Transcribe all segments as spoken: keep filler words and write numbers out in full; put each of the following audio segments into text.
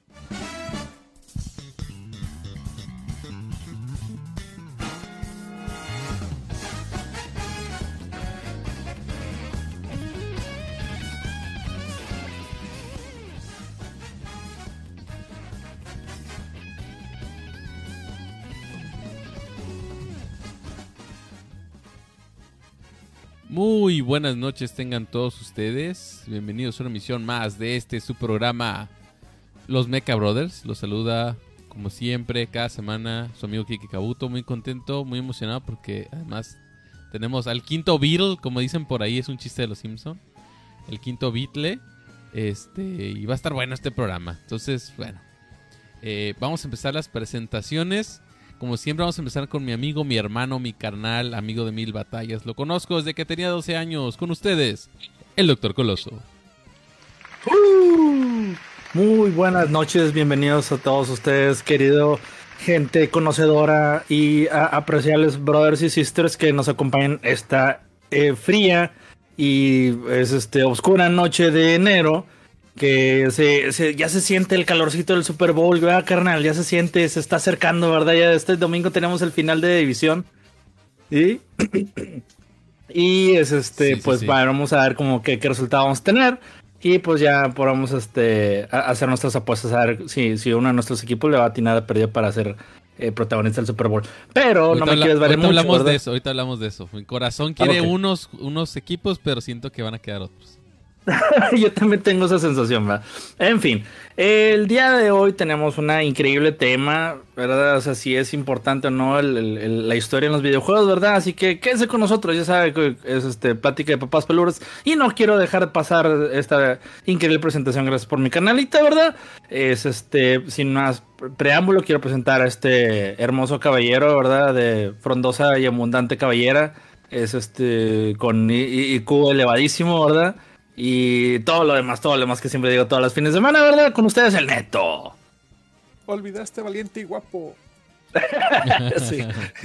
Muy buenas noches tengan todos ustedes. Bienvenidos a una emisión más de este su programa Los Mecha Brothers. Los saluda como siempre cada semana su amigo Kiki Kabuto. Muy contento, muy emocionado porque además tenemos al quinto Beatle, como dicen por ahí, es un chiste de los Simpson. El quinto Beatle. Este, y va a estar bueno este programa. Entonces, bueno, eh, vamos a empezar las presentaciones. Como siempre vamos a empezar con mi amigo, mi hermano, mi carnal, amigo de mil batallas. Lo conozco desde que tenía doce años. Con ustedes, el Doctor Coloso. Uh, muy buenas noches, bienvenidos a todos ustedes, querido gente conocedora y a, apreciables brothers y sisters que nos acompañan esta eh, fría y es este oscura noche de enero. Que se, se, ya se siente el calorcito del Super Bowl, ¿verdad, carnal? Ya se siente, se está acercando, ¿verdad? Ya este domingo tenemos el final de división. ¿Y? y es este, sí, pues sí, bueno, sí. Vamos a ver como que, qué resultado vamos a tener. Y pues ya podamos este, a, hacer nuestras apuestas, a ver si, si uno de nuestros equipos le va a atinar de perdido para ser eh, protagonista del Super Bowl. Pero ahorita no me quieres ver mucho, hablamos ¿verdad? de eso, ahorita hablamos de eso. Mi corazón quiere okay. unos, unos equipos, pero siento que van a quedar otros. Yo también tengo esa sensación, ¿verdad? En fin, el día de hoy tenemos un increíble tema, ¿verdad? O sea, si es importante o no el, el, el, la historia en los videojuegos, ¿verdad? Así que quédense con nosotros, ya saben que es este plática de papás peludos. Y no quiero dejar de pasar esta increíble presentación, gracias por mi canalita, ¿verdad? Es este, sin más preámbulo, quiero presentar a este hermoso caballero, ¿verdad? De frondosa y abundante cabellera. Es este, con I Q elevadísimo, ¿verdad? Y todo lo demás, todo lo demás que siempre digo todos los fines de semana, ¿verdad? Con ustedes el Neto. Olvidaste valiente y guapo. Sí.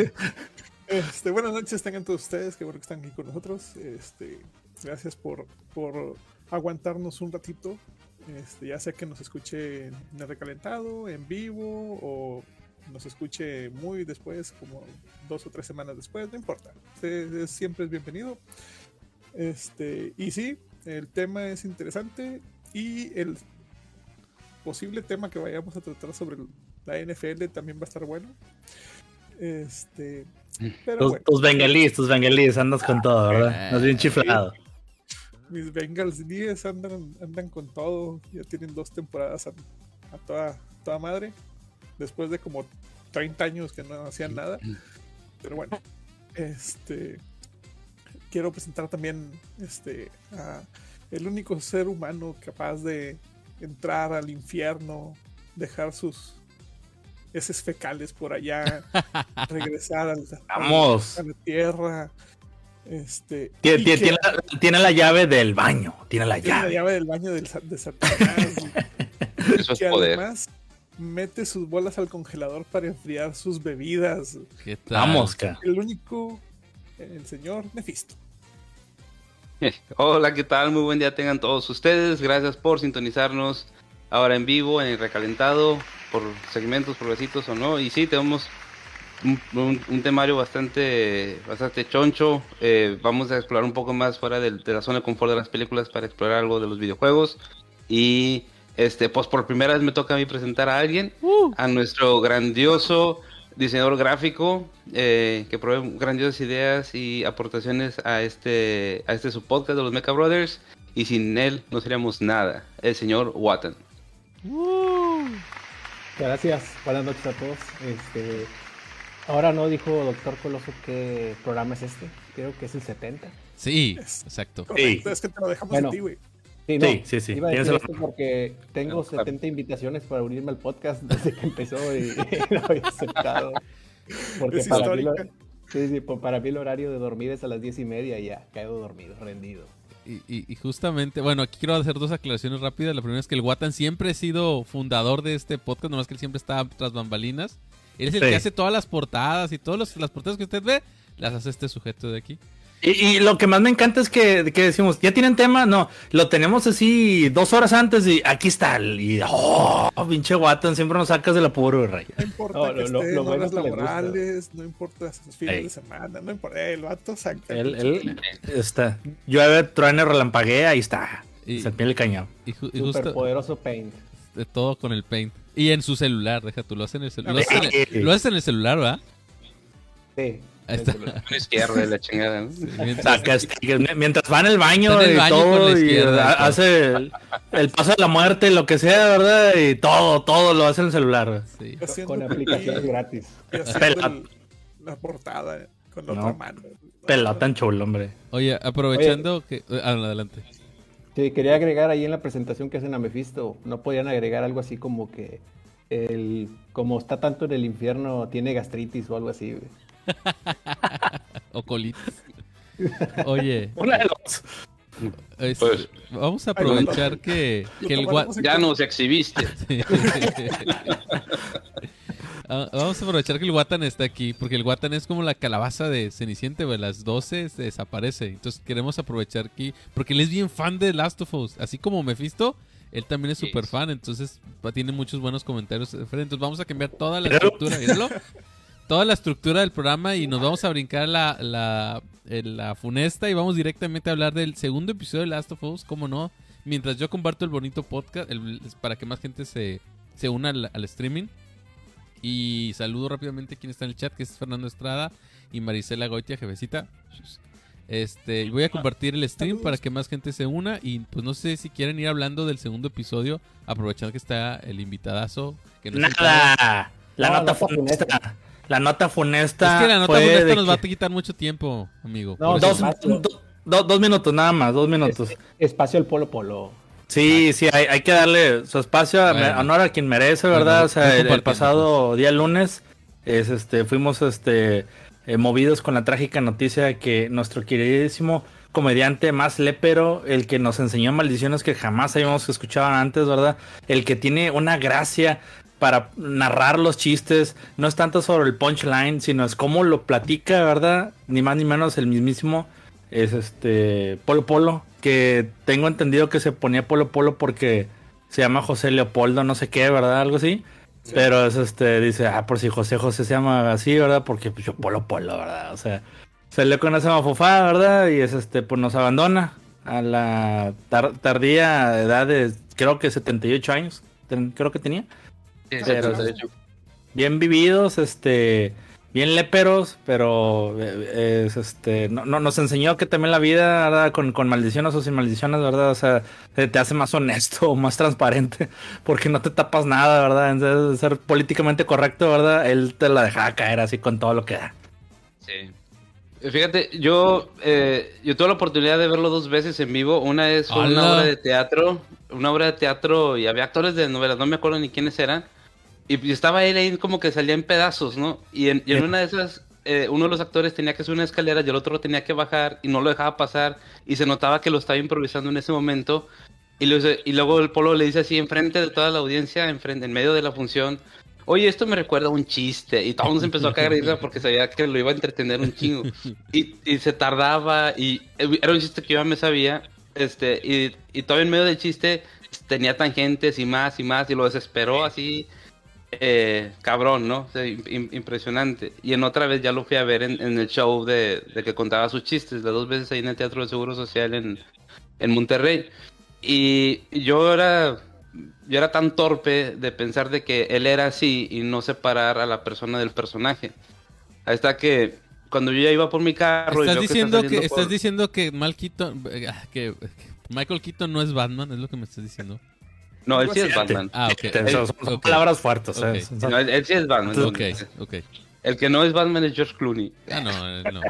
Este, buenas noches tengan todos ustedes, qué bueno que están aquí con nosotros. Este, gracias por, por aguantarnos un ratito. Este, ya sea que nos escuche en el recalentado, en vivo, o nos escuche muy después, como dos o tres semanas después, no importa. Usted siempre es bienvenido. Este, y sí, el tema es interesante y el posible tema que vayamos a tratar sobre la N F L también va a estar bueno. Este, pero tus, bueno. tus bengalíes, tus bengalíes, andas con todo, ¿verdad? Andas bien chiflado. Mis Bengals diez andan, andan con todo, ya tienen dos temporadas a, a toda, toda madre, después de como treinta años que no hacían nada. Pero bueno, este... quiero presentar también este, a el único ser humano capaz de entrar al infierno, dejar sus heces fecales por allá, regresar al, Vamos. A, a la tierra. Este, tiene, tiene, que, tiene, la, tiene la llave del baño. Tiene la tiene llave. la llave del baño del, de Satanás. Eso es que poder. Además, mete sus bolas al congelador para enfriar sus bebidas. ¿Qué tal? Vamos, cara. El único, el señor Mephisto. Hola, ¿qué tal? Muy buen día tengan todos ustedes. Gracias por sintonizarnos ahora en vivo, en el recalentado, por segmentos, progresitos o no. Y sí, tenemos un, un, un temario bastante, bastante choncho. Eh, vamos a explorar un poco más fuera de, de la zona de confort de las películas para explorar algo de los videojuegos. Y este, pues por primera vez me toca a mí presentar a alguien, uh. a nuestro grandioso diseñador gráfico, eh, que provee grandiosas ideas y aportaciones a este a este subpodcast de los Mecha Brothers, y sin él no seríamos nada, el señor Watan. Uh. Gracias, buenas noches a todos. Este, ahora no dijo Doctor Coloso qué programa es este, creo que es el setenta. Sí, es, exacto. Correcto, sí. Es que te lo dejamos bueno, a ti, güey. Sí, no, sí, sí, sí. Iba a decir esto porque tengo setenta invitaciones para unirme al podcast desde que empezó y no había aceptado. Porque es para mí, lo, sí, sí, para mí el horario de dormir es a las diez y media y ya, caigo dormido, rendido. Y, y, y justamente, bueno, aquí quiero hacer dos aclaraciones rápidas. La primera es que el Watan siempre ha sido fundador de este podcast, nomás que él siempre está tras bambalinas. Él es el sí. que hace todas las portadas y todas las portadas que usted ve, las hace este sujeto de aquí. Y, y lo que más me encanta es que, que decimos, ¿ya tienen tema? No, lo tenemos así dos horas antes y aquí está. Y, oh, pinche Watton, siempre nos sacas del apuro, Rey. No importa No, que lo- esté lo- en lo bueno horas es que le gusta. laborales, no importa sus fines Ey. de semana, no importa, el vato saca. Él, él está. Llueve, truene, relampaguea, ahí está. Y- Se pide el cañón. Y, ju- y Super justo poderoso Paint. de todo con el Paint. Y en su celular, deja tú, lo haces en el celular. Lo haces en el, lo haces en el celular, ¿verdad? Sí. Ahí está. Con la izquierda de la chingada, ¿no? Mientras- Saca stickers. Mientras va en el baño Está en el y baño con todo, la y izquierda, ha- todo. hace el, el paso de la muerte, lo que sea, ¿verdad? Y todo, todo lo hace en el celular. sí. Haciendo Con aplicaciones gratis. y haciendo Pelota. el- la portada con la No. otra mano. Pelota tan chulo, hombre. Oye, aprovechando que... ah, adelante. Sí, quería agregar ahí en la presentación que hacen a Mephisto, no podían agregar algo así como que el como está tanto en el infierno tiene gastritis o algo así, güey. O colitis. Oye, Una de dos. este, Pues- vamos a aprovechar que, que el gua- Ya nos exhibiste. Ah, vamos a aprovechar que el Watan está aquí, porque el Watan es como la calabaza de Cenicienta, güey. A las doce se desaparece. Entonces queremos aprovechar aquí, porque él es bien fan de Last of Us. Así como Mephisto, él también es Sí. súper fan. Entonces va- tiene muchos buenos comentarios. de Fred. Entonces vamos a cambiar toda la Míralo. estructura, míralo. Toda la estructura del programa y nos vamos a brincar la, la, el- la funesta y vamos directamente a hablar del segundo episodio de Last of Us, cómo no. Mientras yo comparto el bonito podcast el- para que más gente se, se una al, al streaming. Y saludo rápidamente a quien está en el chat, que es Fernando Estrada y Marisela Goitia, jefecita. Este, y voy a compartir el stream Saludos. para que más gente se una. Y pues no sé si quieren ir hablando del segundo episodio, aprovechando que está el invitadazo. Que no es el Nada. La No, nota nota funesta. funesta. La nota funesta. Es que la nota fue funesta de nos va a que- quitar mucho tiempo, amigo. No, Por Dos, eso- Espacio. do- do- dos minutos nada más, dos minutos. Espacio al Polo Polo. Sí, sí, hay, hay que darle su espacio, a Bueno. honor a quien merece, ¿verdad? Bueno, O sea, voy el, el compartiendo, pasado día lunes es, este, fuimos este, eh, movidos con la trágica noticia de que nuestro queridísimo comediante más lépero, el que nos enseñó maldiciones que jamás habíamos escuchado antes, ¿verdad? El que tiene una gracia para narrar los chistes, no es tanto sobre el punchline, sino es cómo lo platica, ¿verdad? Ni más ni menos el mismísimo es este Polo Polo, que tengo entendido que se ponía Polo Polo porque se llama José Leopoldo, no sé qué, ¿verdad? Algo así. Sí. Pero es este, dice, ah, por si José José se llama así, ¿verdad? Porque pues, yo Polo Polo, ¿verdad? O sea, salió con esa mafufada, ¿verdad? Y es este, pues nos abandona a la tar- tardía edad de, creo que setenta y ocho años, ten- creo que tenía. Sí, Pero- de hecho. Bien vividos, este, bien léperos, pero eh, es este, no, no- nos enseñó que también la vida, ¿verdad? Con, con maldiciones o sin maldiciones, ¿verdad? O sea, te, te hace más honesto, más transparente, porque no te tapas nada, ¿verdad? En vez de ser políticamente correcto, ¿verdad? Él te la dejaba caer así con todo lo que da. Sí. Fíjate, yo, eh, yo tuve la oportunidad de verlo dos veces en vivo. Una es fue ¡Hala! una obra de teatro, una obra de teatro y había actores de novelas, no me acuerdo ni quiénes eran. Y, y estaba él ahí como que salía en pedazos, ¿no? Y en, y en una de esas, eh, uno de los actores tenía que subir una escalera y el otro lo tenía que bajar y no lo dejaba pasar. Y se notaba que lo estaba improvisando en ese momento. Y, lo- y luego el Polo le dice así, enfrente de toda la audiencia, enfrente, en medio de la función: oye, esto me recuerda a un chiste. Y todo el mundo se empezó a cagar de risa porque sabía que lo iba a entretener un chingo. Y, y se tardaba, y era un chiste que yo ya me sabía. Este, y, y todavía en medio del chiste tenía tangentes y más y más, y lo desesperó así, eh, cabrón, ¿no? O sea, im- impresionante. Y en otra vez ya lo fui a ver en, en el show de, de que contaba sus chistes, las dos veces ahí en el Teatro del Seguro Social en, en Monterrey. Y yo era... Yo era tan torpe de pensar de que él era así y no separar a la persona del personaje. Hasta que cuando yo ya iba por mi carro... y Estás veo está diciendo que, saliendo estás por- diciendo que Mal Keaton, eh, que, que Michael Keaton no es Batman, es lo que me estás diciendo. No, él sí es Batman. Ah, ok. Son, son- son Ok. palabras fuertes, Ok. ¿eh? Son- son- No, él, él sí es Batman. Ok, ok. El que no es Batman es George Clooney. Ah, no, eh, no.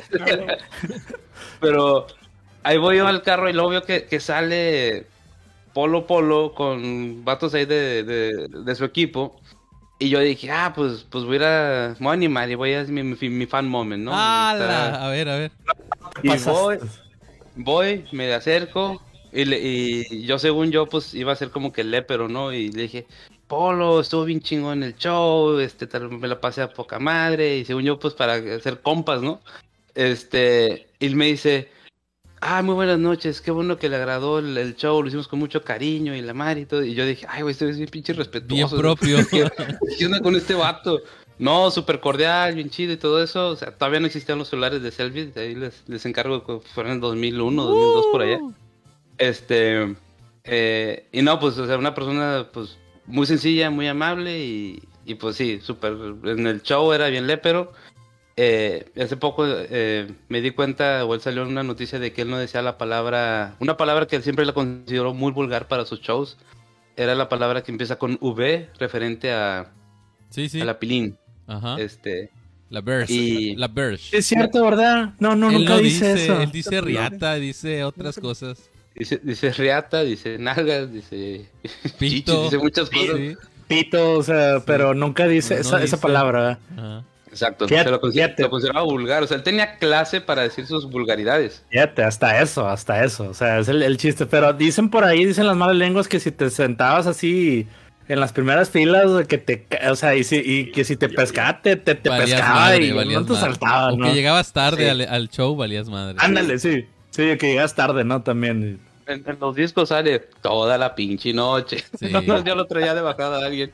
Pero ahí voy yo al carro y luego veo que, que sale Polo Polo con vatos ahí de, de, de su equipo. Y yo dije, ah, pues, pues voy a ir a... me voy a animar y voy a hacer mi, mi, mi fan moment, ¿no? ¡Hala! Está- A ver, a ver. Y Pasaste. voy, voy, me acerco y, le- y yo según yo pues iba a ser como que el lépero, ¿no? Y le dije, Polo, estuvo bien chingón el show, este, tal- me la pasé a poca madre y según yo pues para hacer compas, ¿no? este, y me dice, ah, muy buenas noches, qué bueno que le agradó el, el show, lo hicimos con mucho cariño y la madre y todo. Y yo dije, ay, güey, este es bien pinche respetuoso. Bien propio. ¿Qué, qué onda con este vato? No, súper cordial, bien chido y todo eso. O sea, todavía no existían los celulares de selfies, de ahí les, les encargo que fueron en dos mil uno, dos mil dos por allá. Este, eh, y no, pues, o sea, una persona, pues, muy sencilla, muy amable y, y pues sí, súper, en el show era bien lépero. Eh, hace poco eh, me di cuenta, o él salió en una noticia de que él no decía la palabra, una palabra que él siempre la consideró muy vulgar para sus shows, era la palabra que empieza con V, referente a, Sí, sí. a la pilín. Ajá. Este, La Bersh. y- La Bersh. Es cierto, ¿verdad? No, no, Él nunca no dice, dice, eso. él dice riata, dice otras cosas. dice, dice riata, dice nalgas, dice chichis, Pito. dice muchas cosas. Sí. Pito, o sea, Sí. pero nunca dice No esa, esa dice. palabra. ¿verdad? Ajá. Exacto, Fíjate, se lo, consider- fíjate. lo consideraba vulgar, o sea, él tenía clase para decir sus vulgaridades. Fíjate, hasta eso, hasta eso. O sea, es el, el chiste. Pero dicen por ahí, dicen las malas lenguas que si te sentabas así en las primeras filas, que te, ca- o sea, y, si, y que si te pescaba, te, te, te Valías pescaba madre, y valías no te madre. saltaba, O ¿no? que llegabas tarde Sí. al, al show, valías madre. Ándale, sí. Sí, que llegas tarde, ¿no? También. En, en los discos sale toda la pinche noche. Sí. Yo lo traía de bajada a alguien.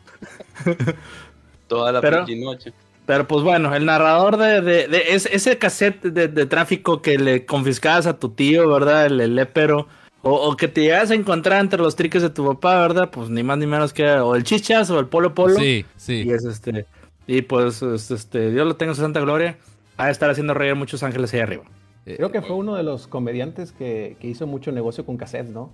Toda la Pero- pinche noche. Pero pues bueno, el narrador de, de, de ese, ese cassette de, de tráfico que le confiscabas a tu tío, ¿verdad? El, el lépero. O, o que te llegas a encontrar entre los triques de tu papá, ¿verdad? Pues ni más ni menos que o el chichas o el polo polo. Sí, sí. Y es este. Y pues es, este, Dios lo tenga en su santa gloria. Ha de estar haciendo reír a muchos ángeles ahí arriba. Eh, Creo que fue uno de los comediantes que, que hizo mucho negocio con cassettes, ¿no?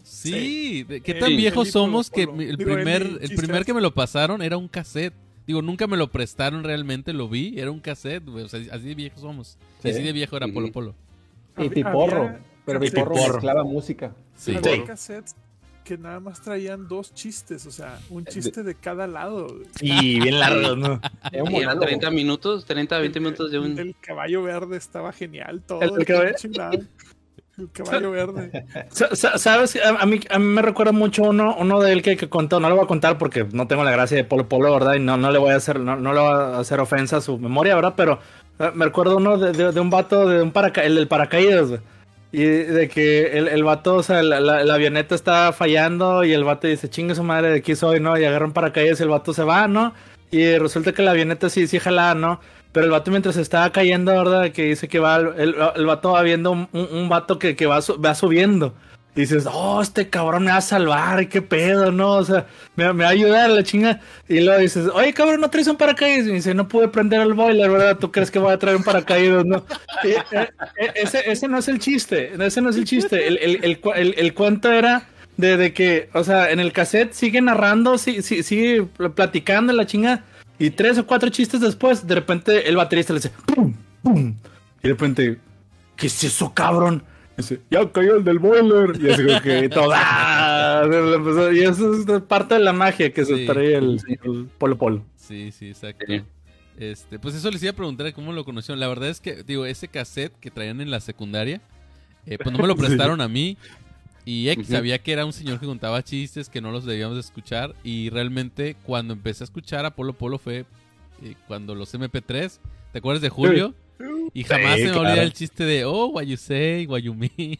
Sí, de- ¿qué Eh, tan sí. viejos Eli somos Polo que Polo. mi- el Digo, primer, Eli el Chistes. primer que me lo pasaron era un cassette? Digo, nunca me lo prestaron realmente, lo vi, era un cassette, güey, o sea, así de viejos somos. Y Sí. así de viejo era Ujú. Polo Polo. Y Había- Piporro. había Pero cassettes- Piporro Piporro. mezclaba música. Sí. Había Sí. cassettes que nada más traían dos chistes, o sea, un chiste de cada lado. güey. Y bien largo, ¿no? Era un Y eran monólogo. treinta minutos, treinta, veinte minutos de El, un... el caballo verde estaba genial, todo. ¿El- el caballo? chingado. El caballo verde. Sa- sa- ¿Sabes? A, a mí, a mí me recuerda mucho uno, uno de él que, que contó. No lo voy a contar porque no tengo la gracia de Polo Polo, ¿verdad? Y no, no le voy a hacer, no, no le voy a hacer ofensa a su memoria, ¿verdad? Pero eh, me recuerdo uno de, de- de un vato, de un paraca el del paracaídas, güey. Y de que el, el vato, o sea, la, la- la avioneta está fallando y el vato dice, chingue su madre, de aquí soy, ¿no? Y agarra un paracaídas y el vato se va, ¿no? Y resulta que la avioneta sí, sí jala, ¿no? Pero el vato mientras estaba cayendo, ¿verdad? Que dice que va, el, el vato va viendo un, un, un vato que, que va, su- va subiendo. Y dices, oh, este cabrón me va a salvar, qué pedo, ¿no? O sea, me, me va a ayudar la chinga. Y luego dices, oye, cabrón, ¿no traes un paracaídas? Y me dice, no pude prender el boiler, ¿verdad? ¿Tú crees que voy a traer un paracaídas, no? Y, eh, eh, ese, ese no es el chiste, ese no es el chiste. El, el, el, cu- el, el cuento era de, de que, o sea, en el cassette sigue narrando, sí, sí, sigue platicando la chinga. Y tres o cuatro chistes después, de repente el baterista le dice, ¡pum! ¡pum! Y de repente, ¿qué es eso, cabrón? Y dice, ya cayó el del boiler. Y así como que todo, ¡ah! Y eso es parte de la magia que se Sí. trae el, el Polo Polo. Sí, sí, exacto. Sí. Este, pues eso les iba a preguntar cómo lo conocieron. La verdad es que, digo, ese cassette que traían en la secundaria, eh, pues no me lo prestaron a mí. Y X Ujú. sabía que era un señor que contaba chistes que no los debíamos de escuchar. Y realmente cuando empecé a escuchar a Polo Polo fue eh, cuando los eme pe tres, ¿te acuerdas de Julio? Y jamás Sí, se me claro. olvida el chiste de, oh, what you say, what you mean.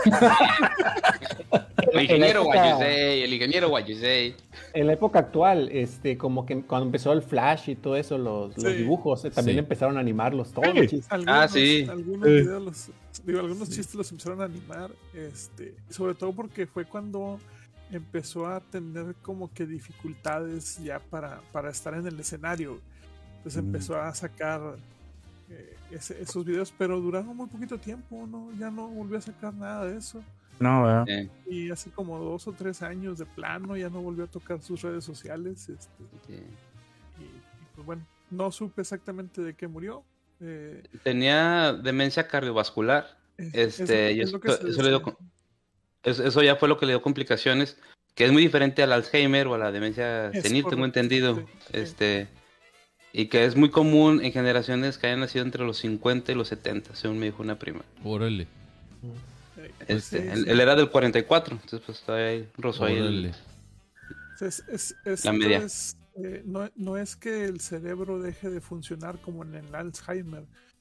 El ingeniero En la época- Guayusei, el ingeniero Guayusei. En la época actual, este, como que cuando empezó el Flash y todo eso, los, los Sí. dibujos, eh, también Sí. empezaron a animarlos todos Sí. los chistes. Algunos, Ah, sí. algunos Sí. videos los, digo, algunos chistes los empezaron a animar, este, sobre todo porque fue cuando empezó a tener como que dificultades ya para, para estar en el escenario. Entonces Mm. empezó a sacar eh, ese- esos videos, pero duraron muy poquito tiempo, ¿no? Ya no volvió a sacar nada de eso. No, ¿verdad? Eh, Y hace como dos o tres años de plano ya no volvió a tocar sus redes sociales. Este, sí. y, y, pues bueno, no supe exactamente de qué murió. Eh, Tenía demencia cardiovascular. es- Este, es y lo- es eso, lo que se eso le dio, decía. co- eso, eso ya fue lo que le dio complicaciones, que es muy diferente al Alzheimer o a la demencia Es senil, tengo correcto, entendido. sí, sí. Este, y que es muy común en generaciones que hayan nacido entre los cincuenta y los setenta, según me dijo una prima. Órale, Eh, Este, sí, él, sí. él era del cuarenta y cuatro, entonces pues todavía ahí rozó ahí el- órale. Es, es- esto La media. es, eh, no, no es que el cerebro deje de funcionar como en el Alzheimer.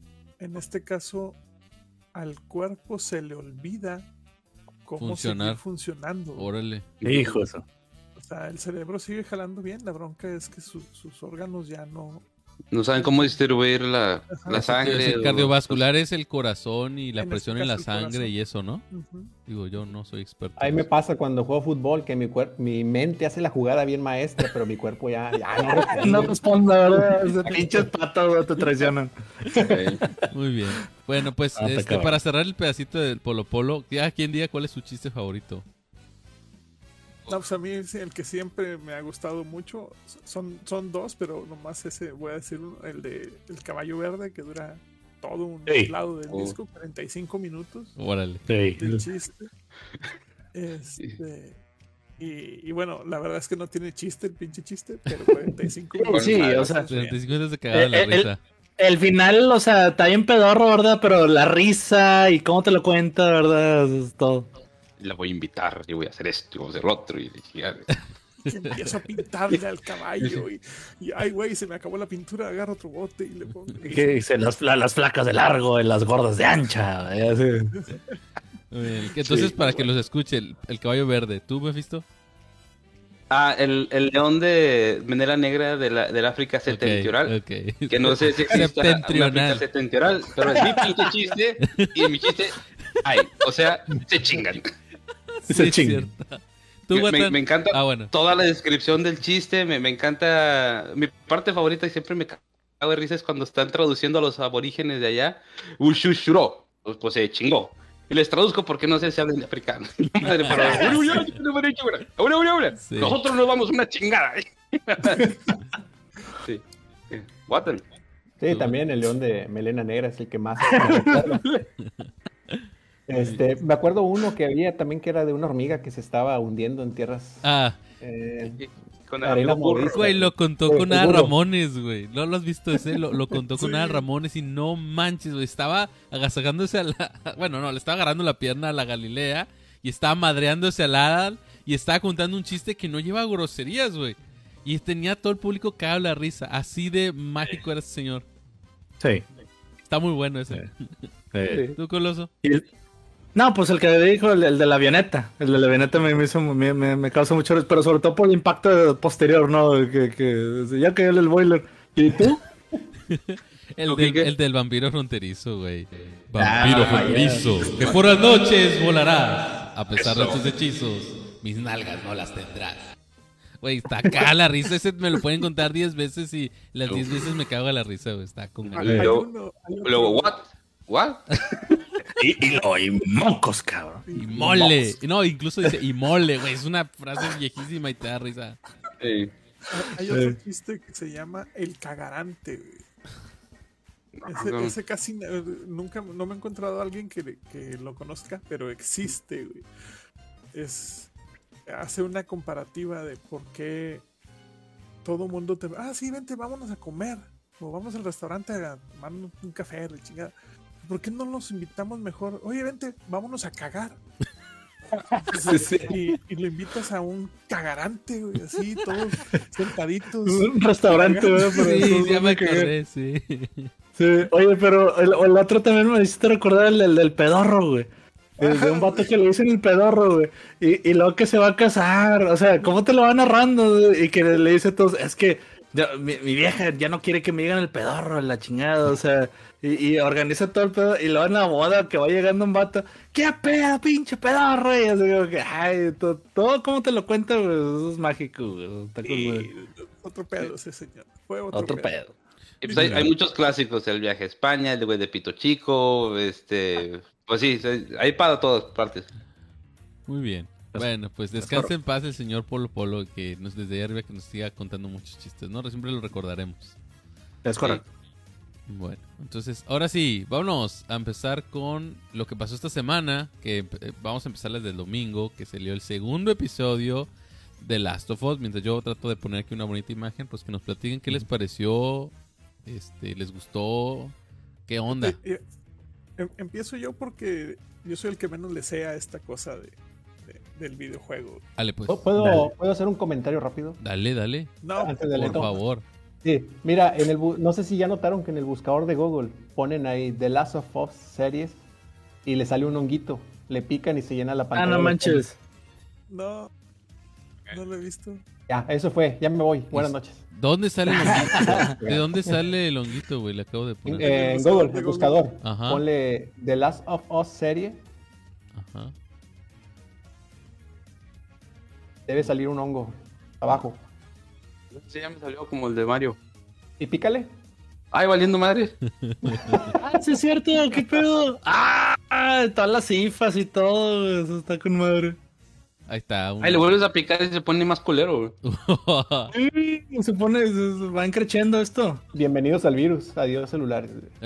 en este caso al cuerpo se le olvida cómo Funcionar. seguir funcionando. Órale. Hijo eso. O sea, el cerebro sigue jalando bien, la bronca es que su- sus órganos ya no... No saben cómo distribuir la, Ajá. la Es sangre. el o- cardiovascular es el corazón y la En presión este en la caso, el sangre corazón. y eso, ¿no? Ujú. Digo, yo no soy experto. Ahí en me eso. pasa cuando juego fútbol que mi cuer- mi mente hace la jugada bien maestra, pero mi cuerpo ya, ya no responde. No responda, ¿verdad? Esos pinches patos, güey, te traicionan. Ok. Muy bien. Bueno, pues Ah, te este, cabrón. para cerrar el pedacito del Polo Polo, ya quien diga cuál es su chiste favorito. No, pues a mí es el que siempre me ha gustado mucho. Son, son dos, pero nomás ese, voy a decir uno, el de El Caballo Verde, que dura todo un Sí. lado del Oh. disco, cuarenta y cinco minutos Órale. Sí. del chiste. Este, y, y bueno, la verdad es que no tiene chiste el pinche chiste, pero cuarenta y cinco minutos. Sí, Ah, o sea, eso es bien. treinta y cinco minutos de cagada de la Eh, eh, risa. El final, o sea, está bien pedorro, ¿verdad? Pero la risa y cómo te lo cuenta, ¿verdad? Eso es todo. La voy a invitar, yo voy a hacer esto, voy a hacer lo otro. Y, y- Y empiezo a pintarle al caballo y, y ay, güey, se me acabó la pintura, agarro otro bote y le pongo. Y que dice, las, la- las flacas de largo y las gordas de ancha. y así. Muy bien. Entonces, Sí. para que los escuche, el, el caballo verde. ¿Tú, Mephisto? Ah, el, el león de Menera Negra de la, del África septentrional. Ok, ok. Que no sé si existe una Septentrional. África septentrional, pero es mi pinche chiste y mi chiste, ay, o sea, se chingan. Sí, Se es chingan. cierto. ¿Tú, Me, me- Guatán? me encanta Ah, bueno. toda la descripción del chiste, me, me encanta, mi parte favorita y siempre me cago de risa es cuando están traduciendo a los aborígenes de allá, Ushushuro, pues, pues se chingó. Y les traduzco porque no sé si hablan de africano. Madre, pero- Sí. Nosotros nos vamos una chingada. Sí. Watan. Sí, también el león de melena negra es el que más me recuerda. Este, me acuerdo uno que había también que era de una hormiga que se estaba hundiendo en tierras. Ah, eh, Con Arena el burro. movediza. güey, lo contó Sí, con Ada seguro. Ramones, güey. ¿No lo has visto ese? Lo, lo contó con Sí. Ada Ramones y no manches, güey. Estaba agasajándose a la... Bueno, no, le estaba agarrando la pierna a la Galilea y estaba madreándose al Adal y estaba contando un chiste que no lleva groserías, güey. Y tenía todo el público cagado de la risa. Así de mágico era ese señor. Sí. Está muy bueno ese. Sí. ¿Tú, Coloso? Y el- No, pues el que dijo, el, el de la avioneta. El de la avioneta me, me hizo, me, me, me causa mucho, pero sobre todo por el impacto posterior, ¿no? Que, que ya cayó el boiler. ¿Y tú? El, ¿Tú, del, Quique? el del vampiro fronterizo, güey. Ah, Vampiro vaya. fronterizo. Que por las noches volarás. A pesar de tus hechizos, mis nalgas no las tendrás. Güey, está acá la risa. Ese me lo pueden contar diez veces y las diez veces me cago de la risa, güey. Está con Hay, ganas. hay Luego- uno- hay otro- Luego, what? What? Y, y, lo- y mocos, cabrón. Y mole. No, incluso dice y mole, güey. Es una frase viejísima y te da risa. Sí. Hay, hay otro Sí. chiste que se llama El Cagarante, güey. No. Ese, ese casi eh, nunca, no me he encontrado a alguien que, que lo conozca, pero existe, güey. Es, hace una comparativa de por qué todo mundo te... Ah, sí, vente, vámonos a comer. O vamos al restaurante a tomar un café, la chingada. ¿Por qué no nos invitamos mejor? Oye, vente, vámonos a cagar. Sí, sí. Y, y lo invitas a un cagarante, güey, así, todos sentaditos. Un restaurante, ¿verdad? Pero Sí, eso ya es me lo que- acordé, sí. Sí, oye, pero el, el otro también me hiciste recordar el, el del pedorro, güey. El de un vato que le dicen el pedorro, güey. Y, y luego que se va a casar. O sea, ¿cómo te lo va narrando, güey? Y que le dice a todos, es que ya- mi, mi vieja ya no quiere que me digan el pedorro, la chingada. O sea, y, y organiza todo el pedo. Y luego en la boda que va llegando un vato, ¿qué pedo, pinche pedorro? Y así como que, ay, todo, todo como te lo cuenta, güey. Eso es mágico, güey. Está cool, güey. Y otro pedo ese señor. Fue otro, Otro pedo. pedo. Y pues hay, hay muchos clásicos, el viaje a España, el de güey de Pito Chico, este, pues sí, hay para todas partes. Muy bien. Bueno, pues descanse en paz el señor Polo Polo, que nos desde ahí arriba que nos siga contando muchos chistes, ¿no? Siempre lo recordaremos. Es correcto. Bueno, entonces, ahora sí, vámonos a empezar con lo que pasó esta semana, que eh, vamos a empezar desde el domingo, que salió el segundo episodio de Last of Us. Mientras yo trato de poner aquí una bonita imagen, pues que nos platiquen qué les pareció, este, les gustó, qué onda. Eh, eh, em- empiezo yo porque yo soy el que menos le sé a esta cosa de, de- del videojuego. Dale, pues, ¿Puedo, Dale. ¿Puedo hacer un comentario rápido? dale, dale, No, Antes de por leer. favor. Sí, mira, en el bu- no sé si ya notaron que en el buscador de Google ponen ahí The Last of Us series y le sale un honguito. Le pican y se llena la Ah, pantalla. no de manches. No, no lo he visto. Ya, eso fue, ya me voy. Buenas Es- noches. ¿Dónde sale el honguito? ¿De dónde sale el honguito, güey? Le acabo de En, poner. eh, en buscador Google, de el Google. buscador. Ajá. Ponle The Last of Us serie. Ajá. Debe salir un hongo abajo. Sí, ya me salió como el de Mario. Y pícale. Ay, valiendo madre. Ah, sí es cierto, qué pedo. Ah, todas las cifras y todo, güey, eso está con madre. Ahí está. un- Ay, le vuelves a picar y se pone más culero, güey. Sí, se pone, se, se va creciendo esto. Bienvenidos al virus. Adiós celulares.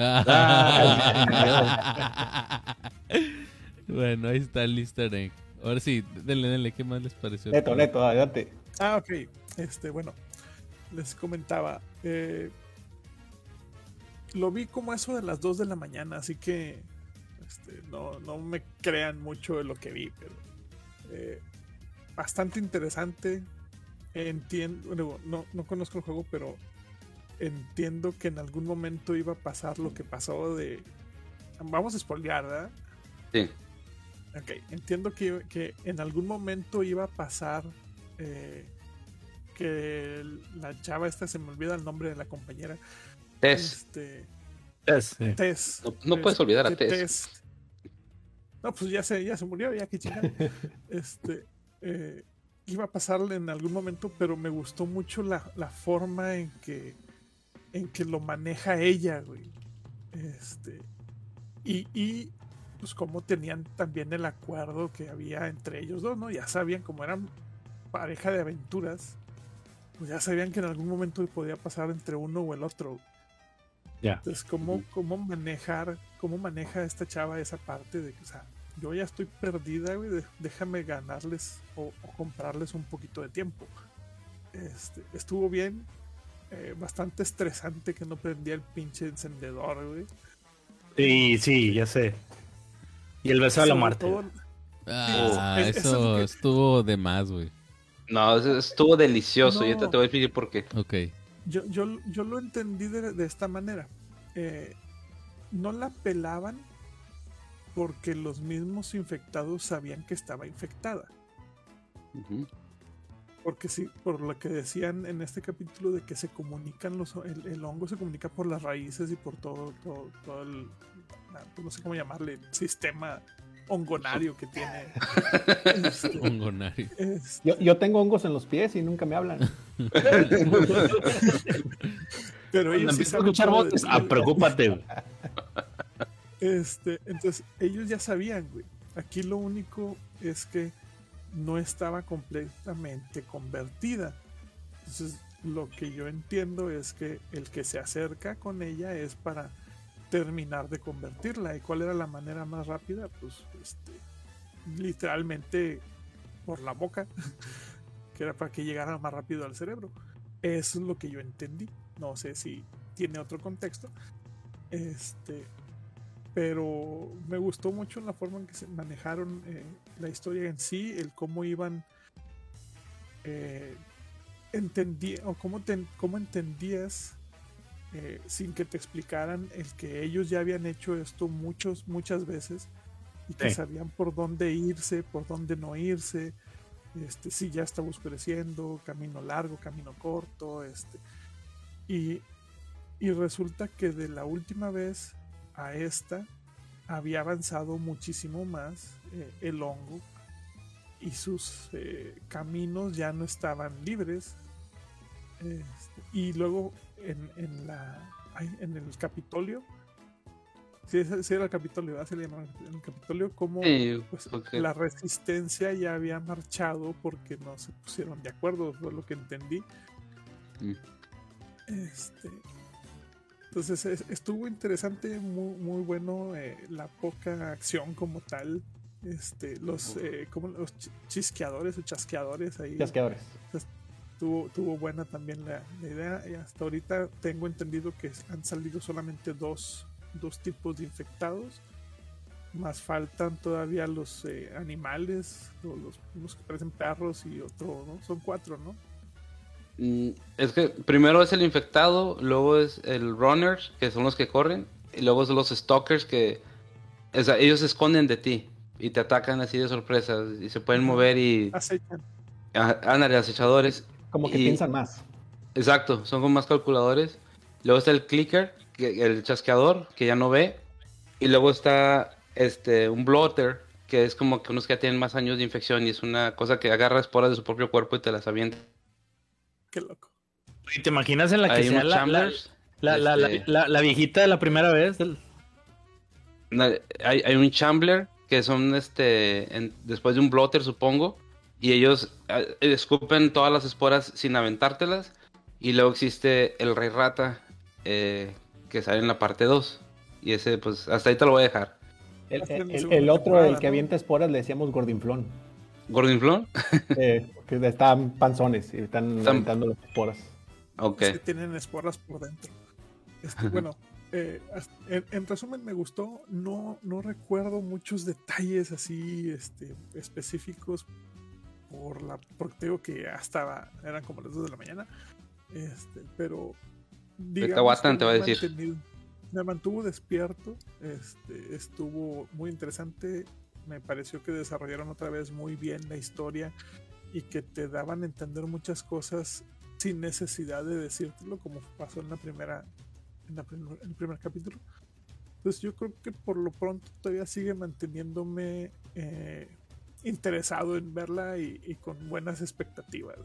Bueno, ahí está el easter egg. Ahora sí, denle, denle, ¿qué más les pareció? Neto, neto, adelante. Ah, ok. Este, bueno, les comentaba. eh, lo vi como eso de las dos de la mañana, así que este, no, no me crean mucho de lo que vi, pero eh, bastante interesante. Entiendo, bueno, no, no conozco el juego, pero entiendo que en algún momento iba a pasar lo que pasó de... Vamos a spoilear, ¿verdad? Sí. Ok, entiendo que, que en algún momento iba a pasar eh, que la chava esta, se me olvida el nombre de la compañera. Tess. Este, Es, sí. Tess. No, no puedes olvidar a Este, Tess. No, pues ya se, ya se murió, ya que chingada. Este, eh, iba a pasarle en algún momento, pero me gustó mucho la, la forma en que, en que lo maneja ella, güey. Este, y, y pues como tenían también el acuerdo que había entre ellos dos, ¿no? Ya sabían, como eran pareja de aventuras, pues ya sabían que en algún momento podía pasar entre uno o el otro. Ya. Entonces, ¿cómo, cómo manejar, cómo maneja esta chava esa parte de que, o sea, yo ya estoy perdida, güey, de- déjame ganarles o, o comprarles un poquito de tiempo. Este, estuvo bien, eh, bastante estresante que no prendía el pinche encendedor, güey. Sí, sí, ya sé. Y el beso de la Sobre muerte. todo- Ah, Es- eso es eso lo que- estuvo de más, güey. No, eso estuvo delicioso. No. Yo te, te voy a explicar por qué. Ok. Yo, yo, yo lo entendí de, de esta manera. Eh, no la pelaban porque los mismos infectados sabían que estaba infectada. Ujú. Porque sí, por lo que decían en este capítulo de que se comunican los el, el hongo se comunica por las raíces y por todo, todo, todo el, ah, pues no sé cómo llamarle, sistema hongonario que tiene. Este, Hongonario. es- Yo, yo tengo hongos en los pies y nunca me hablan. pero Cuando ellos sí empiezas a saben escuchar todo voces, de- ah, preocúpate. güey. Este, entonces, ellos ya sabían, güey. Aquí lo único es que no estaba completamente convertida. Entonces, lo que yo entiendo es que el que se acerca con ella es para terminar de convertirla. ¿Y cuál era la manera más rápida? Pues, este, literalmente por la boca, que era para que llegara más rápido al cerebro. Eso es lo que yo entendí. No sé si tiene otro contexto. Este, pero me gustó mucho la forma en que se manejaron eh, la historia en sí, el cómo iban eh, entendí o cómo, te, cómo entendías eh, sin que te explicaran el que ellos ya habían hecho esto muchos muchas veces y que Sí. sabían por dónde irse, por dónde no irse, este, si ya estaba oscureciendo, camino largo, camino corto, este, y, y resulta que de la última vez a esta había avanzado muchísimo más eh, el hongo y sus eh, caminos ya no estaban libres. Este, y luego en, en la ay, en el Capitolio, sí, ese- sí era el Capitolio, ¿verdad? Se le llamaba en el Capitolio, como Sí, pues, ok. la resistencia ya había marchado porque no se pusieron de acuerdo, fue lo que entendí. Mm. Este, entonces es- estuvo interesante, muy, muy bueno, eh, la poca acción como tal, este, los, eh, como los ch- chisqueadores o chasqueadores ahí. Chasqueadores. Tuvo, tuvo buena también la, la idea y hasta ahorita tengo entendido que han salido solamente dos, dos tipos de infectados, más faltan todavía los eh, animales, o los unos que parecen perros y otro, ¿no? Son cuatro, ¿no? Mm, Es que primero es el infectado, luego es el runners, que son los que corren, y luego son los stalkers que, o sea, ellos se esconden de ti y te atacan así de sorpresa y se pueden mover y Acechan. ah, ándale, acechadores. Como que Y- piensan más. Exacto, son como más calculadores. Luego está el clicker, que- el chasqueador, que ya no ve. Y luego está este un blotter, que es como que unos que ya tienen más años de infección y es una cosa que agarra esporas de su propio cuerpo y te las avienta. Qué loco. ¿Y te imaginas en la que Hay sea unos la, la, chamblers. la, la, la, este, la- la viejita de la primera vez? del- na- hay, hay un chambler, que son este en- después de un blotter, supongo. Y ellos eh, escupen todas las esporas sin aventártelas. Y luego existe el rey rata, eh, que sale en la parte dos. Y ese, pues, hasta ahí te lo voy a dejar. El, Hasta en el- la el- segunda el otro, temporada, el que ¿no? avienta esporas, le decíamos gordinflón. ¿Gordinflón? Eh, que están panzones y están Están- aventando las esporas. Ok. Es que tienen esporas por dentro. Este, bueno, eh, hasta- en, en resumen me gustó. No, no recuerdo muchos detalles así este, específicos por la porque te digo que ya estaba, eran como las dos de la mañana. Este, pero digamos Watan que te va a me decir. mantenido- me mantuvo despierto. Este, estuvo muy interesante. Me pareció que desarrollaron otra vez muy bien la historia y que te daban a entender muchas cosas sin necesidad de decírtelo, como pasó en la primera en, la primer- en el primer capítulo. Pues yo creo que por lo pronto todavía sigue manteniéndome eh, interesado en verla y, y con buenas expectativas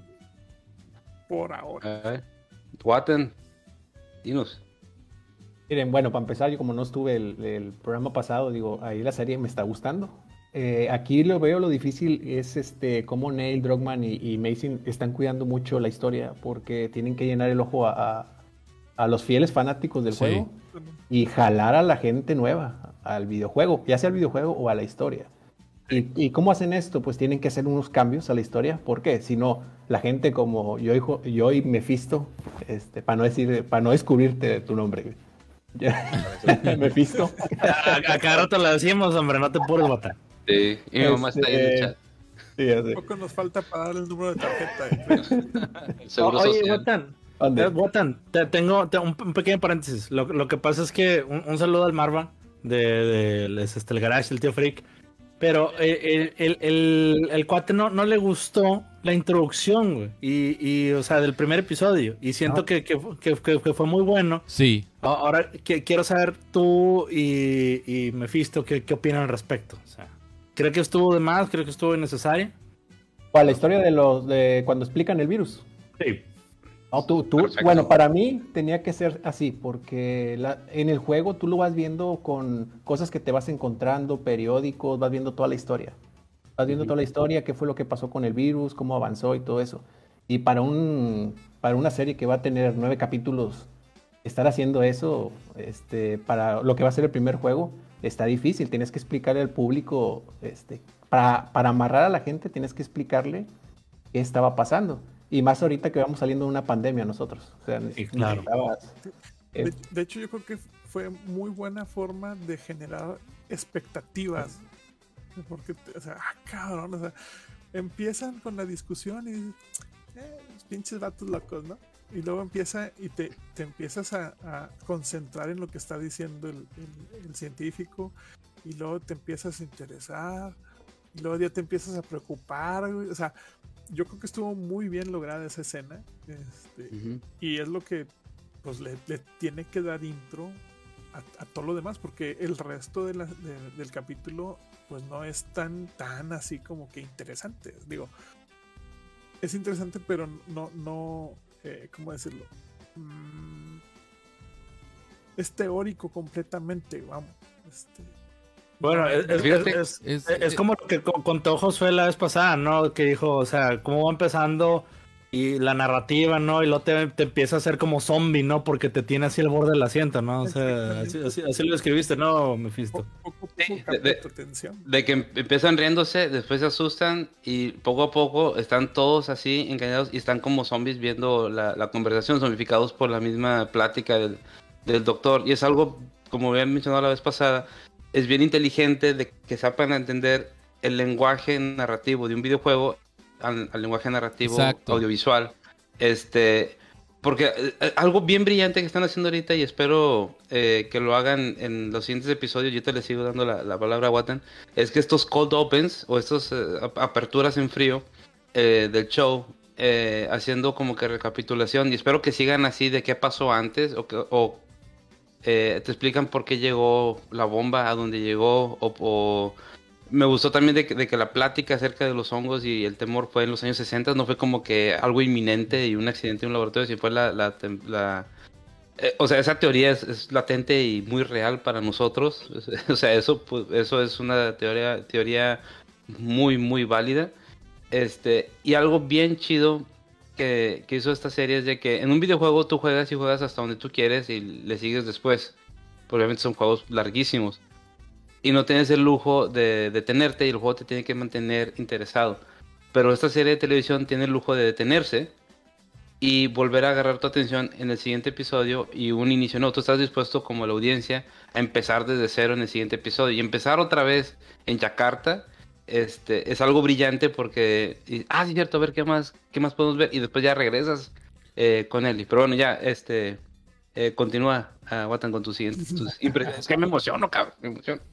por ahora. A ver. Waten, dinos. Miren, bueno, para empezar, yo como no estuve el, el programa pasado, digo, ahí la serie me está gustando. Eh, aquí lo veo, lo difícil es este cómo Neil Druckmann y, y Mason están cuidando mucho la historia porque tienen que llenar el ojo a, a, a los fieles fanáticos del Sí. juego y jalar a la gente nueva al videojuego, ya sea al videojuego o a la historia. ¿Y, y cómo hacen esto? Pues tienen que hacer unos cambios a la historia. ¿Por qué? Si no, la gente como yo y, Jo- yo y Mephisto, este, para no decir, para no descubrirte tu nombre. Mephisto. A, a cada rato la decimos, hombre, no te puedes botar. Sí, y mi mamá está ahí en el Este, chat. Sí, ya sé. Poco nos falta para dar el número de tarjeta. de crédito. El seguro Oye, social. Wotan, ¿Dónde? eh, Wotan, te- tengo, te- un, un pequeño paréntesis. Lo, lo que pasa es que un, un saludo al Marva de, de, les- este, el garage, el tío Freak. Pero eh, el, el, el, el cuate no, no le gustó la introducción, güey. Y, y, o sea, del primer episodio. Y siento No. que, que, que, que- que fue muy bueno. Sí. A- Ahora que, quiero saber tú y, y Mephisto qué, qué opinan al respecto. O sea, ¿cree que estuvo de más? ¿Cree que estuvo innecesaria? ¿Cuál? La historia de los de cuando explican el virus. Sí. No, tú, tú, Perfecto. bueno, para mí tenía que ser así, porque la- en el juego tú lo vas viendo con cosas que te vas encontrando, periódicos, vas viendo toda la historia. Vas viendo toda la historia, qué fue lo que pasó con el virus, cómo avanzó y todo eso. Y para un para una serie que va a tener nueve capítulos, estar haciendo eso, este, para lo que va a ser el primer juego, está difícil. Tienes que explicarle al público, este, para, para amarrar a la gente, tienes que explicarle qué estaba pasando. Y más ahorita que vamos saliendo de una pandemia nosotros. O sea, Sí, claro. necesitabas, eh, De, de hecho, yo creo que fue muy buena forma de generar expectativas. Porque, o sea, ah, cabrón, o sea, empiezan con la discusión y dicen, eh, los pinches vatos locos, ¿no? Y luego empieza y te, te empiezas a, a concentrar en lo que está diciendo el, el- el científico y luego te empiezas a interesar y luego ya te empiezas a preocupar, güey. O sea, yo creo que estuvo muy bien lograda esa escena. Este, Ujú. y es lo que pues le, le tiene que dar intro a, a todo lo demás, porque el resto de la- de- del capítulo pues no es tan tan así como que interesante. Digo, es interesante, pero no, no, eh, ¿cómo decirlo? Mm, es teórico completamente, vamos. Este, Bueno, no, es, es- Fíjate, es- es- es como lo que co- contó Josué la vez pasada, ¿no? Que dijo, o sea, cómo va empezando y la narrativa, ¿no? Y luego te, te empieza a hacer como zombie, ¿no? Porque te tiene así el borde del asiento, ¿no? O sea, así, así- así lo escribiste, ¿no, Mephisto? poco, poco, Sí, capta de- de- tu atención. De que em- empiezan riéndose, después se asustan y poco a poco están todos así engañados y están como zombies viendo la, la conversación, zombificados por la misma plática del, del doctor. Y es algo, como había mencionado la vez pasada, es bien inteligente de que sepan entender el lenguaje narrativo de un videojuego al, al lenguaje narrativo Exacto. audiovisual. Este, porque eh, algo bien brillante que están haciendo ahorita y espero eh, que lo hagan en los siguientes episodios, yo te les sigo dando la, la palabra a Watan, es que estos cold opens o estas eh, aperturas en frío eh, del show, eh, haciendo como que recapitulación y espero que sigan así de qué pasó antes o, que, o eh, te explican por qué llegó la bomba a donde llegó o... o me gustó también de que, de que la plática acerca de los hongos y el temor fue en los años sesenta, no fue como que algo inminente y un accidente en un laboratorio, sino fue la... la, la eh, o sea, esa teoría es, es latente y muy real para nosotros. O sea, eso, pues, eso es una teoría, teoría muy, muy válida. Este, y algo bien chido que, que hizo esta serie es de que en un videojuego tú juegas y juegas hasta donde tú quieres y le sigues después. Obviamente son juegos larguísimos. Y no tienes el lujo de detenerte y el juego te tiene que mantener interesado. Pero esta serie de televisión tiene el lujo de detenerse y volver a agarrar tu atención en el siguiente episodio y un inicio. No, tú estás dispuesto como la audiencia a empezar desde cero en el siguiente episodio. Y empezar otra vez en Yakarta este, es algo brillante porque... Y, ah, sí, cierto, a ver qué más, qué más podemos ver. Y después ya regresas eh, con Ellie. Pero bueno, ya, este... Eh, continúa, uh, Watan, con tus siguientes tus impresiones. Es que me emociono, cabrón, me emociono.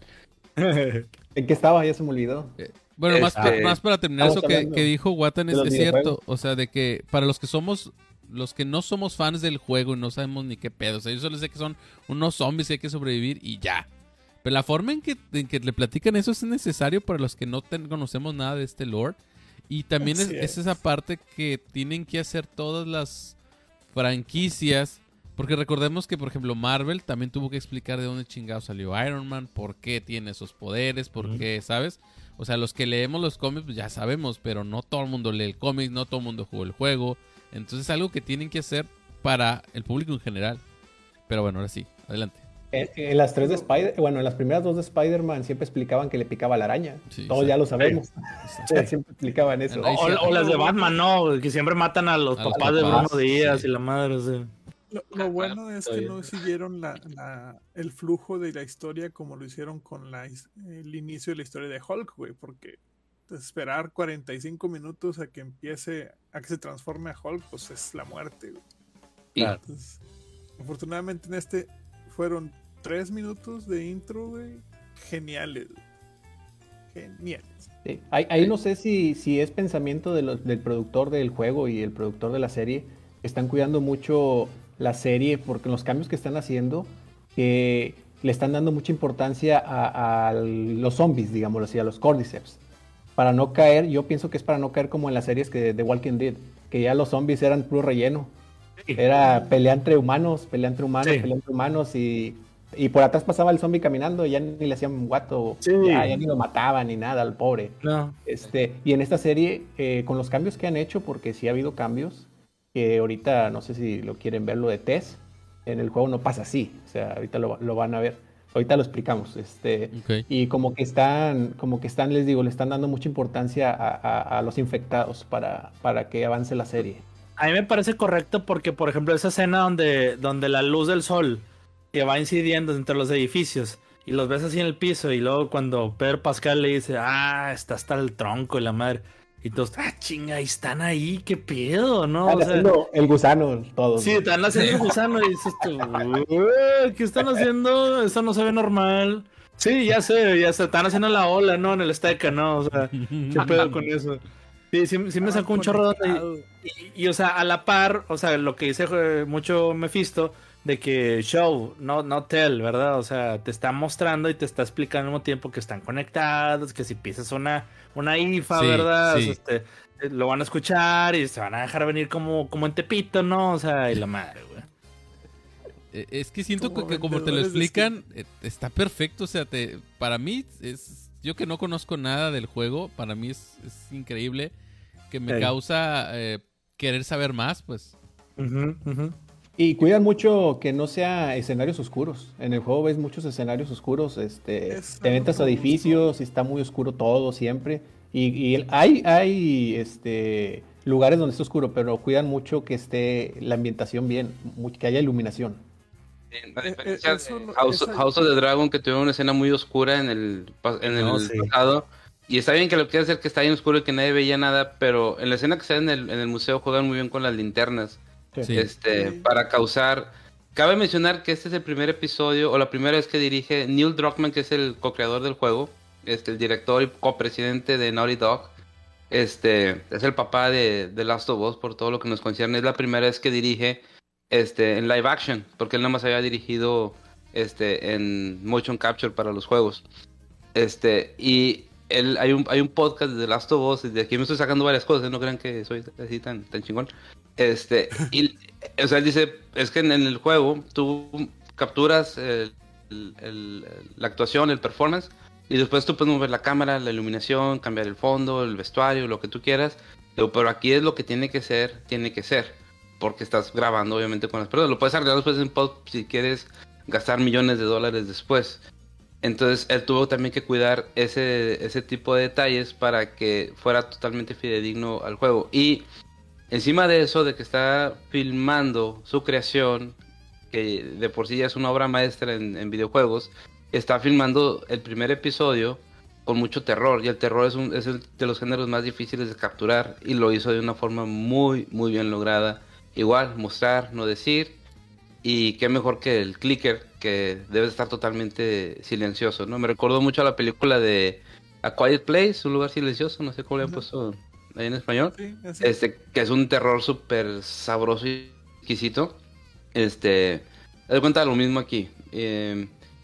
¿En qué estaba? Ya se me olvidó. Eh, bueno, más, Este, más para terminar eso estamos que, hablando que dijo Watan, es, de los es cierto. videojuegos. O sea, de que para los que somos, los que no somos fans del juego y no sabemos ni qué pedo. O sea, yo solo sé que son unos zombies que hay que sobrevivir y ya. Pero la forma en que, en que le platican eso es necesario para los que no ten- conocemos nada de este lore. Y también es, Así es es. esa parte que tienen que hacer todas las franquicias. Porque recordemos que, por ejemplo, Marvel también tuvo que explicar de dónde chingado salió Iron Man, por qué tiene esos poderes, por Ujú. qué, ¿sabes? O sea, los que leemos los cómics pues ya sabemos, pero no todo el mundo lee el cómic, no todo el mundo jugó el juego. Entonces es algo que tienen que hacer para el público en general. Pero bueno, ahora sí, adelante. En, en las tres de Spider, bueno, en las primeras dos de Spider-Man siempre explicaban que le picaba la araña. Sí, Todos sí. ya lo sabemos. Sí. Siempre explicaban eso. Ahí O, sí. o las de Batman, ¿no? Que siempre matan a los A los papás de papás, Bruno Díaz sí. y la madre, o sea. Lo, lo bueno es está que bien. no siguieron la, la- el flujo de la historia como lo hicieron con la, his- el inicio de la historia de Hulk, güey, porque esperar cuarenta y cinco minutos a que empiece, a que se transforme a Hulk, pues es la muerte, güey. Y- Claro. Entonces, afortunadamente en este fueron tres minutos de intro, güey, geniales, güey. Geniales. Sí. Ahí, ahí no sé si, si es pensamiento de los- del productor del juego y el productor de la serie. Están cuidando mucho la serie porque los cambios que están haciendo, que le están dando mucha importancia a, a los zombies, digámoslo así, a los cordyceps. Para no caer, yo pienso que es para no caer como en las series que The Walking Dead, que ya los zombies eran puro relleno. Era pelea entre humanos, pelea entre humanos, Sí. pelea entre humanos y, y por atrás pasaba el zombie caminando y ya ni le hacían guato, Sí. ya, ya ni lo mataban ni nada al pobre. No. Este, y en esta serie, eh, con los cambios que han hecho, porque sí ha habido cambios, que ahorita no sé si lo quieren ver, lo de Tess, en el juego no pasa así, o sea, ahorita lo, lo van a ver, ahorita lo explicamos, este, Ok. y como que están, como que están, les digo, le están dando mucha importancia a, a- a los infectados para, para que avance la serie. A mí me parece correcto porque, por ejemplo, esa escena donde, donde la luz del sol que va incidiendo entre los edificios y los ves así en el piso y luego cuando Pedro Pascal le dice, ah, está hasta el tronco y la madre, y todos, ah, chinga, y están ahí, qué pedo, ¿no? Están O sea, haciendo el gusano, todos. sí, están haciendo el gusano y dices tú, "Uy, ¿qué están haciendo? Eso no se ve normal. Sí, ya sé, ya se están haciendo la ola, ¿no? En el Azteca, ¿no? O sea, ¿qué pedo con eso? Sí, sí, sí me sacó un chorro de... Y, y, o sea, a la par, o sea, lo que dice eh, mucho Mephisto, de que show, no, no tell, ¿verdad? O sea, te está mostrando y te está explicando al mismo tiempo que están conectados, que si pisas una, una I F A, Sí, ¿verdad? sí. O sea, este, eh, lo van a escuchar y se van a dejar venir como, como en Tepito, ¿no? O sea, y la madre, güey. Eh, Es que siento Como que, que como te lo vendedores de explican, eh, está perfecto. O sea, te, para mí, es yo que no conozco nada del juego, para mí es, es increíble que me Sí. causa eh, querer saber más, pues. Ujú, ujú. Y cuidan mucho que no sea escenarios oscuros. En el juego ves muchos escenarios oscuros. Este, Es te algo metes que a me edificios y está muy oscuro todo siempre. Y, y el- hay, hay este, lugares donde está oscuro, pero cuidan mucho que esté la ambientación bien, mu- que haya iluminación. A Eh, diferencia eh, eso de lo- House, esa- House of the Dragon, que tuvo una escena muy oscura en el, pa- en el No, sí. pasado, Y está bien que lo quiera hacer, que está bien oscuro y que nadie veía nada, pero en la escena que está en el, en el museo juegan muy bien con las linternas. Sí. Este, Sí. para causar... Cabe mencionar que este es el primer episodio, o la primera vez que dirige Neil Druckmann, que es el co-creador del juego, este, el director y copresidente de Naughty Dog. Este, es el papá de The Last of Us por todo lo que nos concierne. Es la primera vez que dirige este, en live action, porque él nada más había dirigido este, en motion capture para los juegos. Este, y él, hay, un, hay un podcast de The Last of Us, de aquí me estoy sacando varias cosas, no crean que soy así tan, tan chingón. Este, y, o sea, él dice, es que en, en el juego tú capturas el, el, el, la actuación, el performance, y después tú puedes mover la cámara, la iluminación, cambiar el fondo, el vestuario, lo que tú quieras. Pero aquí es lo que tiene que ser, tiene que ser. Porque estás grabando obviamente con las personas. Lo puedes arreglar después en post si quieres gastar millones de dólares después. Entonces él tuvo también que cuidar ese, ese tipo de detalles para que fuera totalmente fidedigno al juego. Y encima de eso, de que está filmando su creación, que de por sí ya es una obra maestra en, en videojuegos, está filmando el primer episodio con mucho terror. Y el terror es, un, es el de los géneros más difíciles de capturar. Y lo hizo de una forma muy, muy bien lograda. Igual, mostrar, no decir. Y qué mejor que el clicker, que debe estar totalmente silencioso, ¿no? Me recordó mucho a la película de A Quiet Place, un lugar silencioso, no sé cómo le han puesto ahí en español. Sí, así. Este, que es un terror súper sabroso y exquisito. Este, haz de cuenta lo mismo aquí. Eh,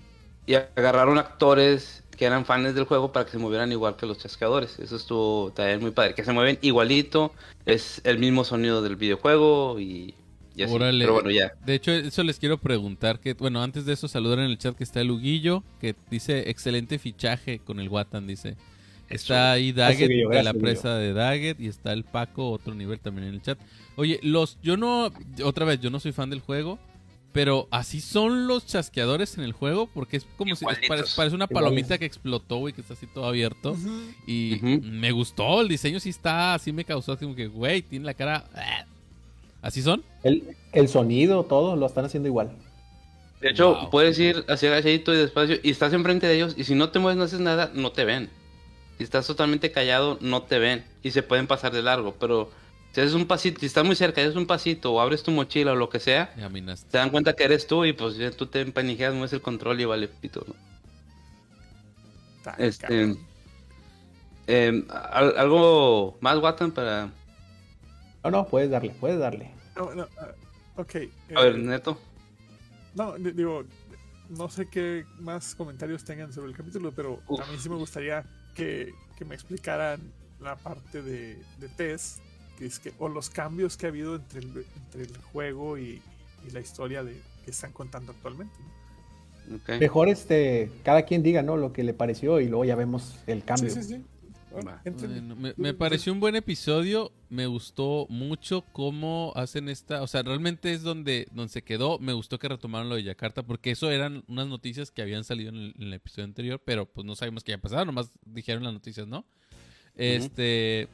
y agarraron actores que eran fans del juego para que se movieran igual que los chasqueadores. Eso estuvo también muy padre. Que se mueven igualito, es el mismo sonido del videojuego y, y así. Órale. Pero bueno, ya. De hecho, eso les quiero preguntar. Que, bueno, antes de eso, saludar en el chat que está el Huguillo, que dice excelente fichaje con el Watan, dice. Está ahí Daggett, Huguillo, de la gracias, presa de Daggett, y está el Paco, otro nivel también en el chat. Oye, los, yo no, otra vez, yo no soy fan del juego, pero así son los chasqueadores en el juego, porque es como si, es- Igualitos. parece, parece una palomita que explotó, güey, que está así todo abierto. Ujú. Y Ujú. me gustó, el diseño sí está, así me causó así como que, güey, tiene la cara... ah. ¿Así son? El, el sonido, todo, lo están haciendo igual. De hecho, Wow. puedes ir hacia agachadito y despacio y estás enfrente de ellos y si no te mueves, no haces nada, no te ven. Si estás totalmente callado, no te ven y se pueden pasar de largo, pero si haces un pasito, si estás muy cerca, haces un pasito o abres tu mochila o lo que sea, Ya minaste. se dan cuenta que eres tú y pues ya tú te empanijeas, mueves el control y vale pito, ¿no? Está Este, cabrón. eh, al- algo más, Watan, para... No, no, puedes darle, puedes darle. No, no, ah, ok. A ver, eh, Neto. No, di- digo, no sé qué más comentarios tengan sobre el capítulo, pero Uf. a mí sí me gustaría que, que me explicaran la parte de, de Tess, que es que, o los cambios que ha habido entre el, entre el juego y, y la historia de, que están contando actualmente, ¿no? Ok. Mejor este, cada quien diga, ¿no? Lo que le pareció y luego ya vemos el cambio. Sí, sí, sí. Bueno, Va. entren. Bueno, me, me pareció un buen episodio, me gustó mucho cómo hacen esta, o sea, realmente es donde, donde se quedó, me gustó que retomaron lo de Yakarta, porque eso eran unas noticias que habían salido en el, en el episodio anterior, pero pues no sabemos qué había pasado, nomás dijeron las noticias, ¿no? Este,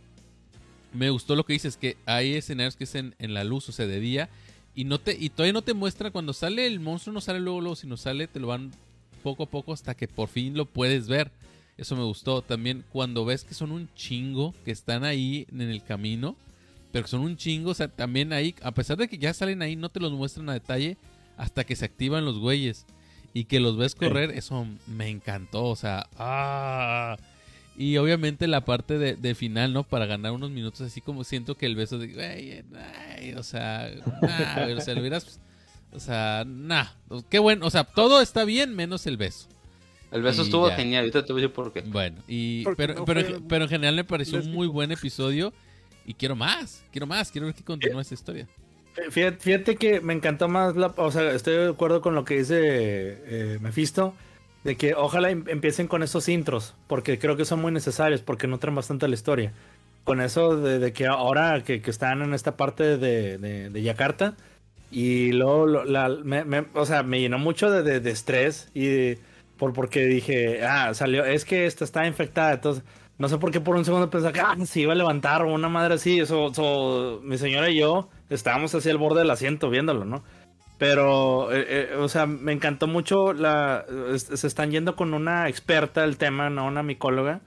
me gustó lo que dices, que hay escenarios que es en, en la luz, o sea, de día, y no te, y todavía no te muestra, cuando sale el monstruo no sale luego, luego, sino sale, te lo van poco a poco hasta que por fin lo puedes ver. Eso me gustó. También cuando ves que son un chingo, que están ahí en el camino, pero que son un chingo, o sea, también ahí, a pesar de que ya salen ahí, no te los muestran a detalle hasta que se activan los güeyes y que los ves correr, eso me encantó, o sea, ah. Y obviamente la parte de, de final, ¿no? Para ganar unos minutos, así como siento que el beso de, güey, ay, o sea, nah, güey, o sea, lo hubieras, o sea, nah, qué bueno, o sea, todo está bien menos el beso. El beso Y estuvo ya. genial, ahorita te voy a decir por qué. Bueno, y Porque pero, no pero, fue- pero en general me pareció les un muy digo. buen episodio y quiero más, quiero más, quiero ver que continúa esta historia. Fíjate, fíjate que me encantó más, la, o sea, estoy de acuerdo con lo que dice eh, Mephisto, de que ojalá em- empiecen con esos intros, porque creo que son muy necesarios, porque nutren bastante la historia. Con eso de, de que ahora que, que están en esta parte de, de, de Yakarta, y luego, lo- la, me, me- o sea, me llenó mucho de, de, de estrés, y de- por, porque dije, ah, salió, es que esta está infectada, entonces... No sé por qué por un segundo pensé que ah, se iba a levantar o una madre así. Eso, eso, mi señora y yo estábamos así al borde del asiento viéndolo, ¿no? Pero, eh, eh, o sea, me encantó mucho la... es- Se están yendo con una experta del tema, ¿no? Una micóloga.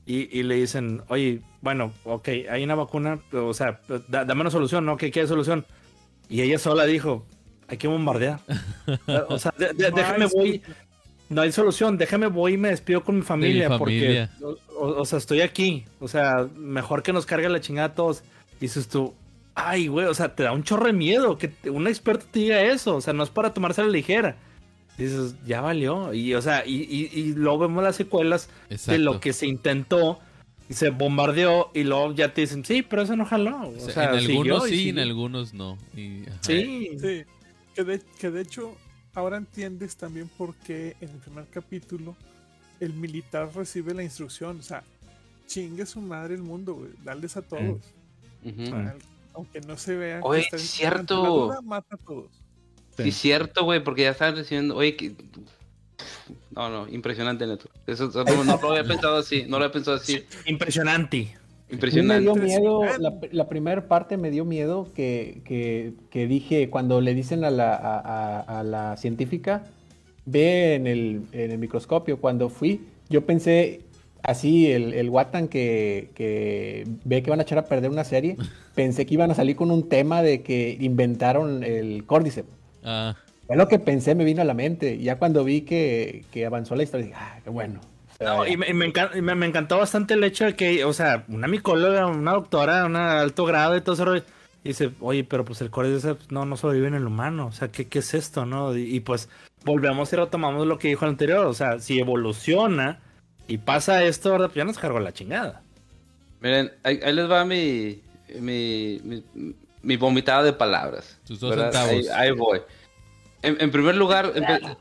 y, y le dicen, oye, bueno, ok, hay una vacuna, o sea, da, dame una solución, ¿no? ¿Qué, qué solución? Y ella sola dijo, hay que bombardear. O sea, de, de, déjame voy, no hay solución, déjame voy y me despido con mi familia, mi familia. porque, o, o sea, estoy aquí, o sea, mejor que nos cargue la chingada a todos. Y dices tú, ay, güey, o sea, te da un chorro de miedo que un experto te diga eso, o sea, no es para tomarse a la ligera. Dices, ya valió, y o sea, y, y, y luego vemos las secuelas Exacto. de lo que se intentó y se bombardeó, y luego ya te dicen, sí, pero eso no jaló. O O sea, sea, en algunos sí, siguió. en algunos no. Y, ajá. Sí, Sí, que de, que de hecho ahora entiendes también por qué en el primer capítulo el militar recibe la instrucción, o sea, chingue su madre el mundo, güey, dales a todos. Ujú. O sea, aunque no se vea Oye, que está cierto. ante la duda, mata a todos. Sí, cierto, güey, porque ya estaban recibiendo. Oye, que. No, no, impresionante, Neto. Eso, eso no, no lo había pensado así, no lo había pensado así. impresionante. Me Impresionante. dio miedo, la, la primera parte me dio miedo que, que, que dije, cuando le dicen a la, a, a, a la científica, ve en el, en el microscopio, cuando fui, yo pensé así, el, el Watan que, que ve que van a echar a perder una serie, pensé que iban a salir con un tema de que inventaron el Cordyceps. Ah, Fue lo que pensé, me vino a la mente, y ya cuando vi que, que avanzó la historia, dije, ah, qué bueno. O sea, No, y me, y me, encan- y me- me encantó bastante el hecho de que, o sea, una micóloga, una doctora, una alto grado y todo eso, y dice, oye, pero pues el Cordyceps no, no sobrevive en el humano, o sea, ¿qué, qué es esto, no? Y, y pues volvemos y retomamos lo que dijo el anterior, o sea, si evoluciona y pasa esto, ¿verdad? Pues ya nos cargó la chingada. Miren, ahí, ahí les va mi, mi, mi, mi vomitada de palabras. Tus dos ¿verdad? centavos. Ahí, ahí voy. En, en primer lugar, empe-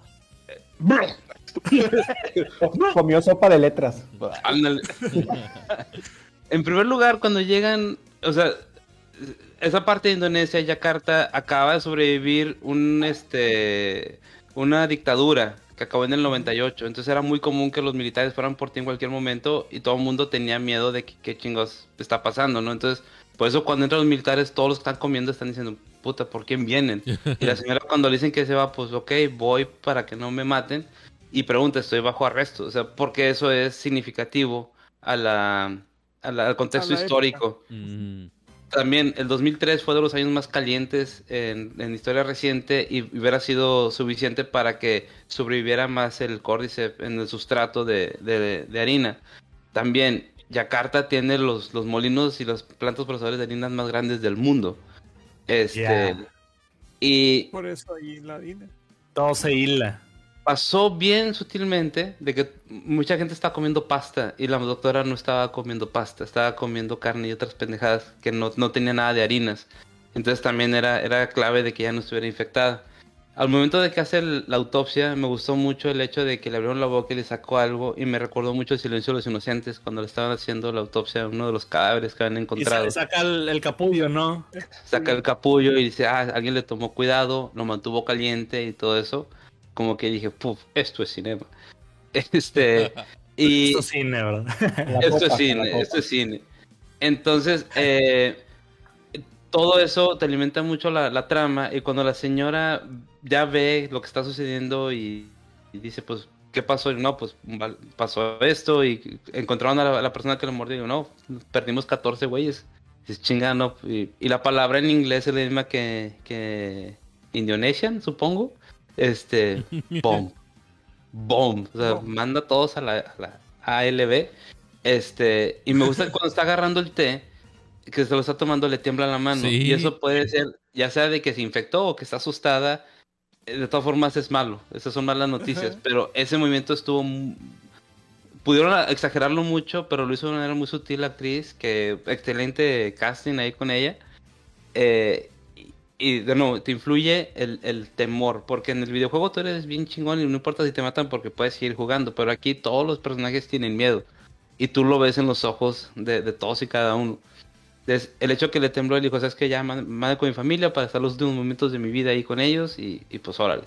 comió sopa de letras. ándale. En primer lugar, cuando llegan, o sea, esa parte de Indonesia, Yakarta, acaba de sobrevivir un, este, una dictadura que acabó en el noventa y ocho. Entonces era muy común que los militares fueran por ti en cualquier momento y todo el mundo tenía miedo de que, qué chingos está pasando, ¿no? Entonces, por eso cuando entran los militares, todos los que están comiendo están diciendo, puta, ¿por quién vienen? Y la señora cuando le dicen que se va, pues ok, voy para que no me maten. Y pregunta, estoy bajo arresto. O sea, porque eso es significativo a la, a la- al contexto A la histórico. mm, También el dos mil tres fue de los años más calientes en, en historia reciente y hubiera sido suficiente para que sobreviviera más el Cordyceps en el sustrato de, de- de harina. También Yakarta tiene los, los molinos y las plantas procesadores de harinas más grandes del mundo. Este, Ya. y Por eso ahí la harina. Todo se hila. pasó bien sutilmente de que mucha gente estaba comiendo pasta y la doctora no estaba comiendo pasta, estaba comiendo carne y otras pendejadas que no, no tenía nada de harinas. Entonces también era, era clave de que ya no estuviera infectada. Al momento de que hace el- la autopsia, me gustó mucho el hecho de que le abrieron la boca y le sacó algo y me recordó mucho el silencio de los inocentes cuando le estaban haciendo la autopsia a uno de los cadáveres que habían Y encontrado. sa- saca el, el capullo, ¿no? Saca el capullo y dice, ah, alguien le tomó cuidado, lo mantuvo caliente y todo eso. Como que dije, puf, esto es cinema. Este, y Esto es cine, ¿verdad? La esto copa, es la cine, copa. esto es cine. Entonces, eh, todo eso te alimenta mucho la, la trama y cuando la señora ya ve lo que está sucediendo y, y dice, pues, ¿qué pasó? Y no, pues val- pasó esto y encontraron a la, a la persona que lo mordió y digo, no, perdimos catorce güeyes. Dices, chinga, no. Y, y la palabra en inglés es la misma que, que Indonesian, supongo. Este, bomb. Bomb. O sea, Bomb. manda a todos a la, a la A L B. Este, y me gusta cuando está agarrando el té, que se lo está tomando, le tiembla la mano. Sí. Y eso puede ser, ya sea de que se infectó o que está asustada. eh, De todas formas es malo. Esas son malas noticias. Ajá. Pero ese movimiento estuvo. mu- Pudieron a- exagerarlo mucho, pero lo hizo de una manera muy sutil la actriz. Que excelente casting ahí con ella. Eh, y, y de nuevo, te influye el, el temor. Porque en el videojuego tú eres bien chingón y no importa si te matan porque puedes seguir jugando. Pero aquí todos los personajes tienen miedo. Y tú lo ves en los ojos de, de todos y cada uno. Entonces, el hecho que le tembló, él dijo, ¿sabes qué? Ya man- mando con mi familia para estar los últimos momentos de mi vida ahí con ellos y, y pues órale.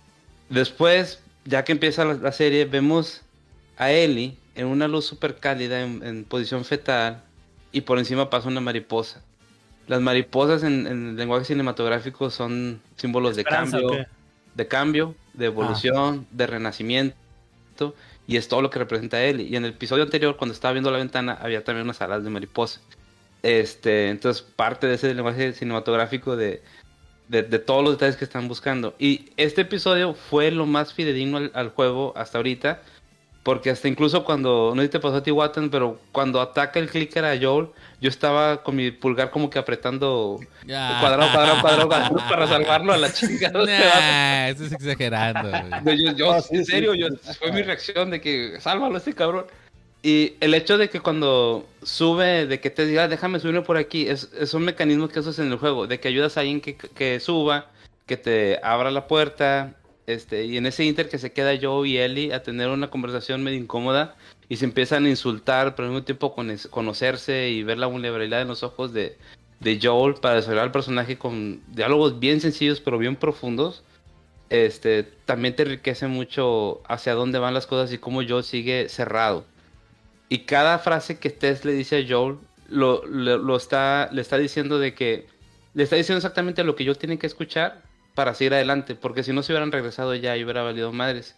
Después, ya que empieza la, la serie, vemos a Ellie en una luz súper cálida, en, en posición fetal, y por encima pasa una mariposa. Las mariposas en, en el lenguaje cinematográfico son símbolos de Esperanza, cambio, ¿o qué? de cambio, de evolución, de renacimiento. y es todo lo que representa Ellie. Y en el episodio anterior, cuando estaba viendo la ventana, había también unas alas de mariposa. Este, entonces, parte de ese lenguaje cinematográfico de, de, de todos los detalles que están buscando. Y este episodio fue lo más fidedigno al, al juego hasta ahorita, porque hasta incluso cuando, no sé si te pasó a ti, Watan, pero cuando ataca el clicker a Joel, yo estaba con mi pulgar como que apretando Ah. cuadrado, cuadrado, cuadrado, cuadrado, para salvarlo a la chingada. Nah, eso es exagerando, güey. Yo, yo, No, sí, en sí, serio, sí, yo, sí. fue mi reacción de que sálvalo a este cabrón. Y el hecho de que cuando sube, de que te diga, déjame subirme por aquí, es, es un mecanismo que haces en el juego, de que ayudas a alguien que, que suba, que te abra la puerta, este, y en ese inter que se queda Joe y Ellie a tener una conversación medio incómoda y se empiezan a insultar, pero al mismo tiempo con- conocerse y ver la vulnerabilidad en los ojos de, de Joel para desarrollar el personaje con diálogos bien sencillos pero bien profundos. Este, también te enriquece mucho hacia dónde van las cosas y cómo Joel sigue cerrado. Y cada frase que Tess le dice a Joel lo, lo, lo está, le está diciendo de que le está diciendo exactamente lo que Joel tiene que escuchar para seguir adelante, porque si no se hubieran regresado ya y hubiera valido madres.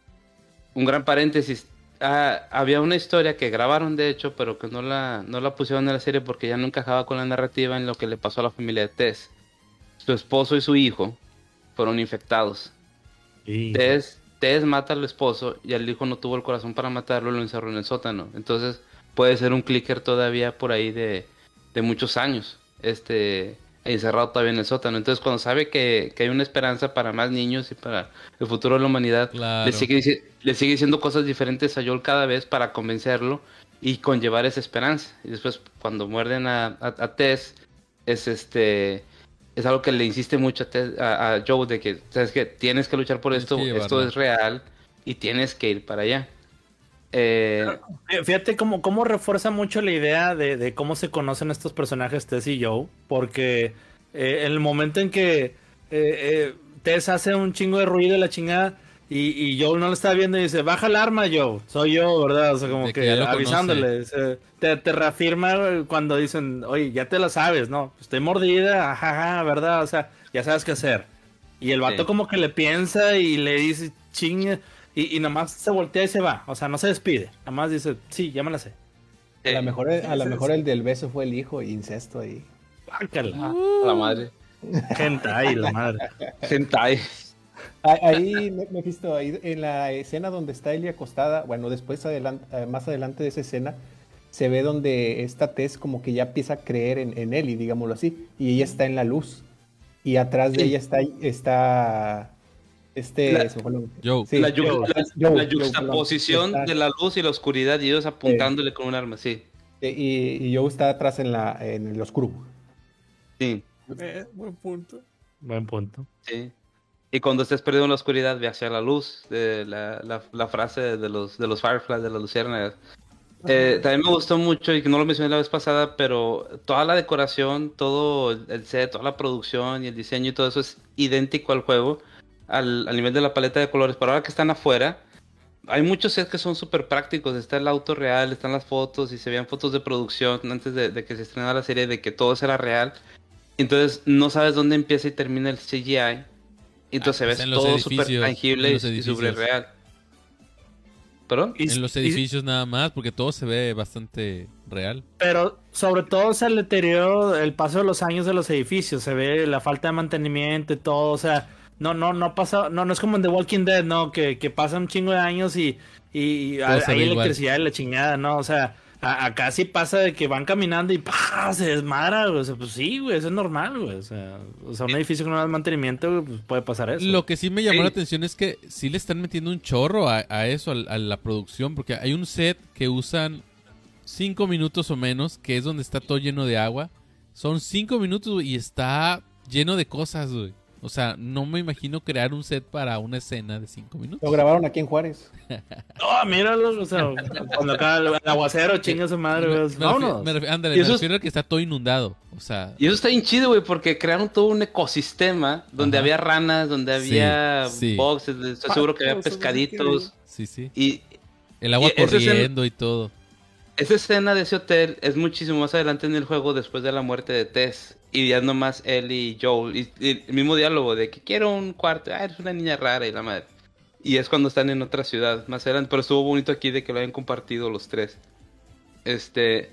Un gran paréntesis, ah, había una historia que grabaron de hecho, pero que no la, no la pusieron en la serie porque ya no encajaba con la narrativa en lo que le pasó a la familia de Tess. Su esposo y su hijo fueron infectados. Y- Tess, Tess mata al esposo y el hijo no tuvo el corazón para matarlo y lo encerró en el sótano. Entonces puede ser un clicker todavía por ahí de, de muchos años, este, encerrado todavía en el sótano. Entonces cuando sabe que, que hay una esperanza para más niños y para el futuro de la humanidad, Claro. le, sigue, dici- le sigue diciendo cosas diferentes a Joel cada vez para convencerlo y conllevar esa esperanza. Y después cuando muerden a, a, a Tess, es este... es algo que le insiste mucho a, Ted- a, a Joe de que, sabes que tienes que luchar por Tienes esto, que esto llevarla. es real y tienes que ir para allá. Eh, Fíjate cómo, cómo refuerza mucho la idea de, de cómo se conocen estos personajes Tess y Joe, porque eh, en el momento en que eh, eh, Tess hace un chingo de ruido y la chingada, y, y Joe no lo está viendo y dice, baja el arma, Joe, soy yo, ¿verdad? O sea, como De que que, ya lo avisándole, dice, te, te reafirma cuando dicen, oye, ya te la sabes, ¿no? Estoy mordida, ajaja, ¿verdad? O sea, ya sabes qué hacer. Y el vato Sí. como que le piensa y le dice, chingue, y, y nomás se voltea y se va, o sea, no se despide, nada más dice, sí, ya me la sé. A lo eh, mejor, a lo mejor el del beso fue el hijo, incesto ahí. Bácala. a la madre. Gente, ay, la madre. Hentai. Ah, Ahí, me me he visto ahí en la escena donde está Ellie acostada, bueno, después adelan- eh, más adelante de esa escena, se ve donde esta Tess como que ya empieza a creer en, en Ellie, digámoslo así, y ella está en la luz, y atrás de Sí. ella está, está este, La- se me fue el nombre. Joe. Sí, la, yu- Joe. la- Joe, la Joe, yuxtaposición perdón. de la luz y la oscuridad y ellos apuntándole con un arma, sí. Eh, Y, y Joe está atrás en, la, en el oscuro. Sí, Eh, buen punto. Buen punto. sí. Y cuando estés perdido en la oscuridad, ve hacia la luz, de la, la, la frase de los, de los Fireflies, de las luciérnagas. Eh, también me gustó mucho, y que no lo mencioné la vez pasada, pero toda la decoración, todo el el set, toda la producción y el diseño y todo eso es idéntico al juego, al, al nivel de la paleta de colores. Pero ahora que están afuera, hay muchos sets que son súper prácticos. Está el auto real, están las fotos y se veían fotos de producción antes de, de que se estrenara la serie, de que todo eso era real. Entonces no sabes dónde empieza y termina el C G I. Entonces Ah, se pues ve en los todo súper edificios, tangible en los y súper edificios. real. ¿Perdón? Y- En los y- edificios nada más, porque todo se ve bastante real. pero sobre todo se el deterioro, el paso de los años de los edificios, se ve la falta de mantenimiento y todo, o sea, no, no, no pasa, no, no es como en The Walking Dead, ¿no? Que, que pasa un chingo de años y, y Todo se hay ve igual. electricidad y la chingada, ¿no? O sea, a- acá sí pasa de que van caminando y ¡pah! Se desmadra, güey. O sea, pues sí, güey, eso es normal, güey. O sea, o sea, un edificio con no mantenimiento, güey, pues puede pasar eso. Lo que sí me llamó Sí. la atención es que sí le están metiendo un chorro a, a eso, a, a la producción, porque hay un set que usan cinco minutos o menos, que es donde está todo lleno de agua. Son cinco minutos güey, y está lleno de cosas, güey. O sea, no me imagino crear un set para una escena de cinco minutos. Lo grabaron aquí en Juárez. No, míralo, o sea, cuando acá el, el aguacero chinga su madre, Me- güey. me refi- Vámonos. me refi- ándale, Y me eso es- refiero a que está todo inundado. O sea, Y eso está bien chido, güey, porque crearon todo un ecosistema donde Ajá. había ranas, donde Sí, había sí. boxes, estoy seguro que había Patos, pescaditos. sí, sí. Y El agua y ese es el- corriendo y todo. esa escena de ese hotel es muchísimo más adelante en el juego, después de la muerte de Tess. Y ya nomás él y Joel. Y, y el mismo diálogo de que quiero un cuarto. Ah, eres una niña rara y la madre. Y es cuando están en otra ciudad más adelante. Pero estuvo bonito aquí de que lo hayan compartido los tres. Este...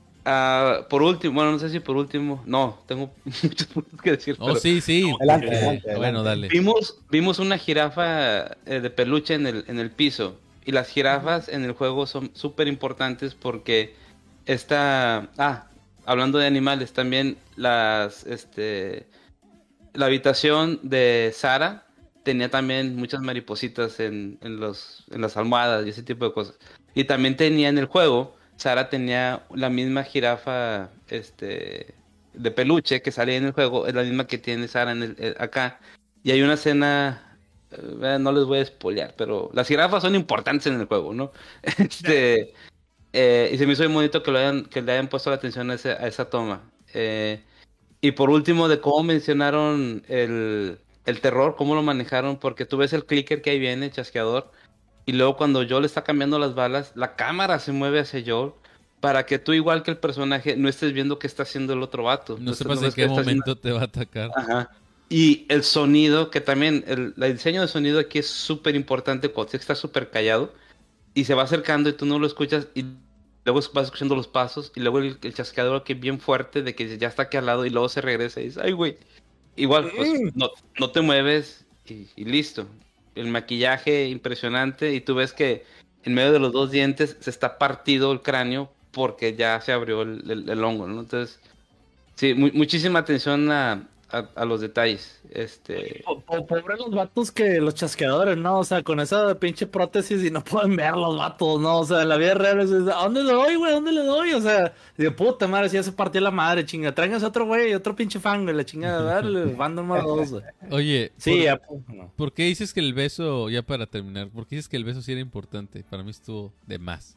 Uh, por último, bueno, no sé si por último, no, tengo muchos puntos que decir. Oh, pero, sí, sí. Adelante, Eh, adelante, adelante. Bueno, dale. Vimos, vimos una jirafa eh, de peluche en el, en el piso. Y las jirafas en el juego son súper importantes porque esta... Ah, hablando de animales, también las... este la habitación de Sara tenía también muchas maripositas en, en, los, en las almohadas y ese tipo de cosas. Y también tenía en el juego... Sara tenía la misma jirafa este, de peluche que salía en el juego, es la misma que tiene Sara en el, eh, acá. Y hay una escena, eh, no les voy a spoilear, pero las jirafas son importantes en el juego, ¿no? Este, eh, y se me hizo muy bonito que, lo hayan, que le hayan puesto la atención a, ese, a esa toma. Eh, y por último, de cómo mencionaron el, el terror, cómo lo manejaron, porque tú ves el clicker que ahí viene, el chasqueador. Y luego cuando Joel está cambiando las balas, la cámara se mueve hacia Joel para que tú, igual que el personaje, no estés viendo qué está haciendo el otro vato. No Entonces, sepas en ves qué está momento haciendo... te va a atacar. Ajá. Y el sonido, que también, el, el diseño de sonido aquí es súper importante cuando está súper callado y se va acercando y tú no lo escuchas y luego vas escuchando los pasos y luego el, el chasqueador que es bien fuerte de que ya está aquí al lado y luego se regresa y dice, ay, güey. Igual, pues, Mm. no, no te mueves y, y listo. El maquillaje impresionante y tú ves que en medio de los dos dientes se está partido el cráneo porque ya se abrió el, el, el hongo, ¿no? Entonces, sí, mu muchísima atención a, a, a los detalles. Este... Po- po- Pobre los vatos que los chasqueadores, ¿no? O sea, con esa pinche prótesis y no pueden ver los vatos, ¿no? O sea, en la vida real es, ¿a dónde le doy, güey? ¿A dónde le doy? O sea, de puta madre, si ya se partió la madre, chinga. Tráiganse otro güey, otro pinche fan, güey, la chingada, dale, van número dos, güey. Oye, Sí, por, ya, pues, no. ¿por qué dices que el beso, ya para terminar, por qué dices que el beso sí era importante? Para mí estuvo de más.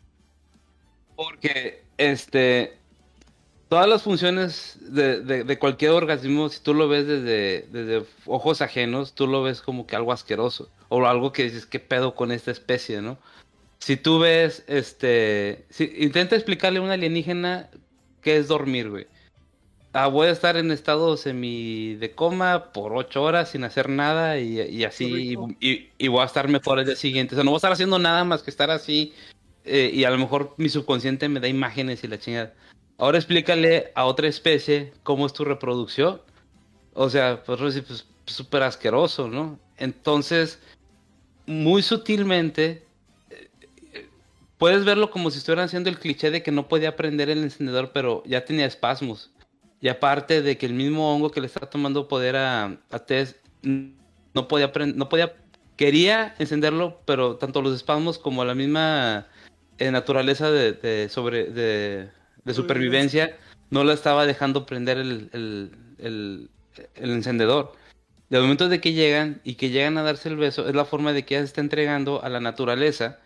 Porque, este... Todas las funciones de, de, de cualquier organismo, si tú lo ves desde, desde ojos ajenos, tú lo ves como que algo asqueroso. O algo que dices, ¿qué pedo con esta especie, no? Si tú ves, este... Si, intenta explicarle a un alienígena qué es dormir, güey. Ah, voy a estar en estado semi de coma por ocho horas sin hacer nada y, y así, y, y, y voy a estar mejor el día siguiente. O sea, no voy a estar haciendo nada más que estar así, eh, y a lo mejor mi subconsciente me da imágenes y la chingada. Ahora explícale a otra especie cómo es tu reproducción. O sea, pues pues súper asqueroso, ¿no? Entonces, muy sutilmente, eh, puedes verlo como si estuvieran haciendo el cliché de que no podía prender el encendedor, pero ya tenía espasmos. Y aparte de que el mismo hongo que le está tomando poder a, a Tess no podía prender, no podía, quería encenderlo, pero tanto los espasmos como la misma eh, naturaleza de, de sobre de de supervivencia, no la estaba dejando prender el, el, el, el encendedor. De momento de que llegan y que llegan a darse el beso, es la forma de que ella se está entregando a la naturaleza,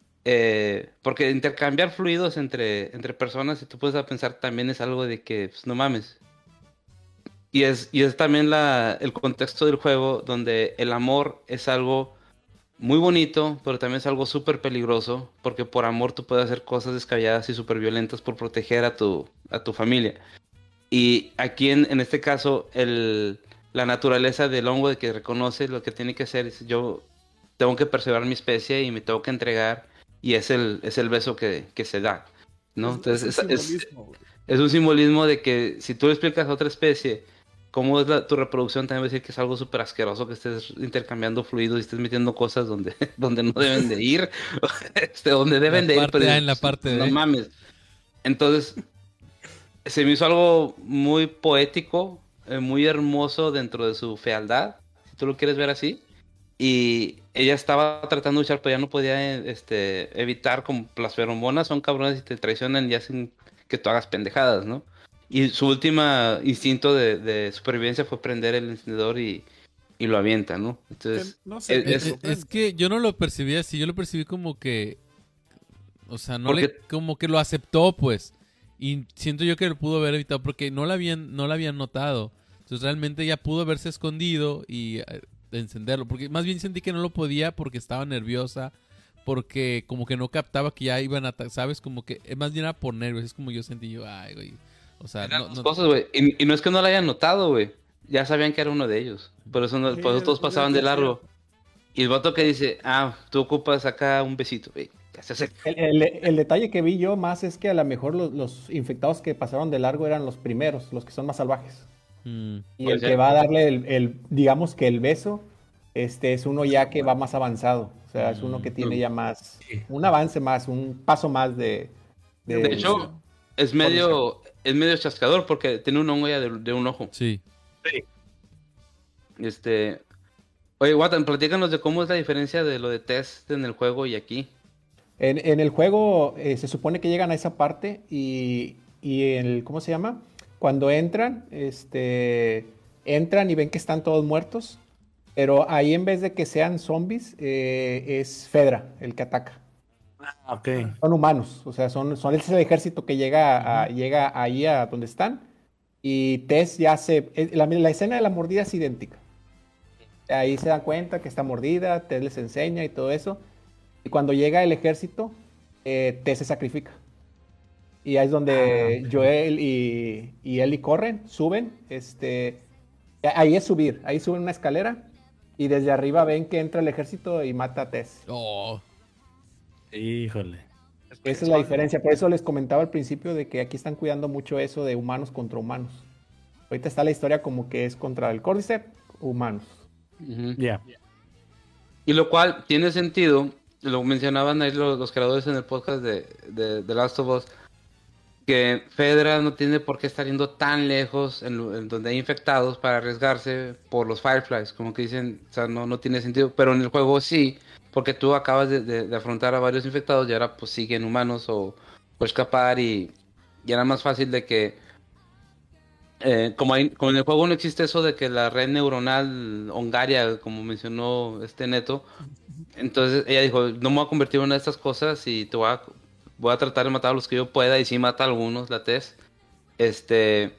eh, porque intercambiar fluidos entre, entre personas, si tú puedes pensar, también es algo de que, pues, no mames. Y es, y es también la, el contexto del juego, donde el amor es algo muy bonito, pero también es algo súper peligroso, porque por amor tú puedes hacer cosas descabelladas y súper violentas por proteger a tu, a tu familia. Y aquí en, en este caso, el, la naturaleza del hongo de que reconoce lo que tiene que hacer es: yo tengo que preservar mi especie y me tengo que entregar, y es el, es el beso que, que se da, ¿no? Entonces es, es, es, es un simbolismo de que si tú le explicas a otra especie cómo es la, tu reproducción, también va a decir que es algo súper asqueroso que estés intercambiando fluidos y estés metiendo cosas donde, donde no deben de ir, este, donde deben la de ir, parte pero A en la parte no D. mames. Entonces, se me hizo algo muy poético, eh, muy hermoso dentro de su fealdad, si tú lo quieres ver así. Y ella estaba tratando de luchar, pero ya no podía este, evitar, como las feromonas son cabrones y te traicionan y hacen que tú hagas pendejadas, ¿no? Y su último instinto de, de supervivencia fue prender el encendedor y, y lo avienta, ¿no? Entonces, no sé, Es, es, es, es que yo no lo percibí así, yo lo percibí como que, o sea, no le, como que lo aceptó, pues. Y siento yo que lo pudo haber evitado porque no la habían, no la habían notado. Entonces realmente ella pudo haberse escondido y eh, encenderlo. Porque más bien sentí que no lo podía porque estaba nerviosa, porque como que no captaba que ya iban a, ¿sabes? Como que más bien era por nervios. Es como yo sentí yo, ay, güey. O sea, eran no, dos no, cosas, güey. Y, y no es que no la hayan notado, güey. Ya sabían que era uno de ellos. Por eso, no, Sí, por eso todos es- pasaban es de largo. Y el vato que dice, ah, tú ocupas acá un besito, güey. Ya se acerca. El, el- el detalle que vi yo más es que a lo mejor los, los infectados que pasaron de largo eran los primeros, los que son más salvajes. Mm. Y Puede el ser. que va a darle el, el- digamos que el beso, este es uno ya que va más avanzado. O sea, es uno que tiene ya más, un avance más, un paso más de... De De hecho, es medio, es medio chascador porque tiene una huella de, de un ojo. Sí. Este. Oye, Watan, platícanos de cómo es la diferencia de lo de test en el juego y aquí. En, en el juego eh, se supone que llegan a esa parte y, y el, ¿cómo se llama? Cuando entran, este, entran y ven que están todos muertos, pero ahí en vez de que sean zombies, eh, es Fedra el que ataca. Ah, ok. Son humanos, o sea, son, son ese ejército que llega, a, llega ahí a donde están y Tess ya se... eh, La, la escena de la mordida es idéntica. Ahí se dan cuenta que está mordida, Tess les enseña y todo eso. Y cuando llega el ejército, eh, Tess se sacrifica. Y ahí es donde Ah, ok. Joel y, y Ellie corren, suben. Este, ahí es subir, ahí suben una escalera y desde arriba ven que entra el ejército y mata a Tess. Oh. Híjole. Esa es la diferencia. Por eso les comentaba al principio de que aquí están cuidando mucho eso de humanos contra humanos. Ahorita está la historia como que es contra el Cordyceps, humanos. Ujú. Ya. Y lo cual tiene sentido, lo mencionaban ahí los, los creadores en el podcast de, de, de Last of Us, que Fedra no tiene por qué estar yendo tan lejos en, lo- en donde hay infectados para arriesgarse por los Fireflies, como que dicen, o sea, no, no tiene sentido, pero en el juego sí, porque tú acabas de, de- de afrontar a varios infectados y ahora pues siguen humanos o, o escapar y, y era más fácil de que, eh, como, hay- como en el juego no existe eso de que la red neuronal hongaria, como mencionó este Neto, entonces ella dijo, no me voy a convertir en una de estas cosas y te voy a, voy a tratar de matar a los que yo pueda y sí mata a algunos, la Tess. Este,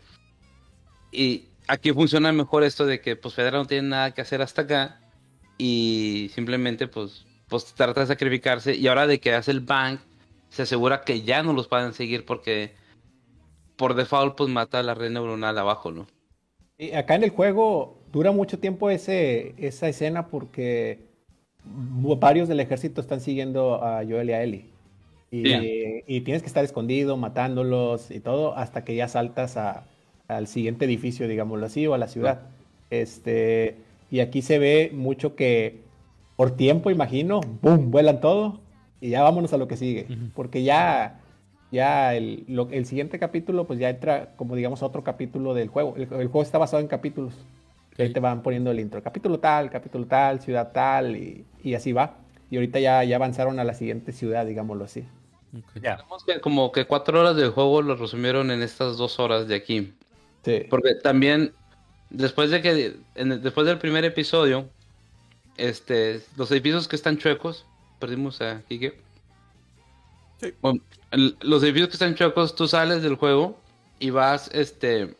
y aquí funciona mejor esto de que pues Fedra no tiene nada que hacer hasta acá y simplemente pues, pues trata de sacrificarse y ahora de que hace el bank se asegura que ya no los puedan seguir porque por default pues mata a la red neuronal abajo, ¿no? Y acá en el juego dura mucho tiempo ese, esa escena porque varios del ejército están siguiendo a Joel y a Ellie. Y, Sí. y tienes que estar escondido, matándolos y todo, hasta que ya saltas a- al siguiente edificio, digámoslo así, o a la ciudad. Este, y aquí se ve mucho que por tiempo, imagino, ¡boom! Vuelan todo y ya vámonos a lo que sigue. Ujú. Porque ya, ya el, lo- el siguiente capítulo, pues ya entra como digamos otro capítulo del juego. El, el juego está basado en capítulos. Y ahí Ok. te van poniendo el intro. Capítulo tal, capítulo tal, ciudad tal, y, y así va. Y ahorita ya, ya avanzaron a la siguiente ciudad, digámoslo así. Ok. Ya. Digamos que como que cuatro horas del juego lo resumieron en estas dos horas de aquí. Sí. Porque también, después de que, en el- después del primer episodio, este, los edificios que están chuecos, perdimos a Kike. Sí. Bueno, el- los edificios que están chuecos, tú sales del juego y vas, este,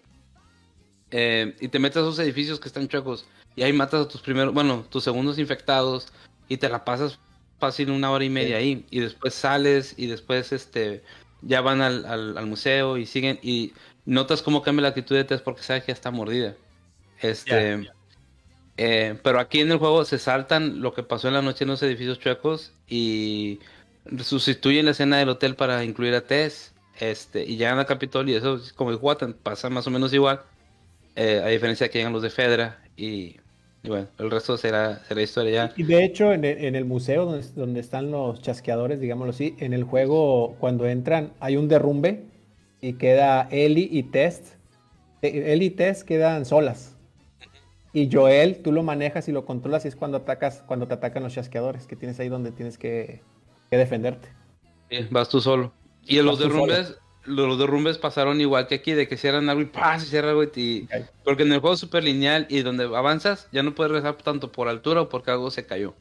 eh, y te metes a esos edificios que están chuecos y ahí matas a tus primeros, bueno, tus segundos infectados y te la pasas fácil una hora y media ahí y después sales y después, este, ya van al, al, al museo y siguen y notas cómo cambia la actitud de Tess porque sabes que ya está mordida. Este, eh, pero aquí en el juego se saltan lo que pasó en la noche en los edificios chuecos y sustituyen la escena del hotel para incluir a Tess. Este, y llegan al Capitolio y eso, como dijo Watan, pasa más o menos igual. Eh, a diferencia de que llegan los de Fedra y, y bueno, el resto será, será historia ya. Y de hecho, en el, en el museo donde, donde están los chasqueadores, digámoslo así, en el juego, cuando entran, hay un derrumbe y queda Ellie y Tess. Eh, Ellie y Tess quedan solas. Y Joel, tú lo manejas y lo controlas y es cuando atacas, cuando te atacan los chasqueadores, que tienes ahí donde tienes que, que defenderte. Sí, vas tú solo. Y en los Vas tú derrumbes, los, los derrumbes pasaron igual que aquí, de que cierran algo y ¡pah! Se cierra algo y te- Ok. porque en el juego es súper lineal y donde avanzas ya no puedes regresar tanto por altura o porque algo se cayó.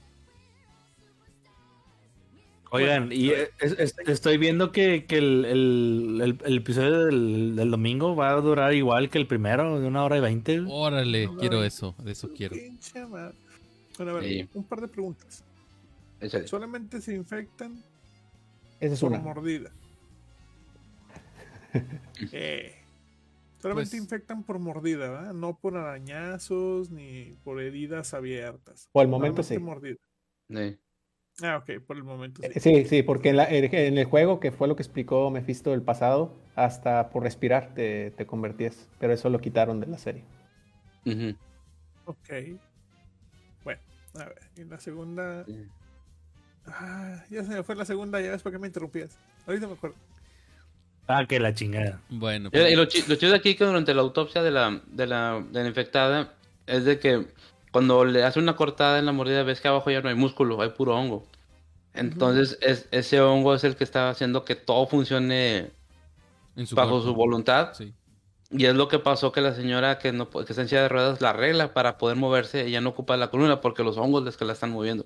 Oigan, y es- es- estoy viendo que, que el, el- el- el episodio del, del domingo va a durar igual que el primero, de una hora y veinte. Órale, No, quiero no, eso, de eso quiero. Pinche madre. Bueno, a ver, Sí. un par de preguntas. Échale. ¿Solamente se infectan Esa es por una. mordida? Eh, Solamente Pues- infectan por mordida, ¿verdad? No por arañazos ni por heridas abiertas. Por el momento Solamente sí. mordida. Sí. Ah, ok, por el momento sí. Eh, Sí, sí, porque en, la- en el juego, que fue lo que explicó Mephisto del pasado, hasta por respirar te, te convertías, pero eso lo quitaron de la serie. Ujú. Ok. Bueno, a ver, y la segunda. Sí. Ah, ya se me fue la segunda, ya ves por qué me interrumpías. Ahorita me acuerdo. Ah, que la chingada. Bueno, Y pues, y lo, chi- lo chido de aquí que durante la autopsia de la, de la, de la infectada es de que cuando le hace una cortada en la mordida ves que abajo ya no hay músculo, hay puro hongo. Entonces es, ese hongo es el que está haciendo que todo funcione en su bajo cuerpo. su voluntad. Sí. Y es lo que pasó que la señora que no pu- que está en silla de ruedas la arregla para poder moverse. Ella no ocupa la columna porque los hongos es que la están moviendo.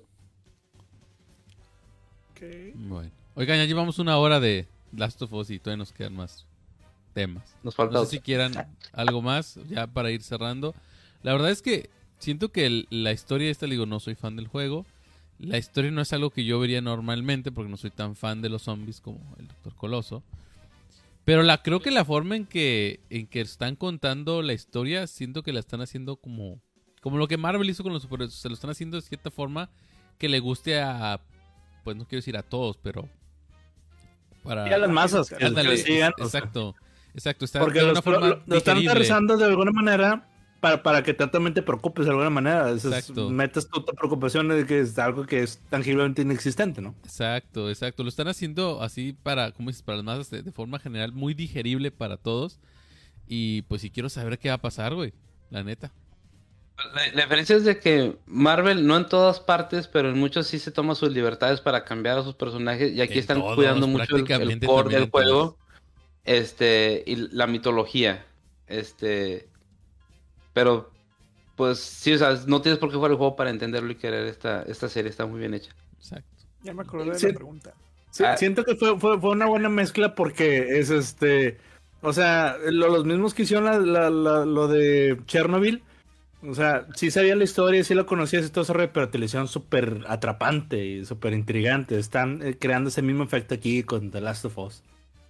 Ok. Bueno. Oigan, ya llevamos una hora de Last of Us y todavía nos quedan más temas. Nos falta No sé otro. si quieran algo más ya para ir cerrando. La verdad es que siento que el- la historia esta, le digo, no soy fan del juego. La historia no es algo que yo vería normalmente porque no soy tan fan de los zombies como el Doctor Coloso. Pero la creo que la forma en que en que están contando la historia, siento que la están haciendo como como lo que Marvel hizo con los superhéroes, se lo están haciendo de cierta forma que le guste a, pues no quiero decir a todos, pero para Y a las masas, que, ándale, que sigan, es- o sea, exacto. Exacto, está porque de los- una forma lo, lo están digerible. aterrizando de alguna manera para, para que tú también te preocupes de alguna manera. Eso es- Exacto. metes tu, tu preocupación de que es algo que es tangiblemente inexistente, ¿no? Exacto, exacto. Lo están haciendo así para, como dices, para las masas de, de forma general, muy digerible para todos. Y pues si quiero saber qué va a pasar, güey. La neta. La, la diferencia es de que Marvel, no en todas partes, pero en muchos sí se toma sus libertades para cambiar a sus personajes. Y aquí En están todos, cuidando mucho el, el prácticamente core también del en todos. juego. Este, y la mitología. Este. Pero, pues sí, o sea, no tienes por qué jugar el juego para entenderlo y querer esta, esta serie, está muy bien hecha. Exacto. Ya me acordé de Sí. la pregunta. Sí, Ah. siento que fue, fue, fue una buena mezcla porque es este. O sea, lo- los mismos que hicieron la- la- la- lo de Chernobyl. O sea, sí sabía la historia, sí lo conocías y todo eso, pero te lo hicieron súper atrapante y súper intrigante. Están eh, creando ese mismo efecto aquí con The Last of Us.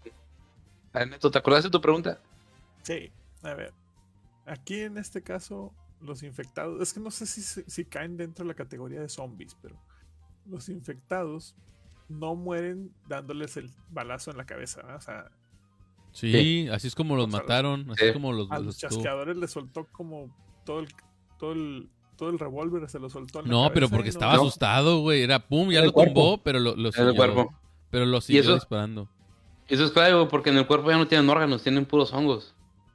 A ver, Neto, ¿te acuerdas de tu pregunta? Sí, a ver. Aquí en este caso, los infectados. Es que no sé si, si, si caen dentro de la categoría de zombies, pero los infectados no mueren dándoles el balazo en la cabeza, ¿no? O sea, Sí, Sí. así es como los O sea, mataron. Así sí. es como los, a los los estuvo. chasqueadores les soltó como todo el todo el todo el revólver se lo soltó en la No, pero cabeza porque y no- estaba No. asustado, güey. Era pum, ya En el lo tumbó, cuerpo. pero lo, lo En el siguió. cuerpo. Pero lo siguió eso- disparando. Eso es claro, güey, porque en el cuerpo ya no tienen órganos, tienen puros hongos.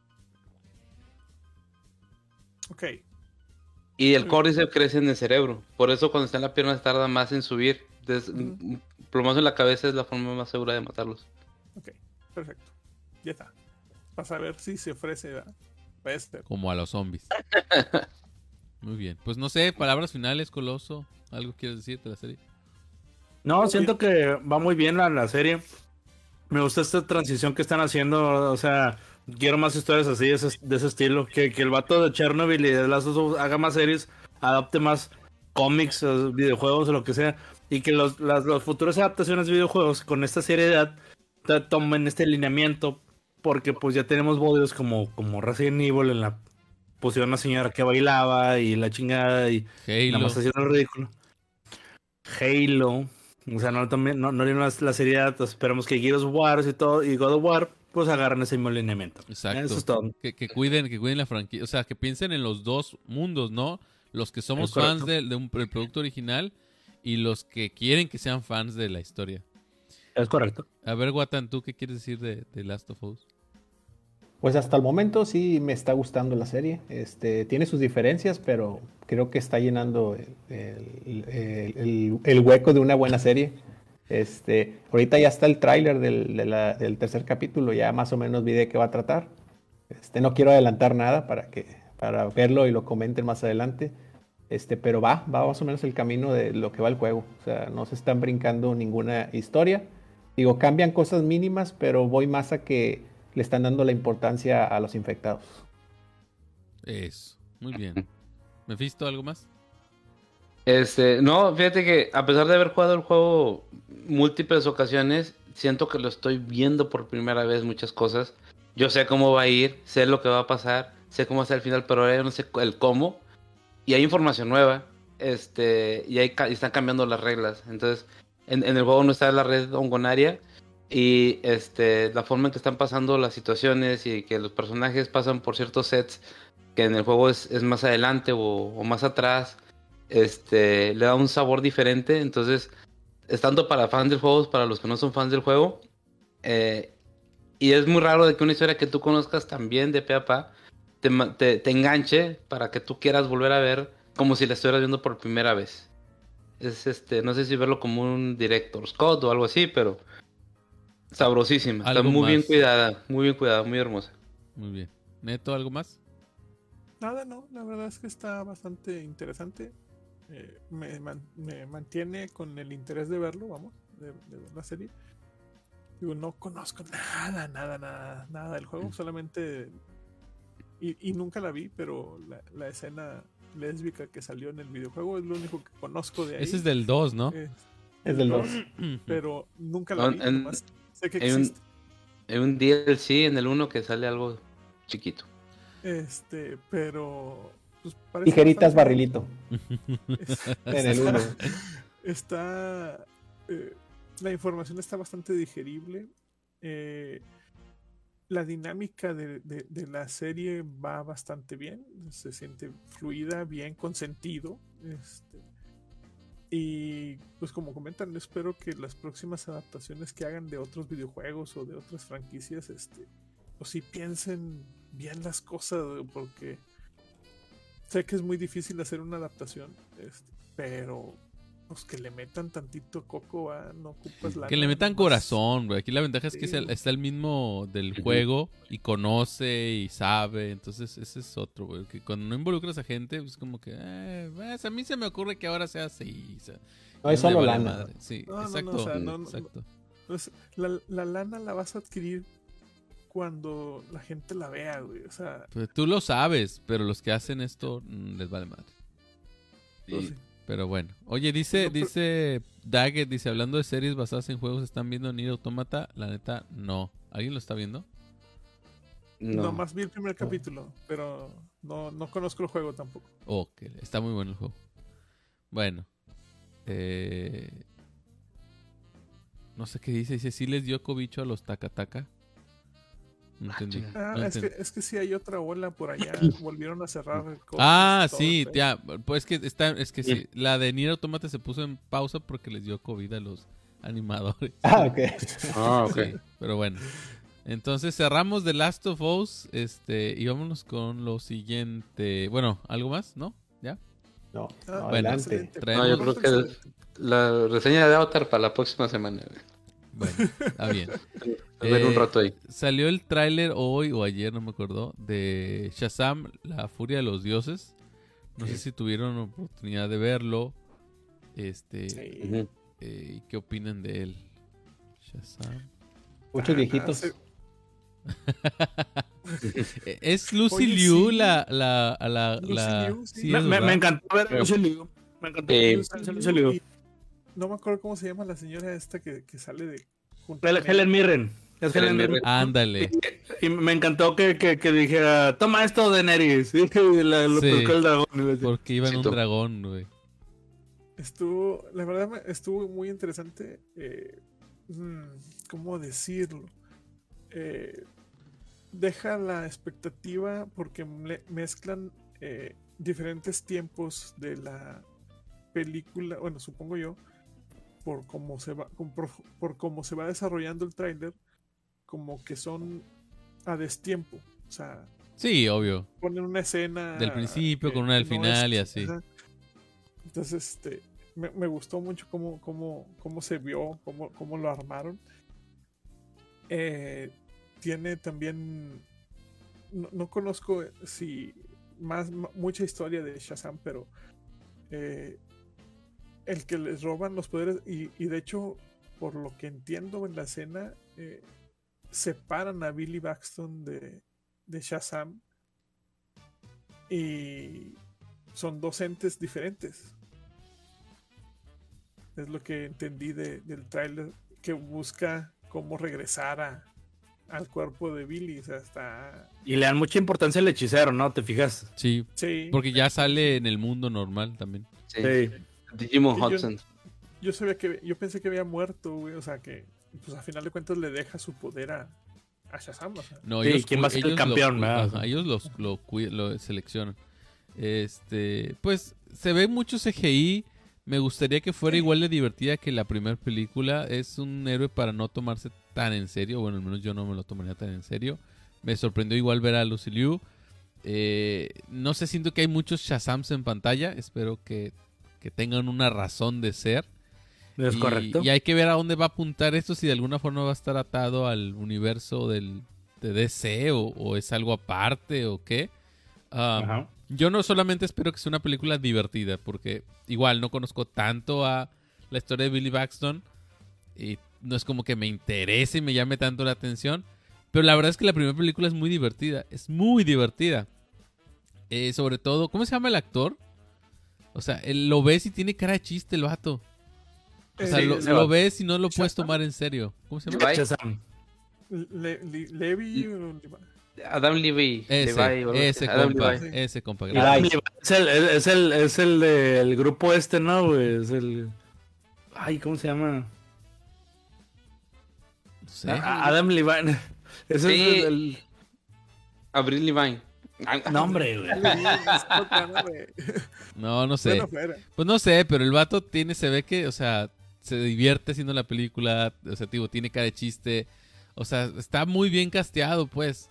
Ok, Y el córdice crece en el cerebro. Por eso cuando está en la pierna tarda más en subir. Des- Ujú. un plomazo en la cabeza es la forma más segura de matarlos. ok, perfecto. Ya está. Para saber si se ofrece, ¿verdad? Puede ser. Como a los zombies. Muy bien. Pues no sé, palabras finales, Coloso. ¿Algo quieres decir de la serie? No, siento que va muy bien la, la serie. Me gusta esta transición que están haciendo. O sea, quiero más historias así, de ese, de ese estilo. Que, que el vato de Chernobyl y de Last of Us haga más series, adapte más cómics, eh, videojuegos o lo que sea. Y que los, las los futuras adaptaciones de videojuegos con esta seriedad te- tomen este lineamiento. Porque pues ya tenemos bodies como, como Resident Evil en la pusieron una señora que bailaba y la chingada y nada Halo. más haciendo el ridículo. Halo. O sea, no, también, no, no dieron la, la seriedad. Esperamos que Gears of War y todo, y God of War, pues agarren ese mismo lineamiento. Exacto. Eso es todo. Que, que cuiden, que cuiden la franquicia. O sea, que piensen en los dos mundos, ¿no? Los que somos Es correcto. fans del de un- del producto original y los que quieren que sean fans de la historia. Es correcto. A ver, Watan, ¿tú qué quieres decir de, de Last of Us? Pues hasta el momento sí me está gustando la serie. Este, tiene sus diferencias, pero creo que está llenando el, el- el- el- el hueco de una buena serie. Este, ahorita ya está el tráiler del, de la- del tercer capítulo, ya más o menos vi de qué va a tratar. Este, no quiero adelantar nada para que para verlo y lo comenten más adelante. Este, pero va, va más o menos el camino de lo que va el juego. O sea, no se están brincando ninguna historia. Digo, cambian cosas mínimas, pero voy más a que le están dando la importancia a los infectados. Eso. Muy bien. ¿Mephisto, algo más? Este, no, fíjate que a pesar de haber jugado el juego múltiples ocasiones, siento que lo estoy viendo por primera vez muchas cosas. yo sé cómo va a ir, sé lo que va a pasar, sé cómo va a ser el final, pero ahora yo no sé el cómo. Y hay información nueva, este, y, hay, ca- y están cambiando las reglas. Entonces, en, en el juego no está la red ongonaria, y este, la forma en que están pasando las situaciones y que los personajes pasan por ciertos sets que en el juego es, es más adelante o, o más atrás, este, le da un sabor diferente. Entonces, es tanto para fans del juego, para los que no son fans del juego. eh, y es muy raro de que una historia que tú conozcas también de pe a pa te, ma- te, te enganche para que tú quieras volver a ver como si la estuvieras viendo por primera vez. Es este, no sé si verlo como un director's cut o algo así, pero sabrosísima. Está Algo muy bien más. cuidada, muy bien cuidada, muy hermosa. Muy bien. ¿Neto, algo más? Nada, no, la verdad es que está bastante interesante. Eh, me, man- me mantiene con el interés de verlo, vamos, de, de ver la serie. Digo, no conozco nada, nada, nada, nada del juego, solamente. Y, y nunca la vi, pero la, la escena lésbica que salió en el videojuego es lo único que conozco de ahí. Ese es del dos, ¿no? Eh, Es del dos. pero nunca la No, vi, en- nomás sé que hay un- existe. Hay un D L C en el uno que sale algo chiquito. Este, pero. Pues, parece Tijeritas bastante- barrilito. es- En el uno. Está. eh, la información está bastante digerible. eh, la dinámica de, de- de la serie va bastante bien. Se siente fluida, bien, con sentido. Este, y pues como comentan, espero que las próximas adaptaciones que hagan de otros videojuegos o de otras franquicias, este, o si piensen bien las cosas, porque sé que es muy difícil hacer una adaptación, este, pero pues que le metan tantito coco, ¿va? No ocupas la Que le metan corazón, güey. Aquí la ventaja es que Sí. es el- está el mismo del Ujú. juego y conoce y sabe. Entonces, ese es otro, güey. Que cuando no involucras a gente, pues como que, eh, pues, a mí se me ocurre que ahora sea así. O sea, No, es me solo vale lana. madre. Sí, No, no, no, exacto. o sea, no, no, exacto. Pues, la, la lana la vas a adquirir cuando la gente la vea, güey. O sea, Pues tú lo sabes, pero los que hacen esto mm, les vale madre. pues, Y- sí. Pero bueno. Oye, dice, No, pero- dice Daggett, dice, hablando de series basadas en juegos, ¿están viendo Nier Automata? La neta, no. ¿Alguien lo está viendo? No. Nomás vi el primer capítulo, pero no, no conozco el juego tampoco. Oh, que está muy bueno el juego. Bueno. Eh... No sé qué dice. Dice, ¿sí les dio cobicho a los Takataka? No Ah, entendí. chinga. Ah, no es, que, entendí. es que sí hay otra ola por allá. Volvieron a cerrar. cosas, Ah, todo sí, el pedo. ya. Pues que está, es que sí. Sí. La de Nier Automata se puso en pausa porque les dio COVID a los animadores. Ah, ok. Ah, ok. Sí, pero bueno. Entonces cerramos The Last of Us, este, y vámonos con lo siguiente. Bueno, ¿algo más? ¿No? ¿Ya? No, Ah, no, bueno, adelante. excelente. traemos- No, yo creo que Excelente. la reseña de Avatar para la próxima semana. güey. Bueno, está bien. A ver un Eh, rato ahí. Salió el tráiler hoy o ayer, no me acuerdo, de Shazam, la furia de los dioses. No sé si tuvieron oportunidad de verlo. Este, Sí. Ujú. eh, ¿y qué opinan de él? Shazam. Muchos Ah, viejitos. se- Eh, Es Lucy Oye, Liu sí. la, la, la, Lucy la- Liu, sí. sí Me, es, me- ¿verdad? me encantó ver a Pero- Lucy Liu. Me encantó Eh, ver a Lucy Lucy Liu Liu. y- No me acuerdo cómo se llama la señora esta que, que sale de. junto Hel- con Helen ella. Mirren. Es Helen Helen Mirren. Mirren. Ándale. Y me encantó que, que, que dijera, toma esto de Neris. Y la- lo Sí. pescó el dragón. y le- Porque iba en Sí, un tú. dragón, güey. Estuvo, la verdad, me- estuvo muy interesante. eh, mm, ¿Cómo decirlo? Eh, deja la expectativa porque mle- mezclan eh, diferentes tiempos de la película, bueno, supongo yo, por cómo se va, com- por, por cómo se va desarrollando el tráiler, como que son a destiempo. O sea, Sí, obvio. ponen una escena Del principio que- con una del que no final y es- así. ajá. Entonces, este, me, me gustó mucho cómo, cómo, cómo se vio, cómo, cómo lo armaron. Eh, tiene también, no, no conozco si más ma- mucha historia de Shazam, pero eh, el que les roban los poderes y, y de hecho, por lo que entiendo en la escena, eh, separan a Billy Baxton de, de Shazam y son dos entes diferentes. Es lo que entendí de- del tráiler, que busca cómo regresar a, al cuerpo de Billy, o sea, está... Y le dan mucha importancia al hechicero, ¿no? ¿Te fijas? Sí, Sí. porque ya sale en el mundo normal también. Sí. Sí. Digimon Sí, yo- Hudson. Yo sabía que, yo pensé que había muerto, güey, o sea, que pues a final de cuentas le deja su poder a, a Shazam, o sea. No, Sí, ellos, ¿quién cu- va a ser el ellos campeón, lo, verdad? ajá, ellos los, lo, cui- lo seleccionan. Este, pues se ve mucho C G I. Me gustaría que fuera igual de divertida que la primera película. Es un héroe para no tomarse tan en serio. Bueno, al menos yo no me lo tomaría tan en serio. Me sorprendió igual ver a Lucy Liu. Eh, no sé, siento que hay muchos Shazams en pantalla. Espero que, que tengan una razón de ser. Es y, correcto. y hay que ver a dónde va a apuntar esto. Si de alguna forma va a estar atado al universo del, de D C o, o es algo aparte o qué. Ah, Ajá. yo no solamente espero que sea una película divertida, porque igual no conozco tanto a la historia de Billy Baxton y no es como que me interese y me llame tanto la atención, pero la verdad es que la primera película es muy divertida, es muy divertida. Eh, sobre todo, ¿cómo se llama el actor? O sea, él lo ves y tiene cara de chiste el vato. O sea, Eh, lo, sí, lo ves y no lo Shazam. puedes tomar en serio. ¿Cómo se llama? Levi. Shazam. Le, Le- Levi... o Levi- Adam Levy. Ese, Levi, o- ese Adam compa, Levi. ese compa. Levi. gracias. Es el, es el, es el del grupo este, ¿no, güey? Es el... Ay, ¿cómo se llama? No sé. A- Adam Levine. Ese Sí. es el... el- Abril Levine. No, hombre, güey. No, no sé. Bueno, fuera. Pues no sé, pero el vato tiene, se ve que, o sea, se divierte haciendo la película, o sea, digo, tiene cara de chiste, o sea, está muy bien casteado, pues.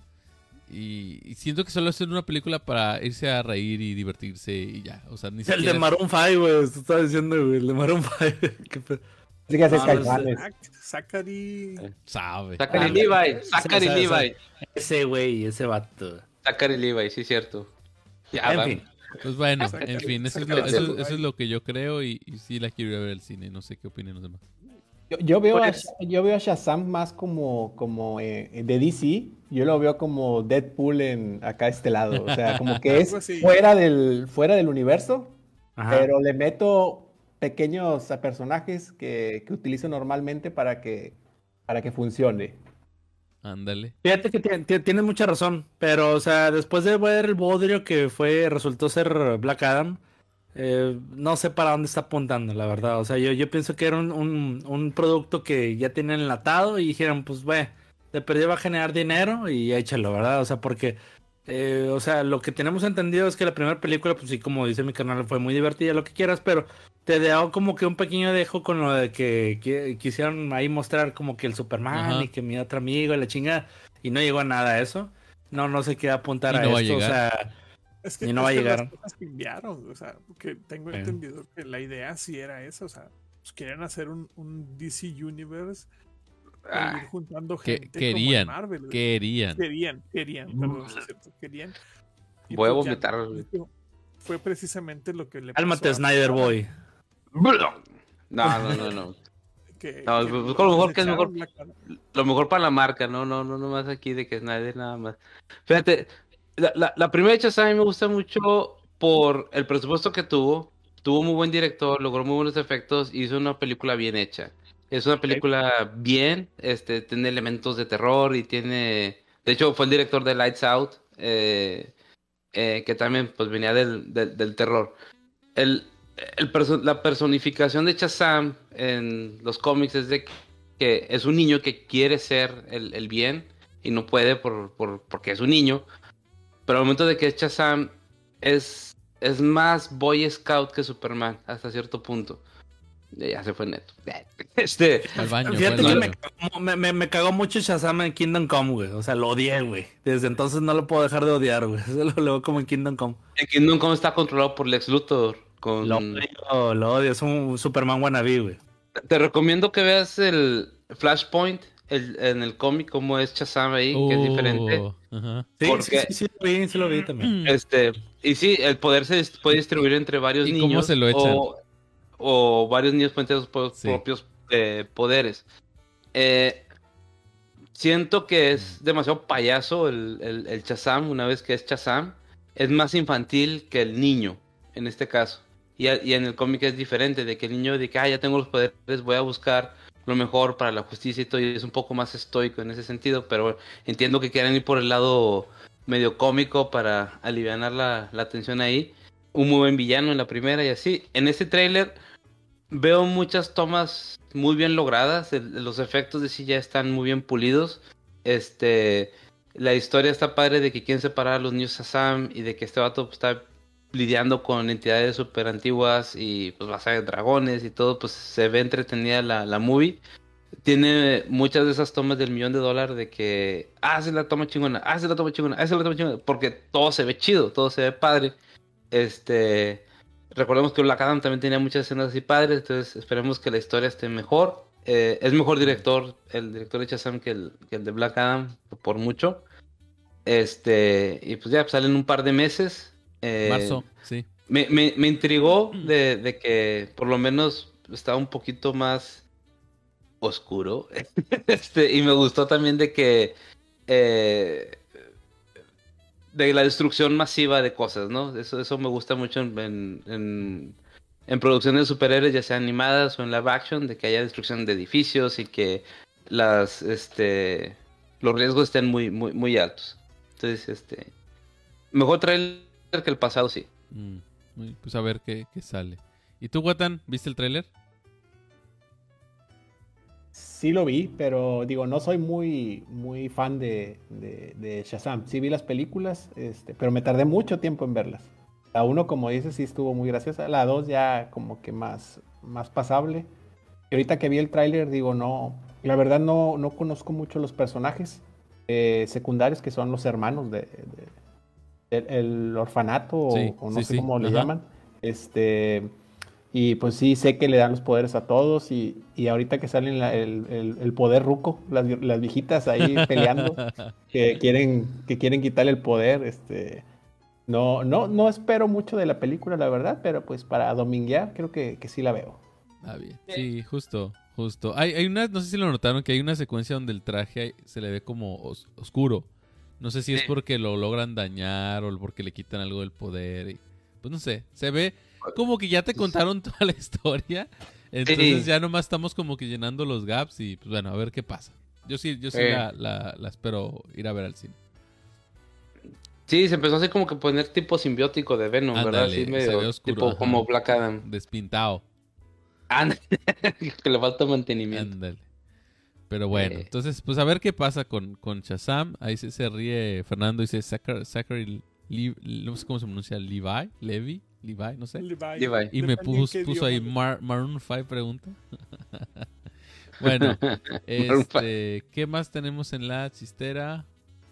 Y, y siento que solo es una película para irse a reír y divertirse y ya, o sea, ni El siquiera... de Maroon five, güey. Te estaba diciendo, güey. El de Maroon five. Qué pe- Así que haces No, no sé. Caifanes. Zac- Zachary... sabe. Zachary Ah, Levi. sí, Zachary sabe, Levi. sabe. Ese güey, ese vato. Zachary Levi, sí, cierto. Ya, En va. fin. Pues bueno, Saca- en fin, eso es, saca- lo, eso, eso es lo que yo creo y, y sí la quiero ir a ver al cine, no sé qué opinan los demás. Yo, yo veo Pues- a, yo veo a Shazam más como, como eh, de D C. Yo lo veo como Deadpool en acá este lado. O sea, como que es Algo así. fuera del, fuera del universo, Ajá. pero le meto pequeños a personajes que, que utilizo normalmente para que, para que funcione. Ándale. Fíjate que ti- ti- tienes mucha razón, pero, o sea, después de ver el bodrio que fue, resultó ser Black Adam, eh, no sé para dónde está apuntando, la verdad. O sea, yo, yo pienso que era un, un, un producto que ya tenían enlatado y dijeron, pues, ve, de perdido va a generar dinero y échalo, ¿verdad? O sea, porque, eh, o sea, lo que tenemos entendido es que la primera película, pues sí, como dice mi canal, fue muy divertida, lo que quieras, pero te dio como que un pequeño dejo con lo de que, que quisieron ahí mostrar como que el Superman Ajá. y que mi otro amigo y la chinga, y no llegó a nada eso. No, no sé qué va a apuntar Y a no va a esto, o llegar. sea, Es que, Y no es va a que llegar. las cosas cambiaron, o sea, porque tengo Sí. entendido que la idea sí era esa, o sea, pues querían hacer un, un D C Universe para Ah, ir juntando Que, gente querían, como en Marvel. güey. querían. Querían, querían, perdón, es cierto, querían. Y Voy a pues ya, vomitar, güey. fue precisamente lo que le cálmate, pasó a- Snyder Boy. No, no, no, no. que- No, que pues, con lo mejor que es echaron mejor. Black Adam. Lo mejor para la marca, no, no, no, no más aquí de que Snyder nada más. Fíjate, la, la, la primera de Shazam a mí me gusta mucho por el presupuesto que tuvo. Tuvo muy buen director, logró muy buenos efectos, hizo una película bien hecha. Es una película bien, este, tiene elementos de terror y tiene, de hecho fue el director de Lights Out, eh, eh, que también pues venía del, del, del terror. El, el perso- la personificación de Shazam en los cómics es de que es un niño que quiere ser el, el bien y no puede por, por, porque es un niño, pero al momento de que es Shazam es, es más Boy Scout que Superman hasta cierto punto. Ya se fue neto. Este, Al baño, fue Fíjate al que baño. me, cagó- me, me, me cagó mucho Shazam en Kingdom Come, güey. O sea, lo odié, güey. Desde entonces no lo puedo dejar de odiar, güey. Eso lo leo como en Kingdom Come. en Kingdom Come está controlado por Lex Luthor. Con... Lo odio, lo odio. Es un Superman wannabe, güey. Te recomiendo que veas el Flashpoint el, en el cómic, como es Shazam ahí, que es diferente. Oh, ajá. Sí, ¿Por sí, qué? sí, sí, lo vi, sí lo vi también. Este, y sí, el poder se dis- puede distribuir entre varios ¿Y niños. cómo se lo echan? O, o varios niños pueden tener sus pro- Sí. propios eh, poderes. Eh, siento que es demasiado payaso el, el, el Shazam, una vez que es Shazam. Es más infantil que el niño, en este caso. Y, a- y en el cómic es diferente, de que el niño de que, ah, ya tengo los poderes, voy a buscar lo mejor para la justicia y todo, y es un poco más estoico en ese sentido, pero entiendo que quieren ir por el lado medio cómico para alivianar la, la tensión ahí. Un muy buen villano en la primera y así. En este tráiler veo muchas tomas muy bien logradas, el- los efectos de sí ya están muy bien pulidos. Este, la historia está padre de que quieren separar a los niños Shazam y de que este vato pues, está lidiando con entidades súper antiguas y pues basada en dragones y todo, pues se ve entretenida la, la movie. Tiene muchas de esas tomas del millón de dólares de que hace la toma chingona, hace la toma chingona, hace la toma chingona, porque todo se ve chido, todo se ve padre. Este, recordemos que Black Adam también tenía muchas escenas así padres, entonces esperemos que la historia esté mejor. Eh, es mejor director, el director de Shazam que el, que el de Black Adam, por mucho. Este, y pues ya pues, salen un par de meses. Eh, Marzo, sí. me, me, me intrigó de, de que por lo menos estaba un poquito más oscuro. Este, y me gustó también de que eh, de la destrucción masiva de cosas, ¿no? Eso, eso me gusta mucho en, en, en, en producciones de superhéroes, ya sea animadas o en live action, de que haya destrucción de edificios y que las este los riesgos estén muy, muy, muy altos. Entonces, este mejor trailer que el pasado, sí. Mm, muy- pues a ver qué, qué sale. ¿Y tú, Watan, viste el tráiler? Sí lo vi, pero digo, no soy muy, muy fan de, de, de Shazam. Sí vi las películas, este, pero me tardé mucho tiempo en verlas. La uno, como dices, sí estuvo muy graciosa. La dos ya como que más, más pasable. Y ahorita que vi el tráiler, digo, no, la verdad no, no conozco mucho los personajes eh, secundarios que son los hermanos de, de- del el orfanato o, Sí, o no sí, sé sí, cómo le ajá. llaman. Este, y pues sí, sé que le dan los poderes a todos y, y ahorita que salen la- el, el- el poder ruco, las, las viejitas ahí peleando, que quieren, que quieren quitarle el poder, este, no, no, no espero mucho de la película, la verdad, pero pues para dominguear creo que, que sí la veo. Ah, bien. Sí, justo, justo. Hay, hay una, no sé si lo notaron, que hay una secuencia donde el traje se le ve como os- oscuro. No sé si es Sí. porque lo logran dañar o porque le quitan algo del poder. y- pues no sé, se ve como que ya te contaron toda la historia. Entonces Sí. ya nomás estamos como que llenando los gaps y pues bueno, a ver qué pasa. Yo sí, yo sí Eh. la, la- la espero ir a ver al cine. Sí, se empezó a hacer como que poner tipo simbiótico de Venom, ¿verdad? Ándale, Así se medio ve oscuro, tipo ajá. como Black Adam. Despintado. Ándale, que le falta mantenimiento. Ándale. Pero bueno, Eh. entonces, pues a ver qué pasa con, con Shazam. Ahí se, se ríe Fernando, dice Zachary, Zachary Levi, no sé cómo se pronuncia, Levi, Levi, Levi, no sé. Levi. Levi. Y me Depende en puso, qué puso ahí idioma. Mar- Maroon cinco pregunta. Bueno, este, ¿qué más tenemos en la chistera?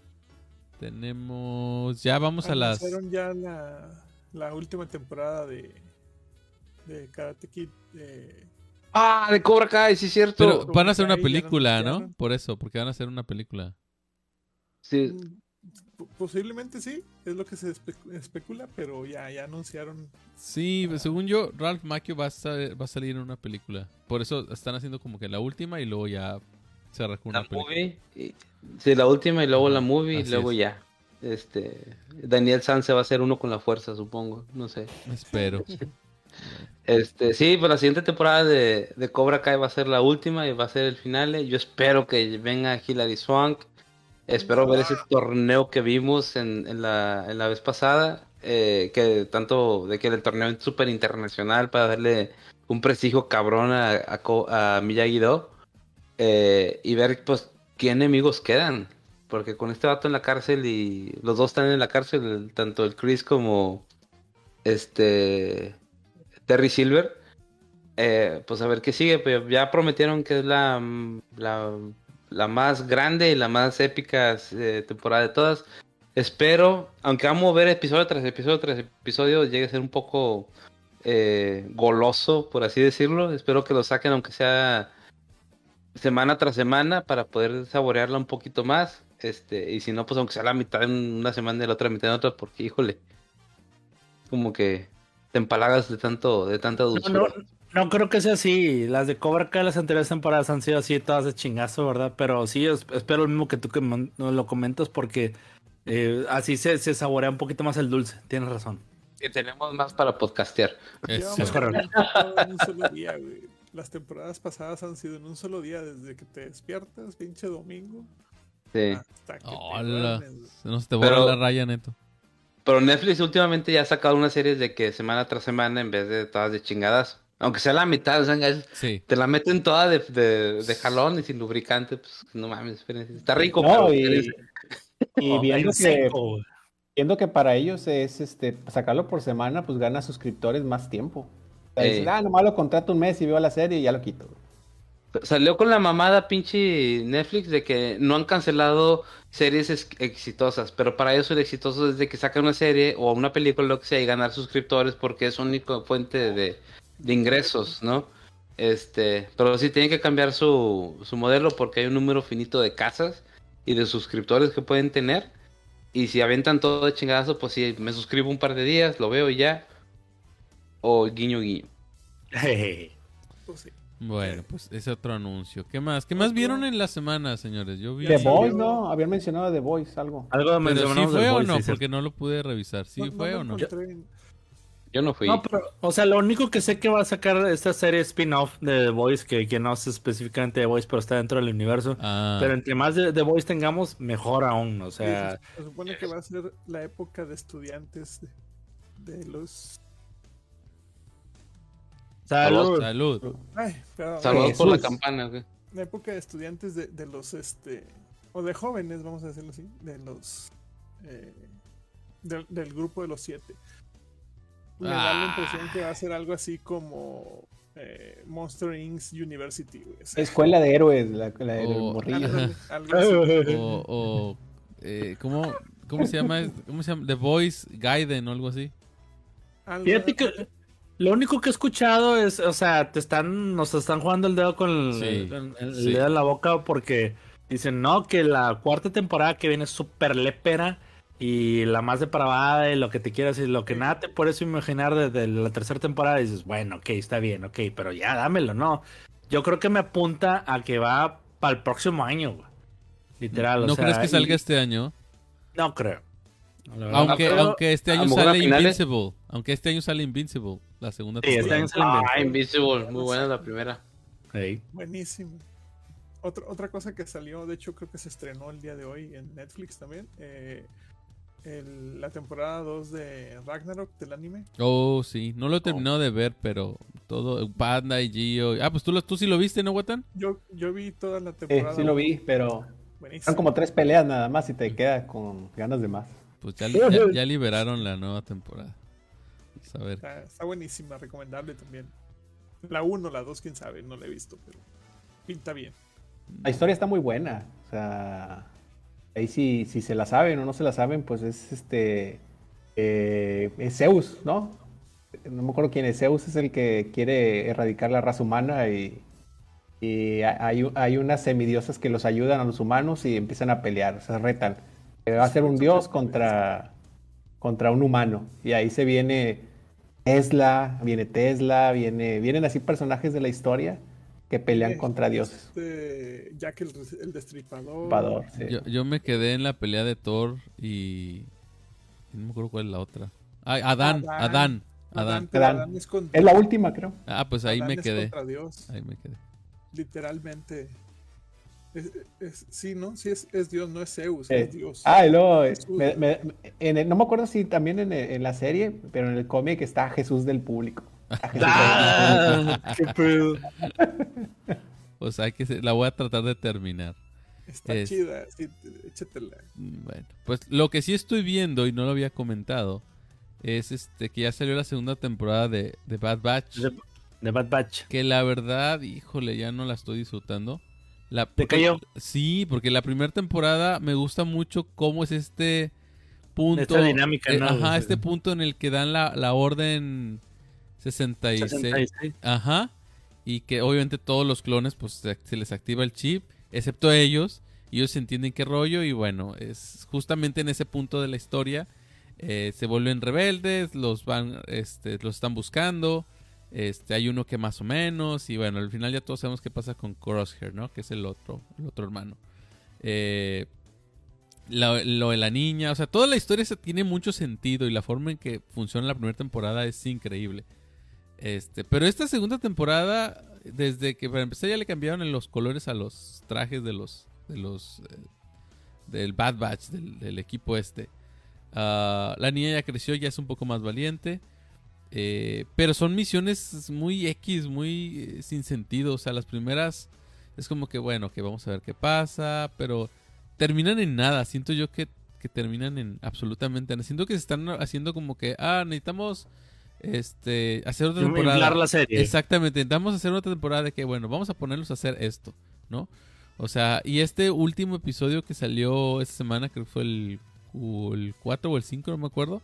Tenemos, ya vamos a las... Anunciaron ya la, la última temporada de, de Karate Kid. de- Ah, de Cobra Kai, sí es cierto. Pero van a hacer una Ahí ya lo película, ¿no? anunciaron. Por eso, porque van a hacer una película. Sí. Mm, p- Posiblemente sí, es lo que se espe- especula, pero ya, ya anunciaron. Sí, pues, según yo, Ralph Macchio va a, sa- va a salir en una película. Por eso están haciendo como que la última y luego ya cerrar con La una película. movie. y- sí, la última y luego la movie y Así luego es. ya. Este, Daniel San se va a hacer uno con la fuerza, supongo. No sé. Espero. Este, sí, pues la siguiente temporada de, de Cobra Kai va a ser la última y va a ser el final. Yo espero que venga Hilary Swank. Espero ver ese torneo que vimos en, en la, en la vez pasada. eh, que tanto de que el torneo es súper internacional para darle un prestigio cabrón a, a, Ko- a Miyagi-Do. eh, y ver pues qué enemigos quedan. Porque con este vato en la cárcel y los dos están en la cárcel, el- tanto el Chris como este Terry Silver. eh, pues a ver qué sigue. Pero ya prometieron que es la, la, la más grande y la más épica eh, temporada de todas. Espero, aunque vamos a ver episodio tras episodio tras episodio, llegue a ser un poco eh, goloso, por así decirlo. Espero que lo saquen, aunque sea semana tras semana, para poder saborearla un poquito más. Este, y si no, pues aunque sea la mitad en una semana y la otra mitad en otra, porque híjole, como que te empalagas de tanto, de tanta No, dulzura. no, no creo que sea así. Las de Cobra Kai las anteriores temporadas han sido así, todas de chingazo, ¿verdad? Pero sí, es- espero lo mismo que tú que man- nos lo comentas porque eh, así se, se saborea un poquito más el dulce. Tienes razón. Y tenemos más para podcastear. Eso. Llevamos Es correcto. todo en un solo día, güey. las temporadas pasadas han sido en un solo día, desde que te despiertas, pinche domingo, Sí. hasta que te Hola. duermes. No se te borra Pero- la raya, neto. Pero Netflix últimamente ya ha sacado unas series de que semana tras semana en vez de todas de chingadas. Aunque sea la mitad, o sea, es- Sí. te la meten toda de, de, de jalón y sin lubricante, pues no mames, espérense. Está rico, No, pero y, espérense. y Oh, viendo en que, seco. viendo que para ellos es este sacarlo por semana, pues gana suscriptores más tiempo. O sea, Ey. dicen, ah, nomás lo contrato un mes y veo la serie y ya lo quito. Salió con la mamada pinche Netflix de que no han cancelado series ex- exitosas, pero para ellos el exitoso es de que sacan una serie o una película, lo que sea, y ganar suscriptores porque es su única fuente de, de ingresos, ¿no? Este, pero sí tienen que cambiar su, su modelo porque hay un número finito de casas y de suscriptores que pueden tener. Y si aventan todo de chingadazo, pues sí, me suscribo un par de días, lo veo y ya. O guiño guiño. Jeje. Pues sí. Bueno, pues ese otro anuncio. ¿Qué más? ¿Qué más vieron en la semana, señores? Yo vi... The Sí, Voice, yo- ¿no? Habían mencionado The Voice, algo. Algo Pero sí mencionamos fue del o Voice, no, sí, porque no lo pude revisar. ¿Sí No- fue no o lo no? encontré. Yo no fui. No, pero, o sea, lo único que sé que va a sacar esta serie spin-off de The Voice, que, que no sé específicamente The Voice, pero está dentro del universo. Ah, Pero entre más de The Voice tengamos, mejor aún. O Sí, sea, se, se supone que va a ser la época de estudiantes de, de los... salud. salud. Ay, perdón. Saludos por la Jesús. campana, güey. La época de estudiantes de, de los, este... O de jóvenes, vamos a decirlo así. De los... eh, del, del grupo de los siete. Me da la impresión que va a ser algo así como... eh, Monster Incorporated. University, güey. O sea, Escuela de héroes, la, la del Oh. morrillo. ándale, algo así. O, o eh, ¿cómo, ¿cómo se llama? ¿Cómo se llama? The Voice Gaiden o algo así. Algo- Fíjate que lo único que he escuchado es, o sea, te están, nos están jugando el dedo con el, Sí, el- el sí. dedo en la boca porque dicen, no, que la cuarta temporada que viene es súper lépera y la más depravada y lo que te quieras y lo que nada te puedes imaginar desde la tercera temporada. Y dices, bueno, ok, está bien, ok, pero ya dámelo, ¿no? Yo creo que me apunta a que va para el próximo año, güey. Literal, o ¿No sea, crees que salga y- este año? No creo. La verdad, Aunque, no creo. aunque este a año lo mejor a sale finales. Invincible. Aunque este año sale Invincible, la segunda Sí, este temporada. año sale Ah, Invincible. Invisible, muy buena la primera. Ey. Buenísimo. Otra, otra cosa que salió, de hecho creo que se estrenó el día de hoy en Netflix también. eh, el- la temporada dos de Ragnarok del anime. Oh, sí. No lo he terminado de ver, pero todo. Panda y Gio. Ah, pues tú, lo- tú sí lo viste, ¿no, Watan? Yo, yo vi toda la Eh, temporada. sí lo vi, pero Buenísimo. son como tres peleas nada más y te quedas con ganas de más. Pues ya, ya, ya liberaron la nueva temporada. Vamos a ver. Está, está buenísima, recomendable también. La uno, la dos, quién sabe, no la he visto, pero pinta bien. La historia está muy buena. O sea, ahí si, si se la saben o no se la saben, pues es este. eh, es Zeus, ¿no? No me acuerdo quién es. Zeus es el que quiere erradicar la raza humana y, y ha- hay, hay unas semidiosas que los ayudan a los humanos y empiezan a pelear, se retan. Eh, Va a ser un dios contra, contra un humano. Y ahí se viene Tesla, viene Tesla, viene, vienen así personajes de la historia que pelean Este, contra dioses. Este, Jack el, el destripador. Destripador, sí. Yo, yo me quedé en la pelea de Thor y. No me acuerdo cuál es la otra. Ah, Adán, Adán. Adán. Adán, Adán. pero Adán. Adán es contra, Es la última, creo. Ah, pues ahí Adán me es quedé. contra Dios, Ahí me quedé. literalmente. Es, es- sí, ¿no? Sí, es, es Dios, no es Zeus, Eh, es Dios. Ah, y luego, eh, Jesús. me- me- en el- no me acuerdo si también en, el- en la serie, pero en el cómic está Jesús del público. Está Jesús del público. Ah, qué pedo. Pues hay que se- la voy a tratar de terminar. Está es- chida, sí, échatela. Mm, Bueno, pues lo que sí estoy viendo y no lo había comentado es este que ya salió la segunda temporada de, de Bad Batch. De, de Bad Batch. Que la verdad, híjole, ya no la estoy disfrutando. La, ¿Te cayó? Sí, porque la primera temporada me gusta mucho cómo es este punto. Esta dinámica, eh, ¿no? Ajá, Sí. este punto en el que dan la, la orden sesenta y seis. sesenta y seis. Ajá. Y que obviamente todos los clones, pues se, se les activa el chip, excepto ellos. Y ellos entienden qué rollo. Y bueno, es justamente en ese punto de la historia. eh, se vuelven rebeldes, los van, este, los están buscando. Este, hay uno que más o menos. Y bueno, al final ya todos sabemos qué pasa con Crosshair, ¿no? Que es el otro, el otro hermano. Eh, lo, lo de la niña. O sea, toda la historia se tiene mucho sentido. Y la forma en que funciona la primera temporada es increíble. Este, pero esta segunda temporada desde que para empezar ya le cambiaron los colores a los trajes de los, de los, eh, del Bad Batch, del, del equipo este. Uh, la niña ya creció, ya es un poco más valiente. Eh, pero son misiones muy X, muy eh, sin sentido. O sea, las primeras es como que bueno, que vamos a ver qué pasa, pero terminan en nada. Siento yo que, que terminan en absolutamente nada. Siento que se están haciendo como que, ah, necesitamos este hacer otra temporada. Inflar la serie. Exactamente, necesitamos hacer otra temporada de que bueno, vamos a ponerlos a hacer esto, ¿no? O sea, y este último episodio que salió esta semana, creo que fue el, el cuatro o el cinco, no me acuerdo.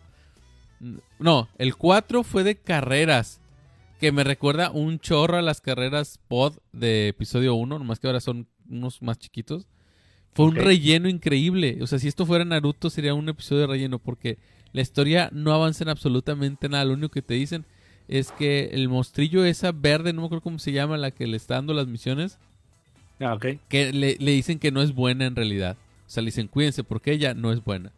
No, el cuatro fue de carreras, que me recuerda un chorro a las carreras pod de episodio uno, nomás que ahora son unos más chiquitos. Fue okay. Un relleno increíble. O sea, si esto fuera Naruto sería un episodio de relleno, porque la historia no avanza en absolutamente nada. Lo único que te dicen es que el monstrillo esa verde, no me acuerdo cómo se llama, la que le está dando las misiones, ah, okay. que le, le dicen que no es buena en realidad. O sea, le dicen cuídense porque ella no es buena.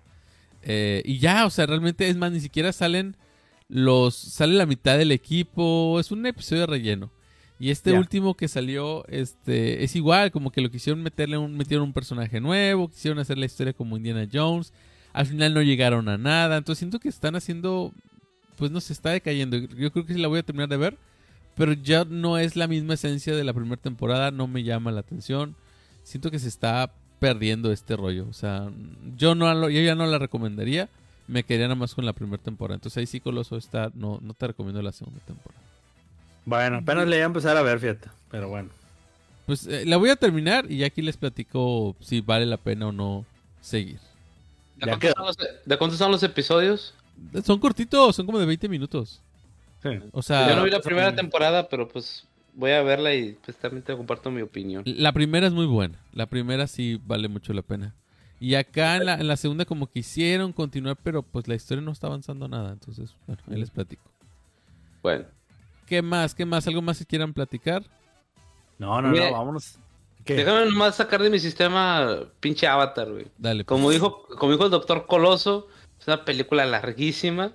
Eh, y ya, o sea, realmente es más, ni siquiera salen los, sale la mitad del equipo, es un episodio de relleno. Y este yeah. último que salió, este, es igual, como que lo quisieron meterle un, metieron un personaje nuevo, quisieron hacer la historia como Indiana Jones, al final no llegaron a nada, entonces siento que están haciendo, pues no se está decayendo. Yo creo que sí la voy a terminar de ver, pero ya no es la misma esencia de la primera temporada, no me llama la atención, siento que se está perdiendo este rollo. O sea, yo no yo ya no la recomendaría. Me quedaría nada más con la primera temporada. Entonces ahí sí, Coloso, está, no, no te recomiendo la segunda temporada. Bueno, apenas le voy a empezar a ver, fíjate. Pero bueno. Pues eh, la voy a terminar y aquí les platico si vale la pena o no seguir. ¿De cuántos, son los, ¿De cuántos son los episodios? Son cortitos, son como de veinte minutos. Sí. O sea, yo no vi la primera temporada, pero pues voy a verla y pues también te comparto mi opinión. La primera es muy buena. La primera sí vale mucho la pena. Y acá en la, en la segunda como quisieron continuar, pero pues la historia no está avanzando nada. Entonces, bueno, ahí les platico. Bueno. ¿Qué más? ¿Qué más? ¿Algo más que quieran platicar? No, no, Mire, no, vámonos. ¿Qué? Déjame nomás sacar de mi sistema pinche Avatar, güey. Dale. Como pues. dijo, como dijo el doctor Coloso, es una película larguísima.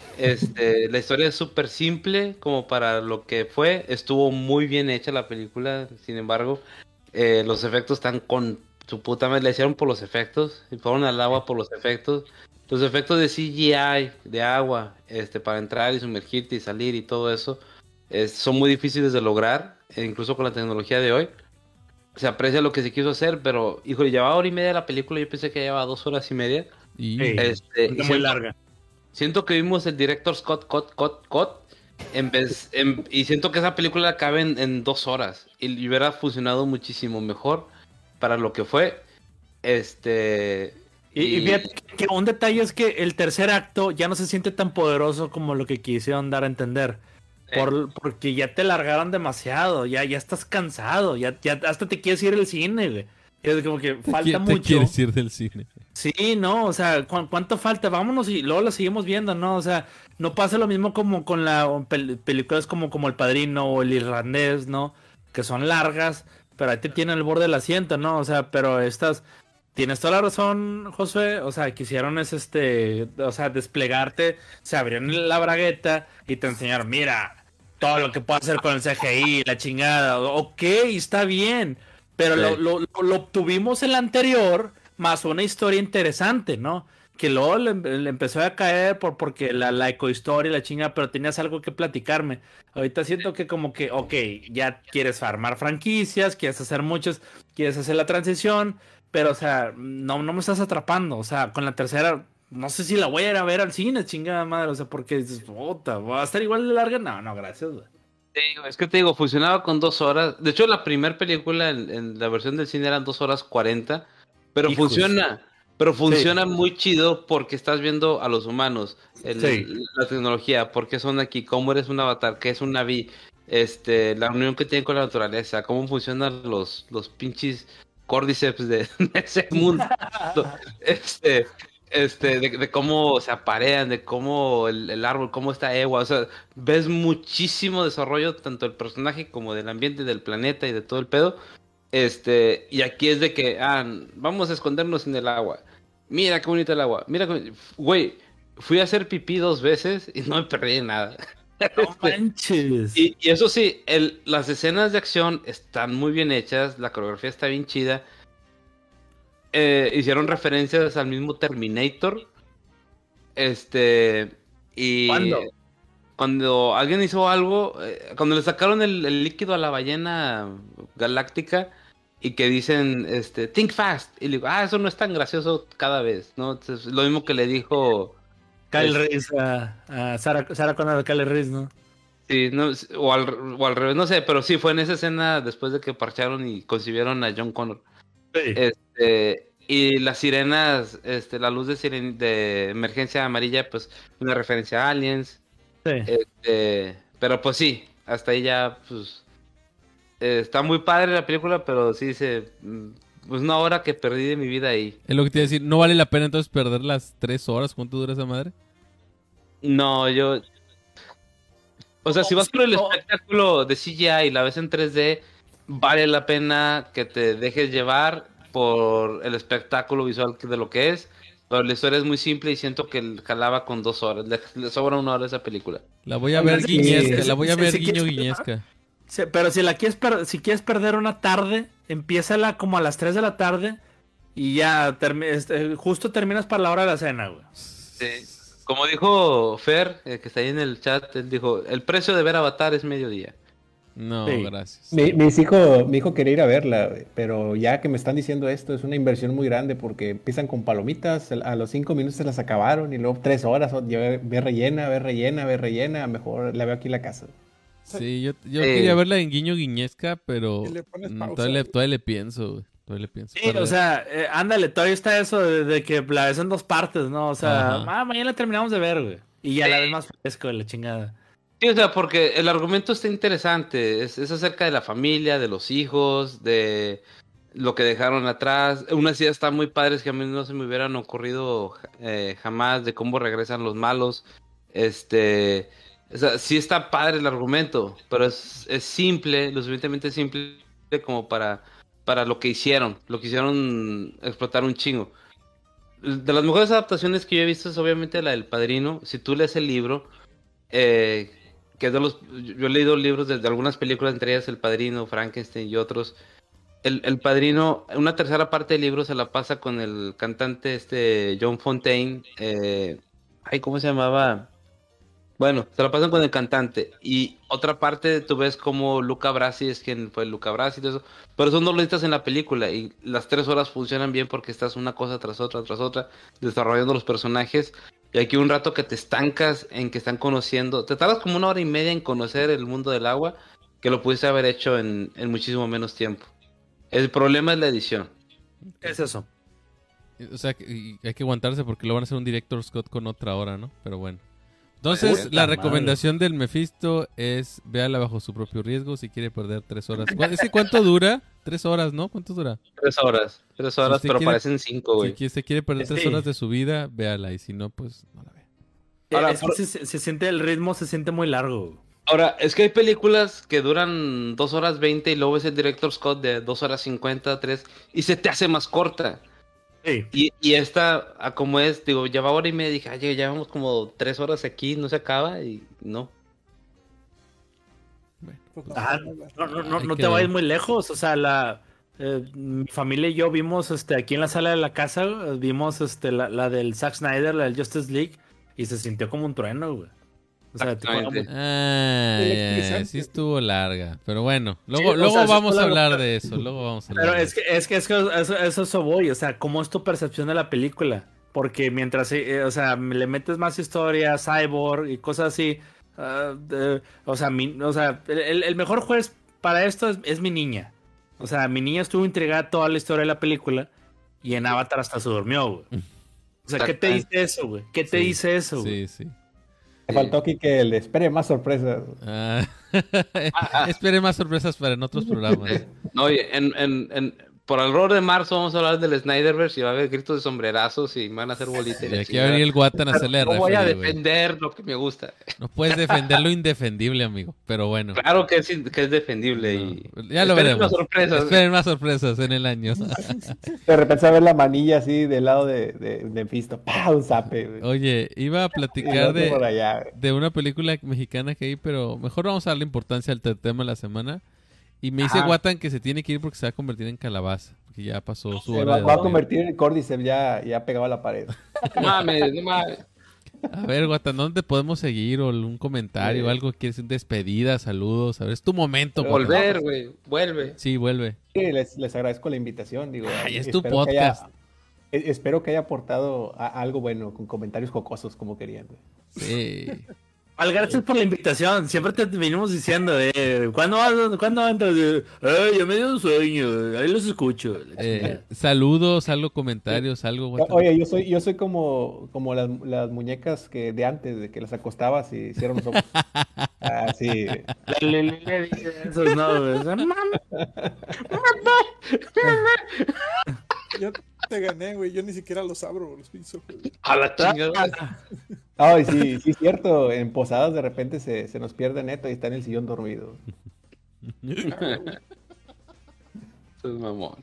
Este, la historia es súper simple como para lo que fue. Estuvo muy bien hecha la película. Sin embargo, eh, los efectos están con su puta madre. La hicieron por los efectos y fueron al agua por los efectos. Los efectos de C G I, de agua, este, para entrar y sumergirte y salir y todo eso, es, son muy difíciles de lograr, e incluso con la tecnología de hoy. Se aprecia lo que se quiso hacer, pero, híjole, llevaba hora y media la película. Yo pensé que llevaba dos horas y media. Y este, es muy siento, larga. Siento que vimos el director Scott, Cut, Cut, Cut, en vez, en, y siento que esa película cabe en, en dos horas y, y hubiera funcionado muchísimo mejor para lo que fue. Este. Y, y fíjate que un detalle es que el tercer acto ya no se siente tan poderoso como lo que quisieron dar a entender. Por, porque ya te largaron demasiado, ya, ya estás cansado, ya, ya hasta te quieres ir al cine, güey. Es como que falta mucho. ¿Te quieres ir del cine? Sí, no, o sea, ¿cu ¿cuánto falta? Vámonos y luego la seguimos viendo, ¿no? O sea, no pasa lo mismo como con las pel películas como, como El Padrino o El Irlandés, ¿no? Que son largas, pero ahí te tienen el borde del asiento, ¿no? O sea, pero estas... Tienes toda la razón, Josué, o sea, quisieron es este, o sea, desplegarte, se abrieron la bragueta y te enseñaron, mira, todo lo que puedo hacer con el C G I, la chingada, ok, está bien, pero sí. lo, lo, lo obtuvimos en la anterior, más una historia interesante, ¿no? Que luego le, le empezó a caer por porque la, la ecohistoria y la chingada, pero tenías algo que platicarme. Ahorita siento que como que, ok, ya quieres armar franquicias, quieres hacer muchos, quieres hacer la transición, pero, o sea, no, no me estás atrapando. O sea, con la tercera, no sé si la voy a ir a ver al cine, chingada madre. O sea, porque dices, puta, ¿va a estar igual de larga? No, no, gracias, güey. Es que te digo, funcionaba con dos horas. De hecho, la primera película en, en la versión del cine eran dos horas cuarenta. Pero Hijos. funciona. Pero funciona sí. muy chido porque estás viendo a los humanos, el, sí. la tecnología, por qué son aquí, cómo eres un avatar, qué es un Naví, este, la unión que tienen con la naturaleza, cómo funcionan los, los pinches Cordyceps de, de ese mundo, este, este, de, de cómo se aparean, de cómo el, el árbol, cómo está Ewa, o sea, ves muchísimo desarrollo tanto del personaje como del ambiente, del planeta y de todo el pedo, este, y aquí es de que, ah, vamos a escondernos en el agua, mira qué bonito el agua, mira, güey, fui a hacer pipí dos veces y no me perdí de nada. No manches. Y, y eso sí, el, las escenas de acción están muy bien hechas, la coreografía está bien chida. Eh, hicieron referencias al mismo Terminator. Este. Y. ¿Cuándo? Cuando alguien hizo algo. eh, cuando le sacaron el, el líquido a la ballena galáctica. Y que dicen, este, think fast. Y le digo, ah, eso no es tan gracioso cada vez, ¿no? Entonces, lo mismo que le dijo. Kyle este, Reese a, a Sarah, Sarah Connor, Kyle Reese, ¿no? Sí, no, o, al, o al revés, no sé, pero sí, fue en esa escena después de que parcharon y concibieron a John Connor. Sí. Este, y las sirenas, este, la luz de, siren, de emergencia amarilla, pues, una referencia a Aliens. Sí. Este, pero pues sí, hasta ahí ya, pues, eh, está muy padre la película, pero sí se, mm, pues una hora que perdí de mi vida ahí. Es lo que te iba a decir. ¿No vale la pena entonces perder las tres horas? ¿Cuánto dura esa madre? No, yo, o sea, si vas por el No. espectáculo de C G I y la ves en tres D, vale la pena que te dejes llevar por el espectáculo visual que- de lo que es. Pero la historia es muy simple y siento que el- jalaba con dos horas. Le, le sobra una hora a esa película. La voy a Oigan, ver sí, guiñesca. sí, La voy a sí, ver sí, guiño ¿quieres- guiñesca. Sí, pero si la quieres per- si quieres perder una tarde, empiézala como a las tres de la tarde y ya termi- este, justo terminas para la hora de la cena, güey. Sí. Como dijo Fer, eh, que está ahí en el chat, él dijo, el precio de ver Avatar es mediodía. No, Sí. gracias. Mi, mis hijo, mi hijo quería ir a verla, güey, pero ya que me están diciendo esto, es una inversión muy grande porque empiezan con palomitas, a los cinco minutos se las acabaron y luego tres horas, o- yo ve rellena, ve rellena, ve rellena, mejor la veo aquí en la casa. Sí, yo, yo Eh. quería verla en guiño guiñesca, pero Y le pones mm, pausa. todavía, le, todavía le pienso, güey. Todavía le pienso. Sí, Para- o sea, eh, ándale, todavía está eso de, de que la ves en dos partes, ¿no? O sea, Ajá. ah, mañana la terminamos de ver, güey. Y ya la ves más fresco de la chingada. Sí, o sea, porque el argumento está interesante. Es, es acerca de la familia, de los hijos, de lo que dejaron atrás. Unas ideas están muy padres que a mí no se me hubieran ocurrido eh, jamás de cómo regresan los malos. Este, o sea, sí está padre el argumento, pero es, es simple, lo suficientemente simple como para, para lo que hicieron. Lo que hicieron explotar un chingo. De las mejores adaptaciones que yo he visto es obviamente la del Padrino. Si tú lees el libro, eh, que es de los, yo he leído libros de, de algunas películas, entre ellas El Padrino, Frankenstein y otros. El, el Padrino, una tercera parte del libro se la pasa con el cantante este John Fontaine. Eh, ay, ¿cómo se llamaba? Bueno, se la pasan con el cantante. Y otra parte tú ves como Luca Brasi es quien fue Luca Brasi y todo eso. Pero son dos listas en la película y las tres horas funcionan bien porque estás una cosa tras otra, tras otra, desarrollando los personajes. Y aquí un rato que te estancas en que están conociendo. Te tardas como una hora y media en conocer el mundo del agua, que lo pudiste haber hecho en, en muchísimo menos tiempo. El problema es la edición. Es eso. O sea, que- y hay que aguantarse porque lo van a hacer un director Scott con otra hora, ¿no? Pero bueno. Entonces, Puta la madre. recomendación del Mephisto es véala bajo su propio riesgo si quiere perder tres horas. ¿Cu- ¿Ese cuánto dura? Tres horas, ¿no? ¿Cuánto dura? Tres horas. Tres horas, usted pero quiere- parecen cinco, güey. Si qui- se quiere perder tres Sí. horas de su vida, véala. Y si no, pues no la ve. Ahora, Eh, es que por- se, se siente el ritmo, se siente muy largo, güey. Ahora, es que hay películas que duran dos horas veinte y luego ves el director Scott de dos horas cincuenta, tres, y se te hace más corta. Sí. Y, y esta, a como es, digo, lleva hora y media, dije, ay, ya llevamos como tres horas aquí, no se acaba, y no. Pues no, Ah, no, no, no, no, no, Ahí no te quedó. vayas muy lejos. O sea, la eh, mi familia y yo vimos este aquí en la sala de la casa, eh, vimos este la, la del Zack Snyder, la del Justice League, y se sintió como un trueno, güey. O sea, te Exactamente. como- Ah, ya, Electrizante. sí estuvo larga. Pero bueno, luego, o luego sea, sí vamos estuvo a larga, hablar pero- de eso. Luego vamos a hablar Pero de es que, es que, es que eso, eso, eso voy, o sea, ¿cómo es tu percepción de la película? Porque mientras, eh, o sea, le metes más historia, cyborg y cosas así, ah, de- o sea, mi- o sea, el, el mejor juez para esto es, es mi niña. O sea, mi niña estuvo intrigada toda la historia de la película y en Avatar hasta se durmió, güey. O sea, ¿qué te dice eso, güey? ¿Qué te Sí, dice eso, güey? Sí, sí. Me faltó aquí que le espere más sorpresas. Ah, espere más sorpresas para en otros programas. No, oye, en, en, en, por el error de marzo vamos a hablar del Snyderverse y va a haber gritos de sombrerazos y van a hacer bolitas. Y aquí va a venir el Guatan a hacerle No voy a referee, güey. defender lo que me gusta. No puedes defender lo indefendible, amigo. Pero bueno. Claro que es, que es defendible y... No, ya lo Esperen veremos. más sorpresas. Esperen más sorpresas en el año. De repente se ve la manilla así del lado de, de, de Fisto. ¡Pah! Un zape, güey. Oye, iba a Y el platicar otro por de, allá, güey. de una película mexicana que hay, pero mejor vamos a darle importancia al te- tema de la semana. Y me dice Ajá. Guatan que se tiene que ir porque se va a convertir en calabaza. Porque ya pasó su Se hora va, de va a dormir. convertir en Cordyceps ya, ya pegado a la pared. No mames, no mames. A ver, Guatan, ¿dónde te podemos seguir? O un comentario, Sí. algo, quieres decir despedida, saludos. A ver, es tu momento, Guatan. Volver, güey. Vuelve. Sí, vuelve. Sí, les, les agradezco la invitación. Digo, Ay, es espero tu que podcast. haya- eh, espero que haya aportado a- algo bueno, con comentarios jocosos como querían. Güey. Sí. Al gracias por la invitación. Siempre te venimos diciendo, eh, ¿cuándo vas? ¿Cuándo entras? Eh, Ay, ya me dio un sueño. Ahí los escucho. La Eh, chingada. saludos, algo, comentarios, algo, Guatan. Oye, yo soy, yo soy como, como las, las muñecas que de antes, de que las acostabas y cierran los ojos. Ah, sí. Le- le- le- le dice eso, no, güey. O sea, mamá. Yo te gané, güey. Yo ni siquiera los abro, los piso. A la chingada. Ay, sí, sí, es cierto. En posadas de repente se, se nos pierde Neto y está en el sillón dormido. Eso es mamón.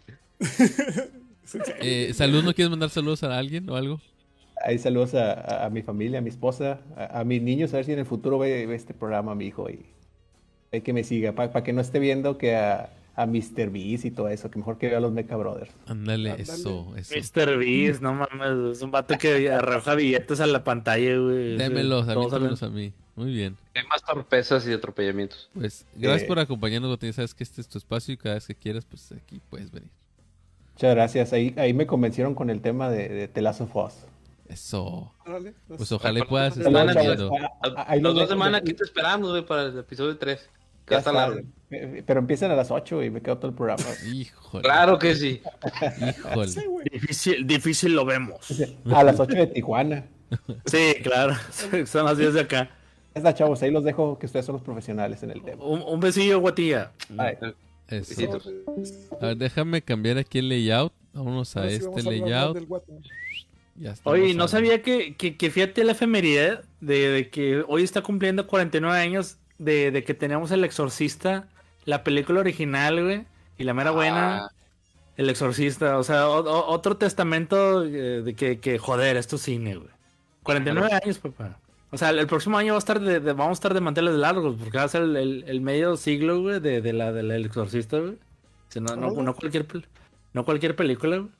Eh, saludos, ¿no quieres mandar saludos a alguien o algo? Ahí saludos a, a- a mi familia, a mi esposa, a, a mis niños, a ver si en el futuro ve, ve este programa, mi hijo, y hay que me siga, para que no esté viendo que a, a mister Beast y todo eso, que mejor que vea a los Mecha Brothers. Ándale, Ándale. eso, eso. mister Beast, no mames. Es un vato que arroja billetes a la pantalla, güey. Démelos, Todos aviéntamelos a mí. Muy bien. Hay más torpezas y atropellamientos. Pues gracias Eh. por acompañarnos, Guatan. Ya sabes que este es tu espacio y cada vez que quieras, pues aquí puedes venir. Muchas gracias. Ahí, ahí me convencieron con el tema de, de The Last of Us. Eso. Órale, los- Pues ojalá y Aparte, puedas dos estar semanas, viendo. Ah, ah, ahí Las los dos dejo- semanas aquí te esperamos, güey, para el episodio tres. Que Ya está está. largo. Eh, Pero empiezan a las ocho y me quedo todo el programa. Híjole. Claro que sí. Híjole. Sí, güey. Difícil, difícil lo vemos. A las ocho de Tijuana. Sí, claro. Son las diez de acá. Ya está, chavos. Ahí los dejo, que ustedes son los profesionales en el tema. Un, un besillo, Guatilla. Ay. Eso. Besitos. A ver, déjame cambiar aquí el layout. Vámonos a Ahora sí este vamos a hablar layout. del Guate. Ya estamos Oye, no a- sabía que, que, que fíjate la efemeridad de, de que hoy está cumpliendo cuarenta y nueve años de, de que tenemos El Exorcista, la película original, güey, y la mera buena, Ah, El Exorcista. O sea, o- o- otro testamento eh, de que, que, joder, esto es cine, güey. cuarenta y nueve años, papá. O sea, el, el próximo año va a estar de, de- vamos a estar de manteles largos, porque va a ser el, el- el medio siglo, güey, de, de la del Exorcista, güey. O sea, no, no, no cualquier, pel- no cualquier película, güey.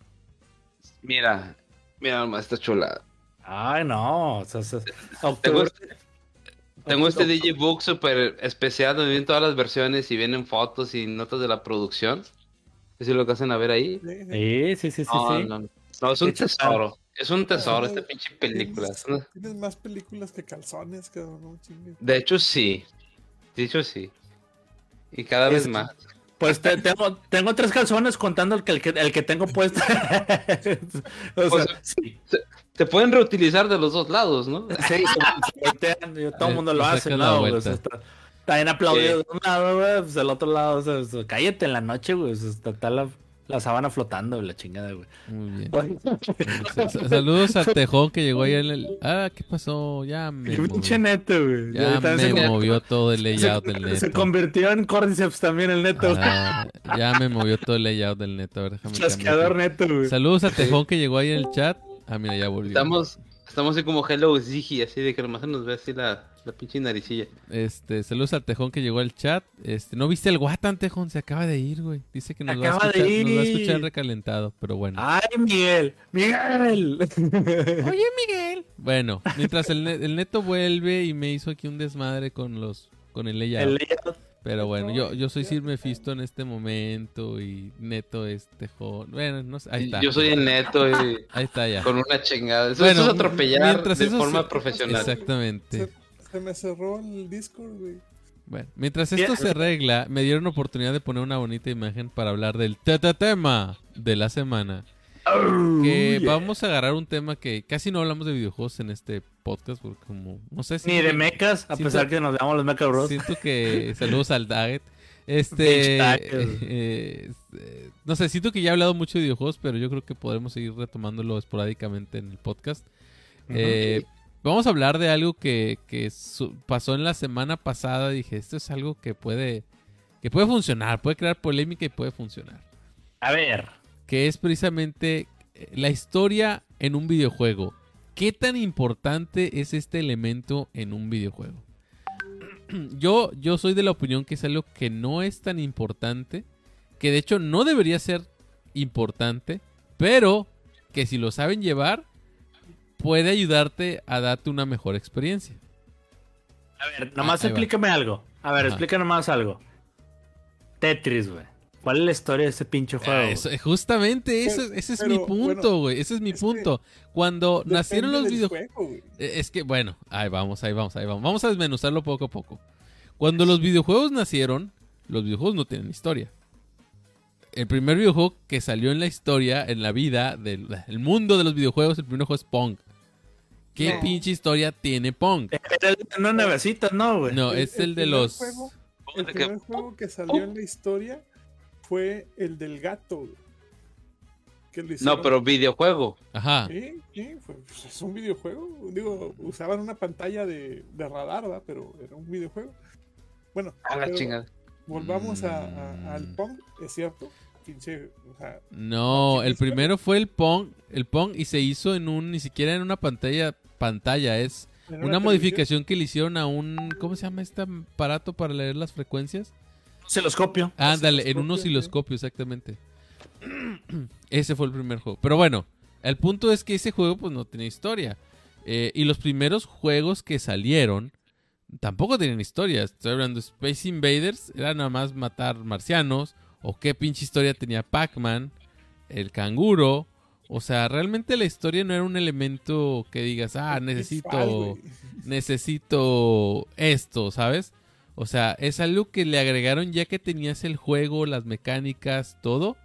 mira, mira nomás esta chulada. Ay, no. O sea, o sea, Tengo octubre- este, tengo este D J Book super especial donde vienen todas las versiones y vienen fotos y notas de la producción. ¿Es lo que hacen a ver ahí? Sí, sí. Sí, sí, sí, sí. No, sí. no, no. No, es un Hecho, tesoro. Es un tesoro esta Tienes- pinche película. Es una- Tienes más películas que calzones, cabrón. No chingues. De hecho, sí. De hecho, sí. Y cada vez Es- más. Pues te- tengo, tengo tres calzones contando el que, el que, el que tengo puesto. O sea, Pues, sí, Se pueden reutilizar de los dos lados, ¿no? sí, se- se voltean, y todo el mundo lo Le hace, sacan la ¿no? Pues, vuelta. está, está bien aplaudido Sí. de un lado, güey, pues del otro lado, o sea, o sea, cállate en la noche, güey, o sea, está, está la, la sábana flotando, la chingada, güey. Muy bien. Sa- sa- Saludos al Tejón que llegó ahí en el... Ah, ¿qué pasó? Ya me Qué pinche movió, neto, güey. ya Ahorita me se- movió todo el layout se, del se neto. convirtió en Cordyceps también el neto. Ah, ya me movió todo el layout del neto. A ver, déjame cambiar Chasqueador aquí. neto, güey. Saludos a Tejón que llegó ahí en el chat. Ah, mira, ya volvió. Estamos, estamos así como Hello Ziggy, así de que nomás se nos ve así la, la pinche naricilla. Este, saludos al Tejón que llegó al chat. Este, ¿no viste el Guatan, Tejón? Se acaba de ir, güey. Dice que nos, va a, Acaba de escuchar, nos va a ir. escuchar recalentado, pero bueno. Ay, Miguel, Miguel. Oye, Miguel. Bueno, mientras el, ne- el neto vuelve y me hizo aquí un desmadre con los con el layout. El layout. Pero bueno, yo, yo soy Sir Mephisto en este momento y Neto es Tejón. Bueno, no sé, ahí está. Yo soy el neto y Ahí está ya. con una chingada. Eso, Bueno, eso es atropellar mientras de eso forma se- profesional. Exactamente. Se, se me cerró el Discord, güey. Bueno, mientras esto se arregla, me dieron oportunidad de poner una bonita imagen para hablar del teta tema de la semana. Que vamos a agarrar un tema que casi no hablamos de videojuegos en este podcast, porque como, no sé si... Ni de mechas, a Sí, pesar sí. que nos llamamos los Mecha Bros. Siento que... Saludos al Daggett. Este... Pinche Daggett. eh, eh, no sé, siento que ya he hablado mucho de videojuegos, pero yo creo que podremos seguir retomándolo esporádicamente en el podcast. Uh-huh. Eh, vamos a hablar de algo que, que su- pasó en la semana pasada. Dije, esto es algo que puede, que puede funcionar, puede crear polémica y puede funcionar. A ver. Que es precisamente la historia en un videojuego. ¿Qué tan importante es este elemento en un videojuego? Yo, yo soy de la opinión que es algo que no es tan importante, que de hecho no debería ser importante, pero que si lo saben llevar, puede ayudarte a darte una mejor experiencia. A ver, nomás Ah, explícame algo. A ver, Ajá. explícame nomás algo. Tetris, güey. ¿Cuál es la historia de este pinche juego? Ah, eso, justamente, eso, Pero- ese es pero, mi punto, bueno, güey. Ese es mi es punto. Cuando Depende nacieron los del videojuegos... juego, güey. Eh, Es que, bueno, ahí vamos, ahí vamos, ahí vamos. Vamos a desmenuzarlo poco a poco. Cuando los videojuegos nacieron, los videojuegos no tienen historia. El primer videojuego que salió en la historia, en la vida, del el mundo de los videojuegos, el primer juego es Pong. ¿Qué No. pinche historia tiene Pong? Era el de una navecita, ¿no, güey? No, El- es el, el de primer los... juego- El ¿De qué? primer juego que salió en la historia fue el del gato, güey. Que lo hicieron- No, pero videojuego. Ajá. Sí, sí, fue- pues, es un videojuego. Digo, usaban una pantalla de, de radar, ¿verdad? Pero era un videojuego. Bueno, A la pero chingada. volvamos a, Mm. a- al Pong, es cierto. Pinche, o sea, No, ¿Qué el historia? primero fue el Pong, el Pong y se hizo en un, ni siquiera en una pantalla, pantalla, es en una televisión- modificación que le hicieron a un, ¿cómo se llama este aparato para leer las frecuencias? Osciloscopio. Ándale, en un osciloscopio, osciloscopio, exactamente. Ese fue el primer juego. Pero bueno, el punto es que ese juego pues no tenía historia. Eh, y los primeros juegos que salieron tampoco tenían historia. Estoy hablando de Space Invaders, era nada más matar marcianos. O qué pinche historia tenía Pac-Man, el canguro. O sea, realmente la historia no era un elemento que digas, ah, Visual, necesito, güey. necesito esto, ¿sabes? O sea, es algo que le agregaron ya que tenías el juego, las mecánicas, todo.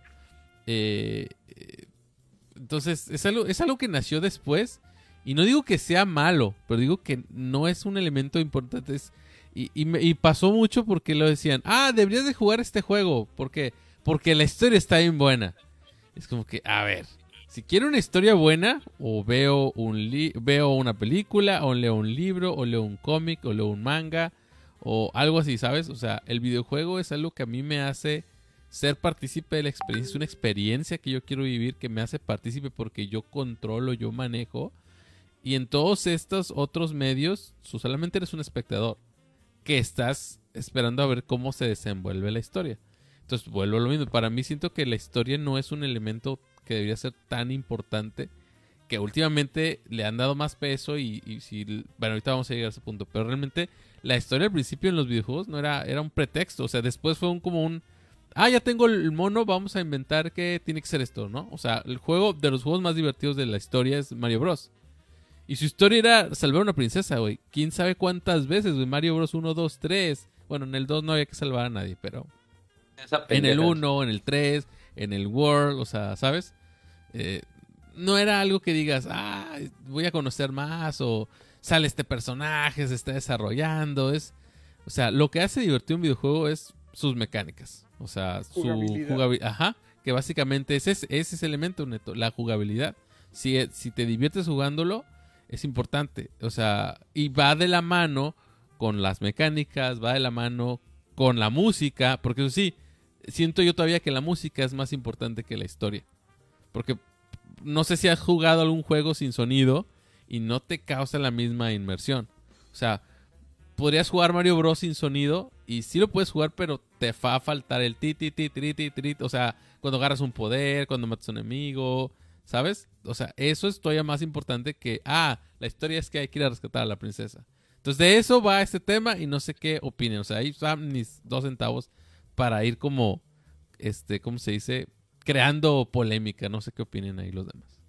Eh, eh, entonces, es algo, es algo que nació después. Y no digo que sea malo, pero digo que no es un elemento importante. Es- y, y me- y pasó mucho porque lo decían, ah, deberías de jugar este juego. ¿Por qué? Porque la historia está bien buena. Es como que, a ver, si quiero una historia buena, o veo, un li- veo una película, o leo un libro, o leo un cómic, o leo un manga, o algo así, ¿sabes? O sea, el videojuego es algo que a mí me hace ser partícipe de la experiencia. Es una experiencia que yo quiero vivir, que me hace partícipe porque yo controlo, yo manejo. Y en todos estos otros medios, tú solamente eres un espectador que estás esperando a ver cómo se desenvuelve la historia. Entonces vuelvo a lo mismo. Para mí siento que la historia no es un elemento que debería ser tan importante, que últimamente le han dado más peso y, y si... Bueno, ahorita vamos a llegar a ese punto. Pero realmente la historia al principio en los videojuegos no era, era un pretexto. O sea, después fue un, como un... Ah, ya tengo el mono, vamos a inventar que tiene que ser esto, ¿no? O sea, el juego de los juegos más divertidos de la historia es Mario Bros. Y su historia era salvar a una princesa, güey. ¿Quién sabe cuántas veces, güey? Mario Bros. uno, dos, tres. Bueno, en el dos no había que salvar a nadie, pero... Esa En el pendeja. uno, en el tres, en el World, o sea, ¿sabes? Eh, no era algo que digas, ah, voy a conocer más, o sale este personaje, se está desarrollando. Es, o sea, lo que hace divertido un videojuego es sus mecánicas. O sea, su Jugabilidad. jugabilidad. Ajá, que básicamente es ese, ese es el elemento neto, la jugabilidad. Si, si te diviertes jugándolo, es importante. O sea, y va de la mano con las mecánicas, va de la mano con la música, porque eso sí, siento yo todavía que la música es más importante que la historia. Porque no sé si has jugado algún juego sin sonido y no te causa la misma inmersión. O sea, podrías jugar Mario Bros sin sonido y sí lo puedes jugar, pero te va a faltar el ti ti ti ti ti ti, o sea, cuando agarras un poder, cuando matas a un enemigo, ¿sabes? O sea, eso es todavía más importante que, ah, la historia es que hay que ir a rescatar a la princesa. Entonces de eso va este tema y no sé qué opinen. O sea, ahí están mis dos centavos para ir como, este, ¿cómo se dice? Creando polémica. No sé qué opinen ahí los demás.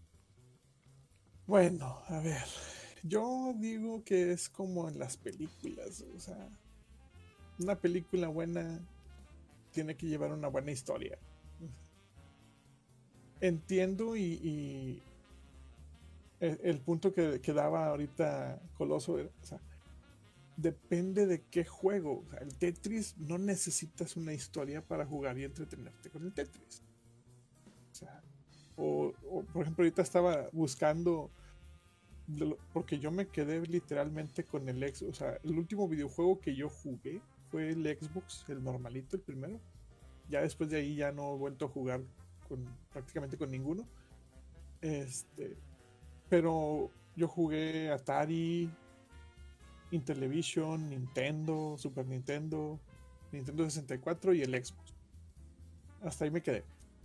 Bueno, a ver. Yo digo que es como en las películas. O sea, una película buena tiene que llevar una buena historia. Entiendo y, y el, el punto que, que daba ahorita Coloso, era, o sea, depende de qué juego. O sea, el Tetris no necesitas una historia para jugar y entretenerte con el Tetris. O sea, o, o por ejemplo, ahorita estaba buscando, porque yo me quedé literalmente con el Xbox. O sea, el último videojuego que yo jugué fue el Xbox, el normalito, el primero. Ya después de ahí ya no he vuelto a jugar con, prácticamente con ninguno. Este, pero yo jugué Atari, Intellivision, Nintendo, Super Nintendo, Nintendo sesenta y cuatro y el Xbox. Hasta ahí me quedé.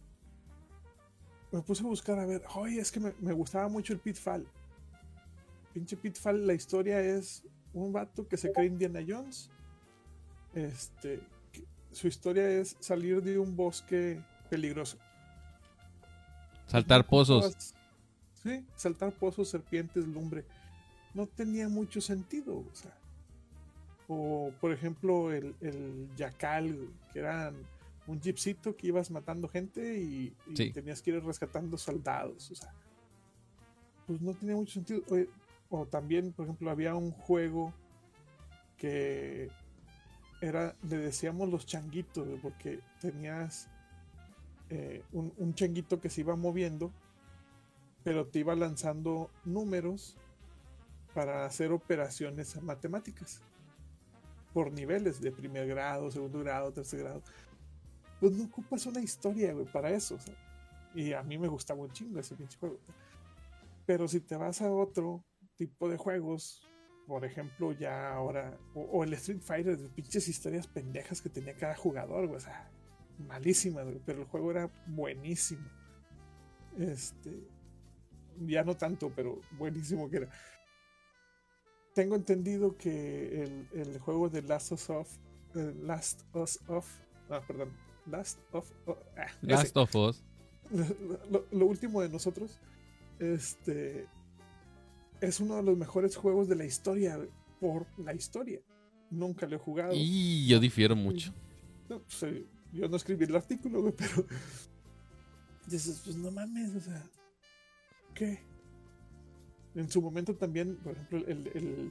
Me puse a buscar a ver, oye, es que me, me gustaba mucho el Pitfall. Pinche Pitfall, la historia es un vato que se cree Indiana Jones. Este, que, su historia es salir de un bosque peligroso. Saltar pozos. Sí, saltar pozos, serpientes, lumbre. No tenía mucho sentido, o sea. O, por ejemplo, el, el Yacal, que eran un jeepcito que ibas matando gente y, y sí. tenías que ir rescatando soldados, o sea. Pues no tenía mucho sentido. O, o también, por ejemplo, había un juego que era, le decíamos los changuitos, porque tenías eh, un, un changuito que se iba moviendo, pero te iba lanzando números para hacer operaciones matemáticas por niveles de primer grado, segundo grado, tercer grado. Pues no ocupas una historia, güey, para eso, o sea. Y a mí me gustaba un chingo ese pinche juego. Pero si te vas a otro tipo de juegos, por ejemplo, ya ahora, o, o el Street Fighter, de pinches historias pendejas que tenía cada jugador, güey, o sea, malísimas, güey, pero el juego era buenísimo. Este, ya no tanto, pero buenísimo que era. Tengo entendido que el, el juego de Last of Us, uh, Last of Us, ah, perdón, Last of uh, ah, Last ese, of Us, lo, lo último de nosotros, este, es uno de los mejores juegos de la historia, por la historia. Nunca lo he jugado. Y yo difiero mucho. No, pues, yo no escribí el artículo, güey, pero dices, pues no mames, o sea, ¿qué? En su momento también, por ejemplo, el, el,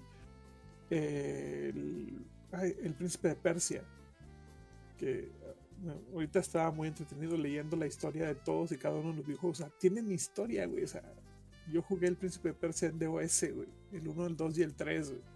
el, ay, el Príncipe de Persia, que bueno, ahorita estaba muy entretenido leyendo la historia de todos y cada uno de los videojuegos. O sea, tienen historia, güey. O sea, yo jugué el Príncipe de Persia en DOS, güey. El uno, el dos y el tres, güey.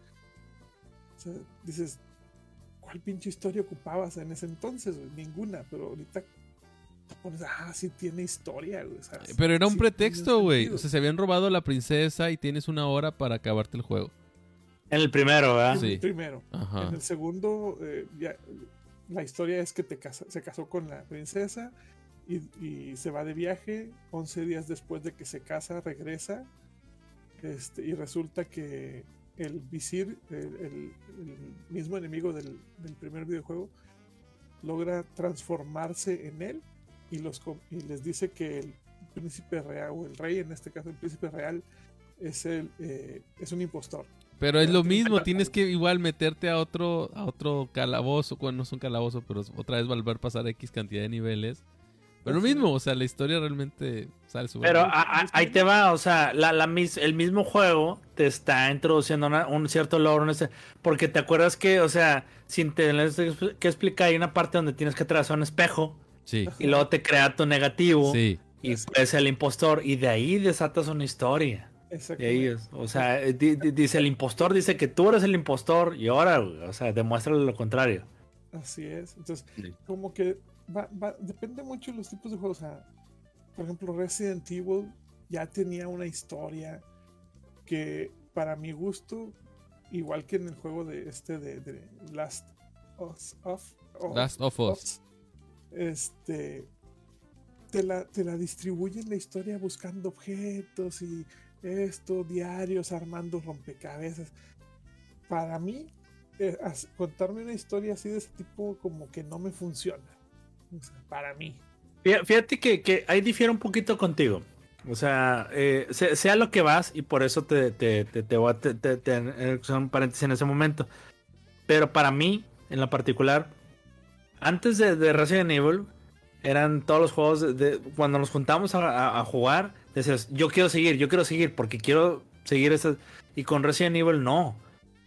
O sea, dices, ¿cuál pinche historia ocupabas en ese entonces, güey? Ninguna, pero ahorita pones, ah, sí tiene historia, güey. O sea, pero era un sí pretexto, güey. O sea, se habían robado a la princesa y tienes una hora para acabarte el juego. En el primero, ¿verdad? En Sí. el primero. Ajá. En el segundo, eh, ya, la historia es que te casa, se casó con la princesa y, y se va de viaje. once días después de que se casa, regresa. Este, y resulta que el visir, el, el, el mismo enemigo del, del primer videojuego, logra transformarse en él y, los, y les dice que el príncipe real, o el rey, en este caso el príncipe real, es, el, eh, es un impostor. Pero es lo mismo, tienes que igual meterte a otro a otro calabozo, bueno, no es un calabozo, pero otra vez volver a pasar X cantidad de niveles. Pero lo mismo, o sea, la historia realmente sale sobre. Pero a, a, ahí te va, o sea, la, la, el mismo juego te está introduciendo una, un cierto logro, porque te acuerdas que, o sea, sin tener que explicar, hay una parte donde tienes que trazar un espejo, sí, y luego te crea tu negativo, sí, y puedes ser el impostor, y de ahí desatas una historia. De ellos. O sea, di, di, dice el impostor, dice que tú eres el impostor, y ahora, o sea, demuéstrale lo contrario. Así es. Entonces, sí. como que va, va, depende mucho de los tipos de juegos. O sea, por ejemplo, Resident Evil ya tenía una historia que, para mi gusto, igual que en el juego de este de, de Last of Us, Last of Us, este, te la, te la distribuyen la historia buscando objetos y esto, diarios, armando rompecabezas. Para mí, eh, contarme una historia así de ese tipo como que no me funciona. O sea, para mí. Fíjate que, que ahí difiere un poquito contigo. O sea, eh, sea, sea lo que vas, y por eso te, te, te, te voy a te, te, te, son paréntesis en ese momento. Pero para mí, en lo particular, antes de, de Resident Evil, eran todos los juegos de, de, cuando nos juntamos a, a, a jugar, decías, yo quiero seguir, yo quiero seguir, porque quiero seguir esas. Y con Resident Evil no.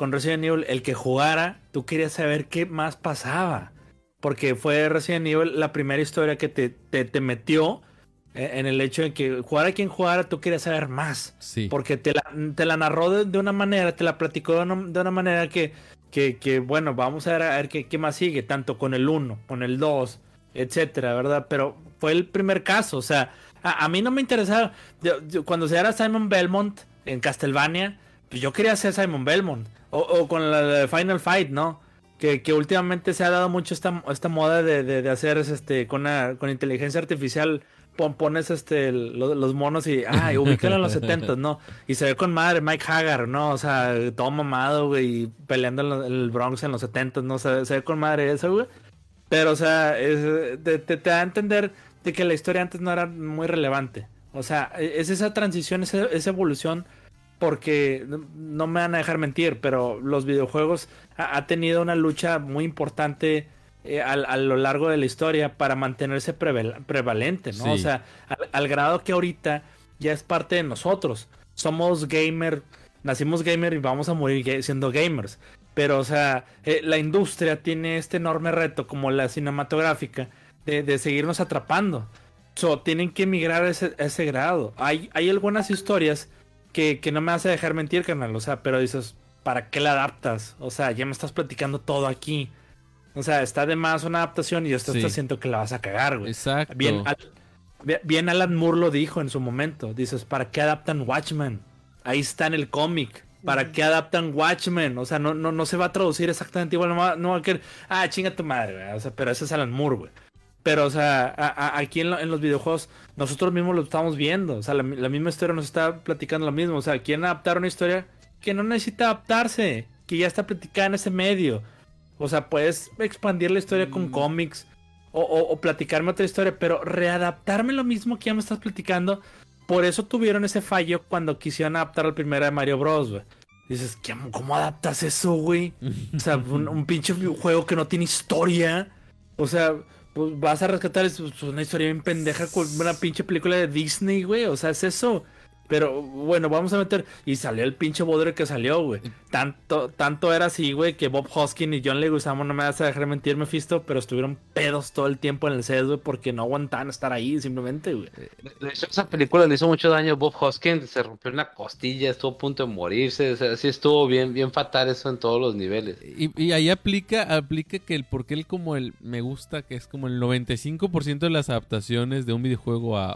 con Resident Evil, el que jugara, tú querías saber qué más pasaba. Porque fue Resident Evil la primera historia que te, te, te metió en el hecho de que jugara quien jugara, tú querías saber más. Sí. Porque te la, te la narró de, de una manera, te la platicó de una, de una manera que, que, que, bueno, vamos a ver, a ver qué, qué más sigue, tanto con el uno, con el dos, etcétera, ¿verdad? Pero fue el primer caso, o sea, a, a mí no me interesaba. Yo, yo, cuando se era Simon Belmont en Castlevania, pues yo quería ser Simon Belmont. O, o con la de Final Fight, ¿no? Que, que últimamente se ha dado mucho esta, esta moda de, de, de hacer este con, una, con inteligencia artificial. Pon, pones este el, los, los monos y ay, ubícalo en los setentas, ¿no? Y se ve con madre Mike Hagar, ¿no? O sea, todo mamado, güey, peleando en, lo, en el Bronx en los setentas, ¿no? Se, se ve con madre eso, güey. Pero, o sea, es, te, te, te da a entender de que la historia antes no era muy relevante. O sea, es esa transición, esa, esa evolución. Porque no me van a dejar mentir, pero los videojuegos ha, ha tenido una lucha muy importante eh, a, a lo largo de la historia para mantenerse preval, prevalente, ¿no? Sí. O sea, al, al grado que ahorita ya es parte de nosotros. Somos gamer, nacimos gamer y vamos a morir ga- siendo gamers. Pero, o sea, eh, la industria tiene este enorme reto, como la cinematográfica, de, de seguirnos atrapando. So, tienen que migrar a ese, a ese grado. Hay, hay algunas historias Que, que no me vas a dejar mentir, carnal. O sea, pero dices, ¿para qué la adaptas? O sea, ya me estás platicando todo aquí. O sea, está de más una adaptación y yo estoy Sí. siento que la vas a cagar, güey. Exacto. Bien, al- bien Alan Moore lo dijo en su momento. Dices, ¿para qué adaptan Watchmen? Ahí está en el cómic. ¿Para qué adaptan Watchmen? O sea, no, no, no se va a traducir exactamente igual. No va, no va a querer, ah, chinga tu madre, güey. O sea, pero ese es Alan Moore, güey. Pero, o sea, a, a, aquí en, lo, en los videojuegos, nosotros mismos lo estamos viendo. O sea, la, la misma historia nos está platicando lo mismo. O sea, quieren adaptar una historia que no necesita adaptarse, que ya está platicada en ese medio. O sea, puedes expandir la historia mm. con cómics o, o, o platicarme otra historia, pero readaptarme lo mismo que ya me estás platicando. Por eso tuvieron ese fallo cuando quisieron adaptar la primera de Mario Bros, güey. Dices, ¿cómo adaptas eso, güey? O sea, un, un pinche juego que no tiene historia. O sea, pues vas a rescatar es una historia bien pendeja con una pinche película de Disney, güey. O sea, es eso. Pero bueno, vamos a meter. Y salió el pinche bodrio que salió, güey. Tanto, tanto era así, güey, que Bob Hoskins y John Leguizamo, no me vas a dejar mentir, Mephisto, pero estuvieron pedos todo el tiempo en el set, güey, porque no aguantaban estar ahí, simplemente, güey. De hecho, esa película le hizo mucho daño a Bob Hoskins, se rompió una costilla, estuvo a punto de morirse, o sea, sí estuvo bien, bien fatal eso en todos los niveles. Y, y ahí aplica, aplica que el porque él como el me gusta, que es como el noventa y cinco por ciento de las adaptaciones de un videojuego a,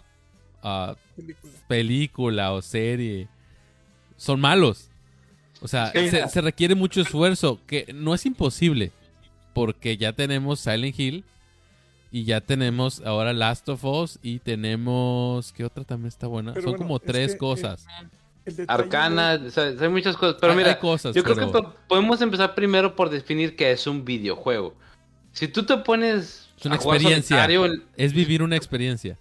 a película. película o serie son malos. O sea, sí, se, se requiere mucho esfuerzo, que no es imposible, porque ya tenemos Silent Hill y ya tenemos ahora Last of Us y tenemos... ¿Qué otra también está buena? Pero Son bueno, como tres que, cosas. El, el Arcana, de... o sea, hay muchas cosas, pero hay, mira, hay cosas, yo pero... creo que podemos empezar primero por definir qué es un videojuego. Si tú te pones... Es una experiencia, es vivir una experiencia.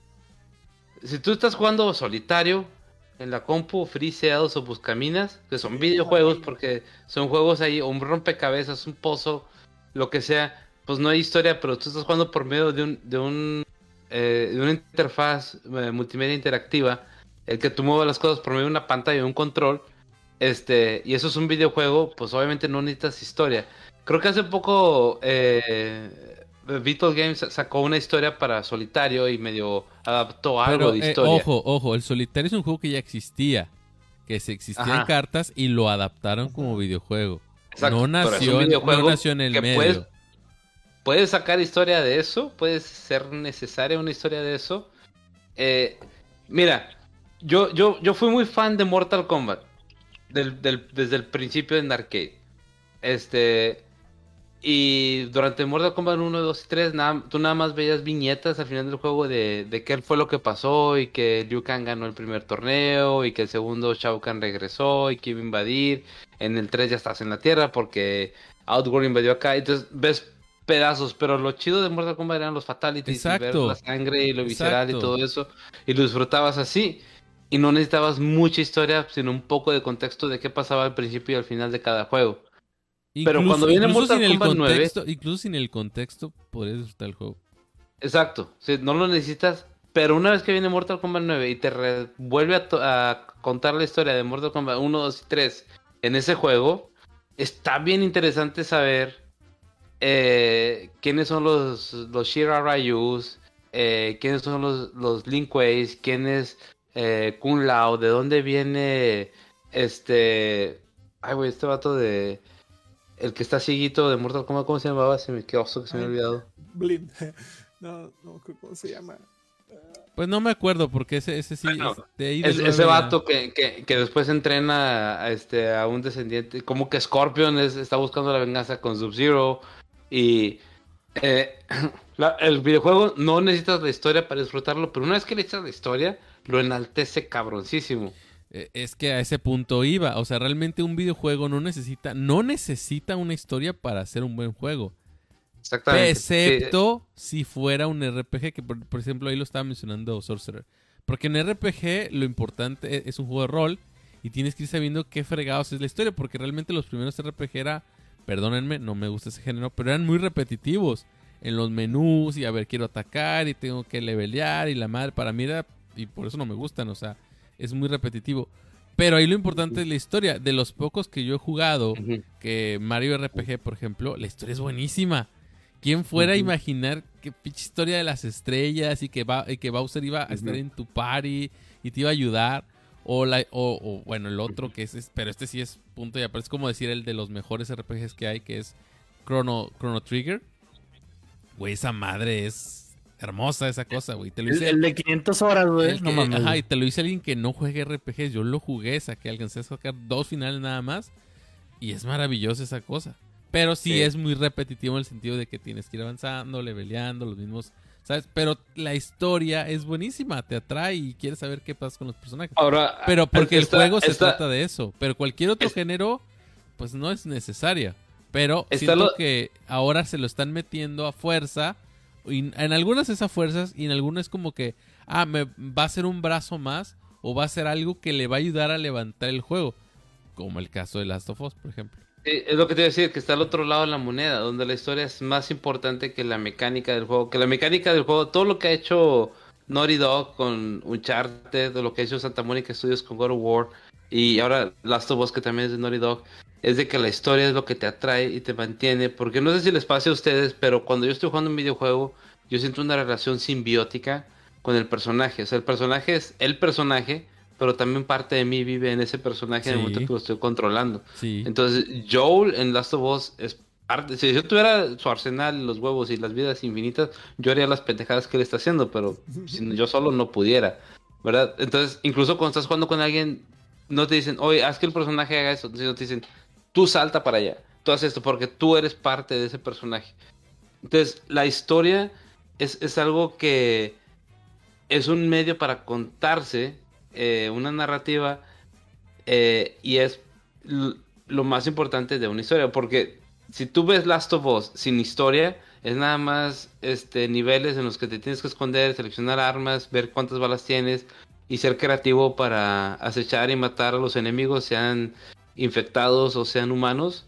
Si tú estás jugando solitario en la compu, Free Cells o Buscaminas, que son videojuegos porque son juegos ahí, un rompecabezas, un pozo, lo que sea, pues no hay historia, pero tú estás jugando por medio de un de un eh, de una interfaz eh, multimedia interactiva, el que tú muevas las cosas por medio de una pantalla o un control, este, y eso es un videojuego, pues obviamente no necesitas historia. Creo que hace poco eh, Beetle Games sacó una historia para solitario y medio adaptó algo Pero, de historia. Eh, ojo, ojo, el solitario es un juego que ya existía, que se existía en cartas y lo adaptaron como videojuego. Exacto, no nació, en, no nació en el medio. Puedes, puedes sacar historia de eso, puede ser necesaria una historia de eso. Eh, mira, yo, yo, yo fui muy fan de Mortal Kombat del, del, desde el principio en arcade. Este... Y durante Mortal Kombat uno, dos y tres, nada, tú nada más veías viñetas al final del juego de, de qué fue lo que pasó y que Liu Kang ganó el primer torneo y que el segundo Shao Kahn regresó y que iba a invadir. En el tres ya estás en la tierra porque Outworld invadió acá. Entonces ves pedazos, pero lo chido de Mortal Kombat eran los fatalities. Exacto. Y ver la sangre y lo visceral Exacto. y todo eso. Y lo disfrutabas así. Y no necesitabas mucha historia, sino un poco de contexto de qué pasaba al principio y al final de cada juego. Incluso, Pero cuando viene incluso Mortal sin el Kombat contexto, nueve... Incluso sin el contexto, podrías disfrutar el juego. Exacto, sí, no lo necesitas, pero una vez que viene Mortal Kombat nueve y te re- vuelve a, to- a contar la historia de Mortal Kombat uno, dos y tres en ese juego, está bien interesante saber eh, quiénes son los, los Shira Ryus, eh, quiénes son los, los Lin Kueis, quién es eh, Kung Lao, de dónde viene este... Ay, güey, este vato de... El que está cieguito de Mortal Kombat, ¿cómo se llamaba? Se me quedó oso que se me ha olvidado. Blind. No, no, ¿cómo se llama? Pues no me acuerdo, porque ese, ese sí... Bueno, es de ahí Es- del ese nueve ya. vato que, que, que después entrena a, este, a un descendiente, como que Scorpion es- está buscando la venganza con Sub-Zero y eh, la- el videojuego no necesitas la historia para disfrutarlo, pero una vez que le echas la historia, lo enaltece cabroncísimo. Eh, Es que a ese punto iba. O sea, realmente un videojuego no necesita, no necesita una historia para ser un buen juego. Exactamente. Excepto si fuera un R P G, que por, por ejemplo ahí lo estaba mencionando Sorcerer. Porque en R P G lo importante es, es un juego de rol y tienes que ir sabiendo qué fregados es la historia. Porque realmente los primeros R P G era, perdónenme, no me gusta ese género, pero eran muy repetitivos. En los menús y a ver, quiero atacar y tengo que levelear y la madre, para mí era, y por eso no me gustan, o sea, es muy repetitivo. Pero ahí lo importante es la historia. De los pocos que yo he jugado, Ujú. que Mario R P G, por ejemplo, la historia es buenísima. ¿Quién fuera a Ujú. imaginar que pinche historia de las estrellas y que, ba y que Bowser iba a estar Ujú. en tu party y te iba a ayudar? O, la, o, o, bueno, el otro que es, es- pero este sí es punto y aparte, es como decir el de los mejores R P Gs que hay, que es Chrono, Chrono Trigger. Güey, esa madre es hermosa esa cosa, güey. Te lo El, hice el de quinientas horas, güey. el No que- mames. ajá, güey. y te lo hice alguien que no juegue R P Gs. Yo lo jugué, saqué, alcancé a sacar dos finales nada más. Y es maravillosa esa cosa. Pero sí, Sí. es muy repetitivo en el sentido de que tienes que ir avanzando, leveleando, los mismos, ¿sabes? Pero la historia es buenísima, te atrae y quieres saber qué pasa con los personajes. Ahora, Pero porque está- el juego se está- trata de eso. Pero cualquier otro es- género, pues no es necesaria. Pero Está siento lo- que ahora se lo están metiendo a fuerza. Y en algunas es a fuerzas y en algunas es como que, ah, me va a ser un brazo más o va a ser algo que le va a ayudar a levantar el juego. Como el caso de Last of Us, por ejemplo. Sí, es lo que te iba a decir, que está al otro lado de la moneda, donde la historia es más importante que la mecánica del juego. Que la mecánica del juego, todo lo que ha hecho Naughty Dog con Uncharted, o lo que ha hecho Santa Monica Studios con God of War, y ahora Last of Us, que también es de Naughty Dog, es de que la historia es lo que te atrae y te mantiene. Porque no sé si les pase a ustedes, pero cuando yo estoy jugando un videojuego, yo siento una relación simbiótica con el personaje. O sea, el personaje es el personaje, pero también parte de mí vive en ese personaje en el Sí. momento que lo estoy controlando. Sí. Entonces, Joel en Last of Us es parte. Si yo tuviera su arsenal, los huevos y las vidas infinitas, yo haría las pendejadas que él está haciendo, pero si yo solo no pudiera, ¿verdad? Entonces, incluso cuando estás jugando con alguien, no te dicen, oye, haz que el personaje haga eso, sino te dicen, tú salta para allá, tú haces esto, porque tú eres parte de ese personaje. Entonces, la historia es, es algo que es un medio para contarse eh, una narrativa eh, y es l- lo más importante de una historia, porque si tú ves Last of Us sin historia, es nada más este, niveles en los que te tienes que esconder, seleccionar armas, ver cuántas balas tienes y ser creativo para acechar y matar a los enemigos, sean infectados o sean humanos.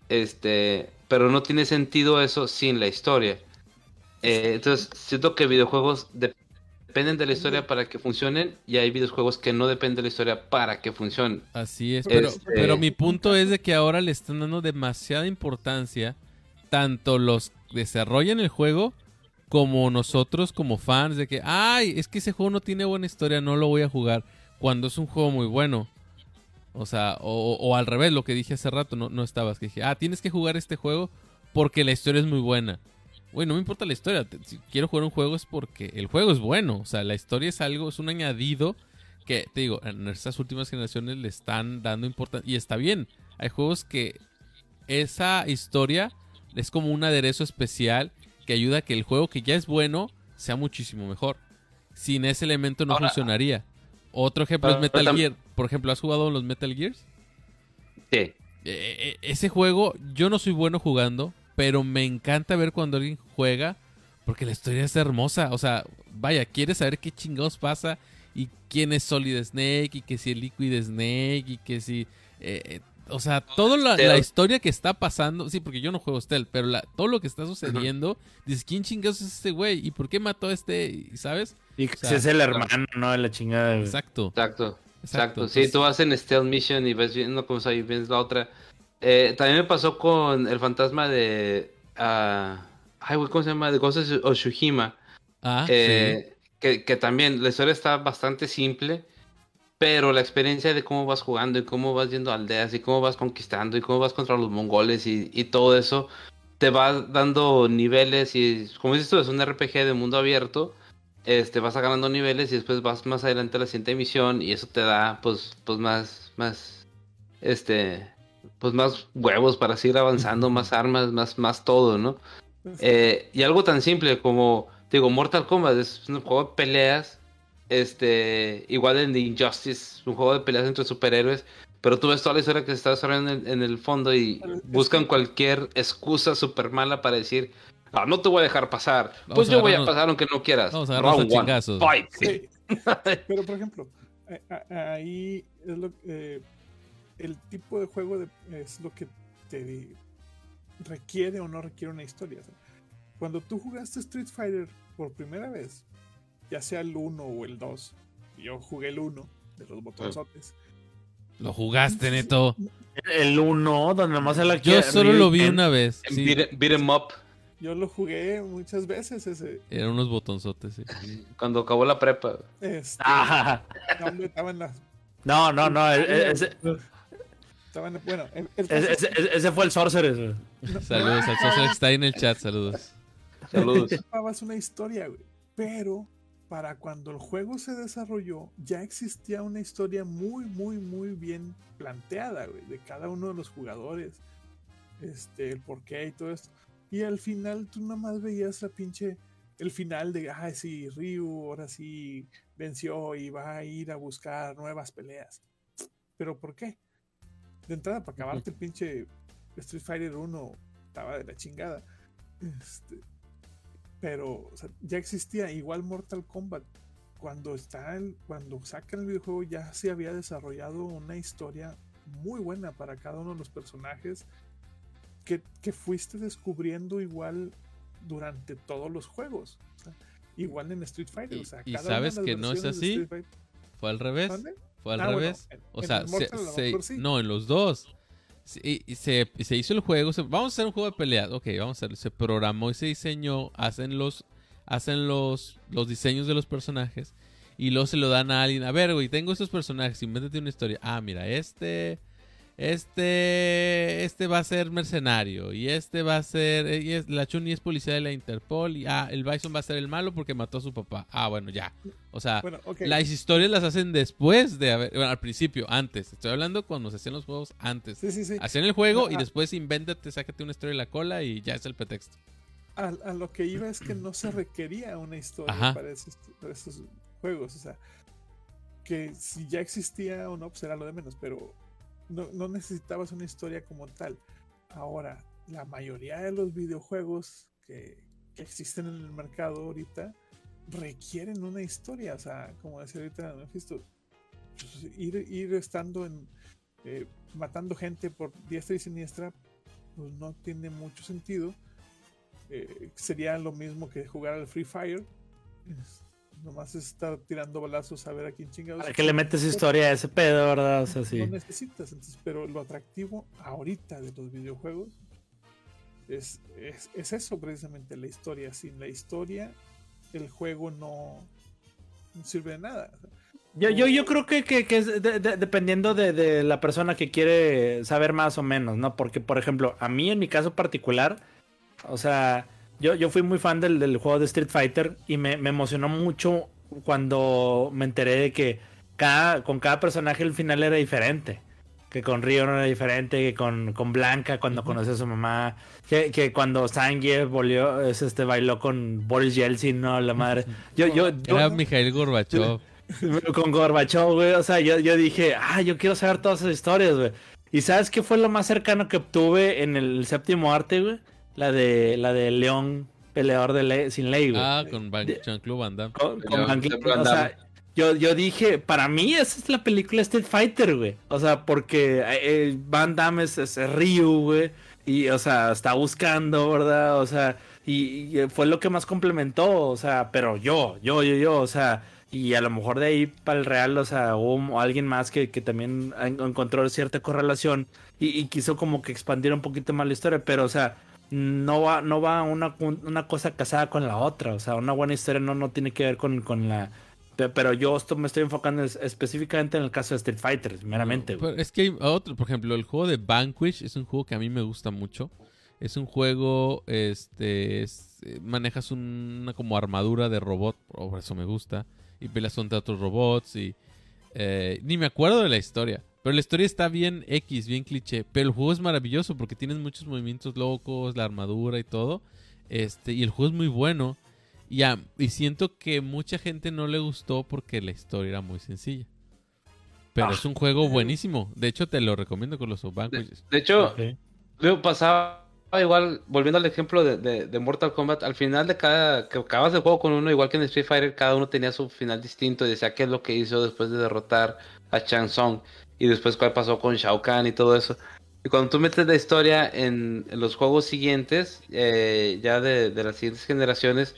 Este, pero no tiene sentido eso sin la historia. Eh, entonces, siento que videojuegos de- dependen de la historia para que funcionen y hay videojuegos que no dependen de la historia para que funcionen. Así es, pero, Este- pero mi punto es de que ahora le están dando demasiada importancia tanto los que desarrollan el juego como nosotros como fans de que, ay, es que ese juego no tiene buena historia, no lo voy a jugar, cuando es un juego muy bueno. O sea, o, o al revés, lo que dije hace rato, no, no estabas, que dije, ah, tienes que jugar este juego porque la historia es muy buena. Güey, no me importa la historia, te- si quiero jugar un juego es porque el juego es bueno, o sea, la historia es algo, es un añadido que, te digo, en estas últimas generaciones le están dando importancia, y está bien, hay juegos que esa historia es como un aderezo especial que ayuda a que el juego que ya es bueno sea muchísimo mejor. Sin ese elemento no Ahora- funcionaría. Otro ejemplo es Pero Metal tam- Gear. Por ejemplo, ¿has jugado los Metal Gears? Sí. Eh, eh, ese juego, yo no soy bueno jugando, pero me encanta ver cuando alguien juega, porque la historia es hermosa. O sea, vaya, quieres saber qué chingados pasa y quién es Solid Snake y que si el Liquid Snake y que si... eh, eh, o sea, toda la, la historia que está pasando, sí, porque yo no juego Stealth, pero la, todo lo que está sucediendo, dices, ¿quién chingados es este güey? ¿Y por qué mató a este? ¿Sabes? Y o sea, si es el hermano, ¿no? De la chingada. güey. Exacto. Exacto. Exacto. Exacto. Sí, Entonces- tú vas en Stealth Mission y ves viendo cómo ahí ves la otra. Eh, también me pasó con el fantasma de... ah, ay, güey, ¿cómo se llama? De Ghost of Tsushima. Ah, Eh, que, que también la historia está bastante simple, pero la experiencia de cómo vas jugando y cómo vas yendo a aldeas y cómo vas conquistando y cómo vas contra los mongoles y, y todo eso, te va dando niveles y, como dices tú, es un R P G de mundo abierto. Este, vas ganando niveles y después vas más adelante a la siguiente misión y eso te da, pues, pues más, más, este, pues más huevos para seguir avanzando, más armas, más, más todo, ¿no? Eh, y algo tan simple como, digo, Mortal Kombat es un juego de peleas, este, igual en The Injustice, un juego de peleas entre superhéroes, pero tú ves toda la historia que se está desarrollando en, en el fondo y buscan cualquier excusa super mala para decir, ah, no te voy a dejar pasar, Vamos pues a yo voy a agarrarnos- pasar aunque no quieras. Vamos a agarrarnos Round a one, chingazos. fight. Sí. Pero, por ejemplo, a- a- ahí es lo eh, el tipo de juego de- es lo que te di- requiere o no requiere una historia. O sea, cuando tú jugaste Street Fighter por primera vez, ya sea el uno o el dos, yo jugué el uno de los botonzotes. Lo jugaste, Neto. El uno, donde nomás se la Yo solo lo vi una vez. En Sí. beat, beat 'em up, Yo lo jugué muchas veces ese. Eran unos botonzotes, sí. cuando acabó la prepa. Este, Ah, no, hombre, estaba en las. no, no, no. el- el- Ese, Estaba en- bueno, el, el ese- ese- ese fue el Sorcerer. güey. no- Saludos al socio que está ahí en el chat, saludos. Saludos. ocupabas una historia, güey. Pero para cuando el juego se desarrolló, ya existía una historia muy, muy, muy bien planteada, güey, de cada uno de los jugadores. Este, el porqué y todo esto. Y al final tú nada más veías la pinche. El final de, ah, sí, Ryu ahora sí venció y va a ir a buscar nuevas peleas. ¿Pero por qué? De entrada, para acabarte el pinche Street Fighter uno estaba de la chingada. Este, pero o sea, ya existía igual Mortal Kombat. Cuando está el- cuando sacan el videojuego ya se había desarrollado una historia muy buena para cada uno de los personajes que, que fuiste descubriendo igual durante todos los juegos. O sea, igual en Street Fighter. Y- O sea, y cada una de sabes las que no es versiones de así. Street Fighter- ¿Fue al revés? ¿Dónde? Fue al Ah, bueno, revés. en- O en sea, el se- Mortal a lo se- mejor sí. no, en los dos. Se, y- se, se hizo el juego. se- vamos a hacer un juego de peleas. Ok, vamos a hacer. Se programó y se diseñó. Hacen los, hacen los, los diseños de los personajes. Y luego se lo dan a alguien. A ver, güey, tengo estos personajes. Invéntate una historia. Ah, mira, este. Este. Este va a ser mercenario. Y este va a ser. Y es, la Chun-Li es policía de la Interpol. Y ah, el Bison va a ser el malo porque mató a su papá. Ah, bueno, ya. O sea. Bueno, ok. Las historias las hacen después de haber. Bueno, al principio, antes. Estoy hablando cuando se hacían los juegos antes. Sí, sí, sí. Hacían el juego y Ah. después invéntate, sácate una historia de la cola y ya es el pretexto. A, a lo que iba es que no se requería una historia Ajá. para esos, para esos juegos. O sea, que si ya existía o no, pues era lo de menos, pero no, no necesitabas una historia como tal. Ahora, la mayoría de los videojuegos que, que existen en el mercado ahorita requieren una historia. O sea, como decía ahorita Mephisto, pues, ir, ir estando en eh, matando gente por diestra y siniestra, pues no tiene mucho sentido. Eh, sería lo mismo que jugar al Free Fire. Es- nomás es estar tirando balazos a ver a quién chingados. ¿Para qué le metes historia a ese pedo, verdad? O sea, sí. No necesitas, entonces, pero lo atractivo ahorita de los videojuegos es, es, es eso precisamente, la historia. Sin la historia, el juego no, no sirve de nada. Yo, yo, yo creo que, que, que es de- de- dependiendo de, de la persona que quiere saber más o menos, ¿no? Porque, por ejemplo, a mí en mi caso particular, o sea, yo, yo fui muy fan del, del juego de Street Fighter y me, me emocionó mucho cuando me enteré de que cada, con cada personaje el final era diferente. Que con Ryo no era diferente, que con, con Blanca cuando conoció a su mamá, que, que cuando Zangief volvió, es, este, bailó con Boris Yeltsin, ¿no? La madre. Yo, yo, yo, Era Mikhail Gorbachev. con Gorbachev, güey, o sea, yo, yo dije, ah, yo quiero saber todas esas historias, güey. ¿Y sabes qué fue lo más cercano que obtuve en el séptimo arte, güey? La de, la de León, peleador de ley, sin ley, güey. Ah, con Van- Jean-Claude Van Damme. Con, con León, Van Damme, Van o Damme. sea, yo, yo dije, para mí esa es la película Street Fighter, güey. O sea, porque eh, Van Damme es, es Ryu, güey. Y, o sea, está buscando, ¿verdad? O sea, y, y fue lo que más complementó, o sea, pero yo, yo, yo, yo, o sea, Y a lo mejor de ahí para el real, o sea, hubo o alguien más que, que también en- encontró cierta correlación y, y quiso como que expandir un poquito más la historia, pero o sea, no va, no va una, una cosa casada con la otra, o sea, una buena historia no, no tiene que ver con, con la... pe- Pero yo esto me estoy enfocando es- específicamente en el caso de Street Fighter, meramente, No, güey. pero es que hay otro, por ejemplo, el juego de Vanquish es un juego que a mí me gusta mucho. Es un juego, este, es- eh, manejas un- una como armadura de robot, por eso me gusta, y peleas contra otros robots y eh, ni me acuerdo de la historia. Pero la historia está bien X, bien cliché, pero el juego es maravilloso porque tienes muchos movimientos locos, la armadura y todo, este, y el juego es muy bueno. Y, a- y siento que mucha gente no le gustó porque la historia era muy sencilla. Pero Ah. es un juego buenísimo. De hecho, te lo recomiendo con los De, Vanquish. de hecho, Ok. luego pasaba igual, volviendo al ejemplo de, de- de Mortal Kombat, al final de cada, que acabas el juego con uno, igual que en Street Fighter, cada uno tenía su final distinto y decía qué es lo que hizo después de derrotar a Shang Tsung y después cuál pasó con Shao Kahn y todo eso. Y cuando tú metes la historia en, en los juegos siguientes, eh, ya de, de las siguientes generaciones,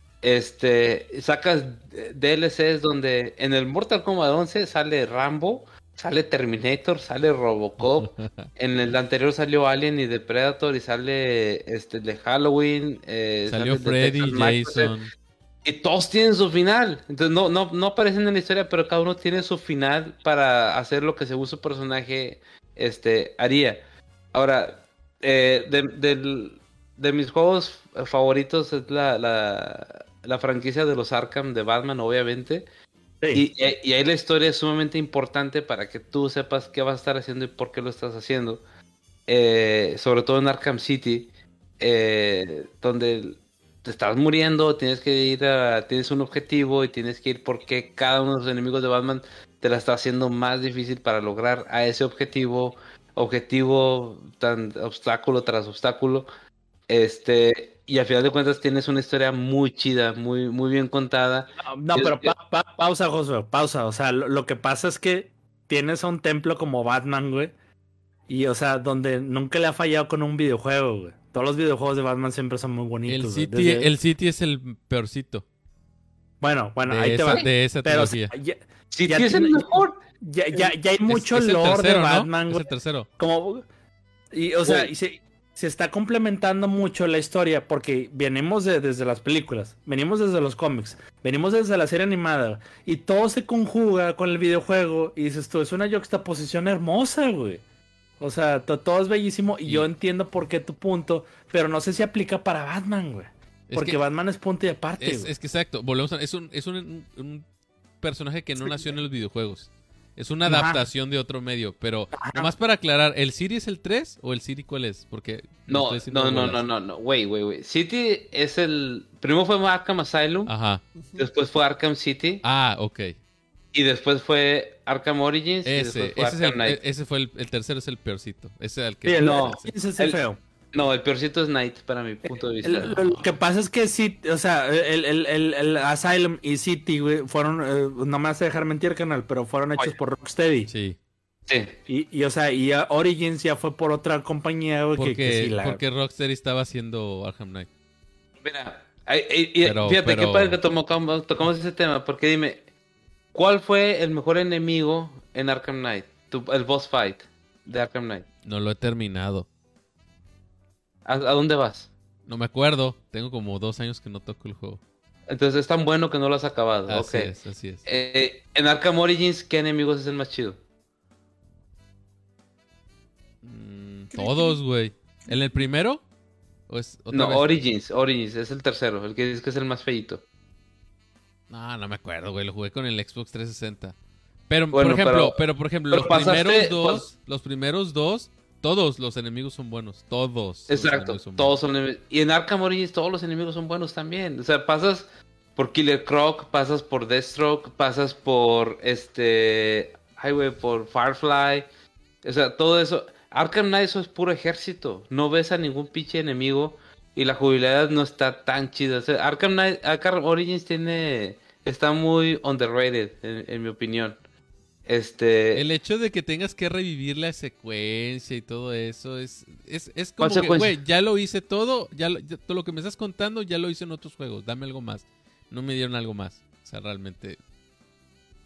este, sacas D L Cs donde en el Mortal Kombat once sale Rambo, sale Terminator, sale Robocop, en el anterior salió Alien y Predator y sale este de Halloween, eh, Salió sale de Freddy, Texas Massacre, Jason. y todos tienen su final. Entonces no, no, no aparecen en la historia, pero cada uno tiene su final para hacer lo que según su personaje este, haría. Ahora, eh, de, del- de mis juegos favoritos es la, la, la franquicia de los Arkham de Batman, obviamente. Sí. Y, y- y ahí la historia es sumamente importante para que tú sepas qué vas a estar haciendo y por qué lo estás haciendo. Eh, sobre todo en Arkham City, eh, donde te estás muriendo, tienes que ir a, tienes un objetivo y tienes que ir porque cada uno de los enemigos de Batman te la está haciendo más difícil para lograr a ese objetivo, objetivo, tan obstáculo tras obstáculo. Este, y al final de cuentas tienes una historia muy chida, muy, muy bien contada. No, no, Es- pero pa- pa- pausa, Josué, pausa. O sea, lo, lo que pasa es que tienes a un templo como Batman, güey. Y, o sea, donde nunca le ha fallado con un videojuego, güey. Todos los videojuegos de Batman siempre son muy El bonitos, güey. City, Desde- el City es el peorcito Bueno, bueno, de ahí te esa, va. de esa Pero, o trilogía. sea, ya, Sí, ya sí, es el tiene- mejor. ya, ya, ya hay Es- mucho es el lore tercero, de ¿no? Batman, Es güey. el tercero. Como, y, o sea, Güey. y se, se está complementando mucho la historia porque venimos de- desde las películas, venimos desde los cómics, venimos desde la serie animada y todo se conjuga con el videojuego y dices tú, es una juxtaposición hermosa, güey. O sea, to- todo es bellísimo y Y- yo entiendo por qué tu punto, pero no sé si aplica para Batman, güey. Es Porque que- Batman es punto y aparte, Es, güey. es que exacto, volvemos a, es un, es un, un personaje que no Sí. nació en los videojuegos. Es una Ajá. adaptación de otro medio, pero nomás para aclarar, ¿el City es el tres o el City cuál es? Porque me No, estoy haciendo no, no, bolas. no, no, no, wey, wey, wey. City es el... Primero fue Arkham Asylum, Ajá. después fue Arkham City, Ah, ok. y después fue Arkham Origins, y Ese, después fue ese, es Arkham el, Knight. ese fue el, el tercero, es el peorcito. Ese es el que... Sí, el, no, el- ese es el el- feo. No, el peorcito es Knight, para mi punto de vista. El- lo, lo que pasa es que sí, o sea, el, el, el, el Asylum y City, güey, fueron, eh, no me vas a dejar mentir, canal, pero fueron hechos Oye. por Rocksteady. Sí, Sí, Y, y, o sea, y ya Origins ya fue por otra compañía, güey, que, porque, que sí la... porque Rocksteady estaba haciendo Arkham Knight. mira, ay, ay, y- Pero- fíjate pero- qué padre que tomamos, tocamos ese tema, porque dime, ¿cuál fue el mejor enemigo en Arkham Knight? Tu- el boss fight de Arkham Knight. No lo he terminado. ¿A, a dónde vas? No me acuerdo. Tengo como dos años que no toco el juego. Entonces es tan bueno que no lo has acabado. Así ok. es, así es. Eh, en Arkham Origins, ¿qué enemigos es el más chido? Mm, todos, güey. ¿En el primero? ¿O es otra No, vez? Origins, Origins, es el tercero, el que dices que es el más feíto. No, no me acuerdo, güey. Lo jugué con el Xbox trescientos sesenta. Pero, Bueno, por ejemplo, pero- pero, por ejemplo, pero los pasaste- primeros dos, los primeros dos, todos los enemigos son buenos. Todos. los Exacto, enemigos son todos son enemigos. Y en Arkham Origins todos los enemigos son buenos también. O sea, pasas por Killer Croc, pasas por Deathstroke, pasas por este Highway, por Firefly. O sea, todo eso. Arkham Knight eso es puro ejército. No ves a ningún pinche enemigo y la jugabilidad no está tan chida. O sea, Arkham Knight, Arkham Origins tiene está muy underrated en, en mi opinión. Este El hecho de que tengas que revivir la secuencia y todo eso es, es, es como ¿Cuál que, secuencia? güey, ya lo hice todo, ya, lo- ya- todo lo que me estás contando ya lo hice en otros juegos, dame algo más. No me dieron algo más. O sea, realmente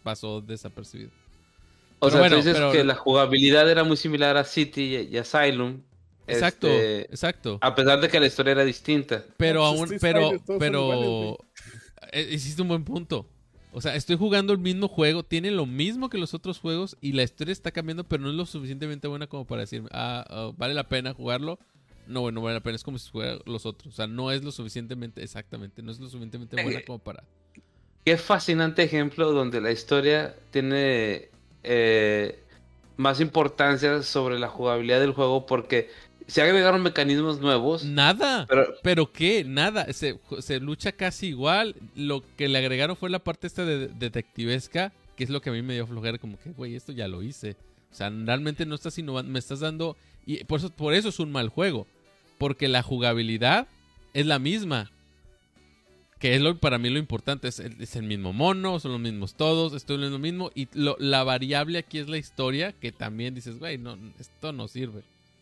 pasó desapercibido. O Pero sea, bueno, tú dices pero- que la jugabilidad era muy similar a City y, y Asylum. Exacto, este, exacto. A pesar de que la historia era distinta. Pero No, pues, aún, Street pero, Fighter, todos son pero, iguales, eh, hiciste un buen punto. O sea, estoy jugando el mismo juego, tiene lo mismo que los otros juegos y la historia está cambiando, pero no es lo suficientemente buena como para decirme, ah, ah, ¿vale la pena jugarlo? No, bueno, no vale la pena, es como si fuera los otros. O sea, no es lo suficientemente, exactamente, no es lo suficientemente buena como para... Qué fascinante ejemplo donde la historia tiene eh, más importancia sobre la jugabilidad del juego porque se agregaron mecanismos nuevos. Nada. Pero ¿Pero qué? Nada. Se, se lucha casi igual. Lo que le agregaron fue la parte esta de detectivesca, que es lo que a mí me dio flojera, como que, güey, esto ya lo hice. O sea, realmente no estás innovando, me estás dando... Y por eso, por eso es un mal juego. Porque la jugabilidad es la misma. Que es lo, para mí lo importante. Es el, es el mismo mono, son los mismos todos, esto es lo mismo. Y lo, la variable aquí es la historia, que también dices, güey, no, esto no sirve.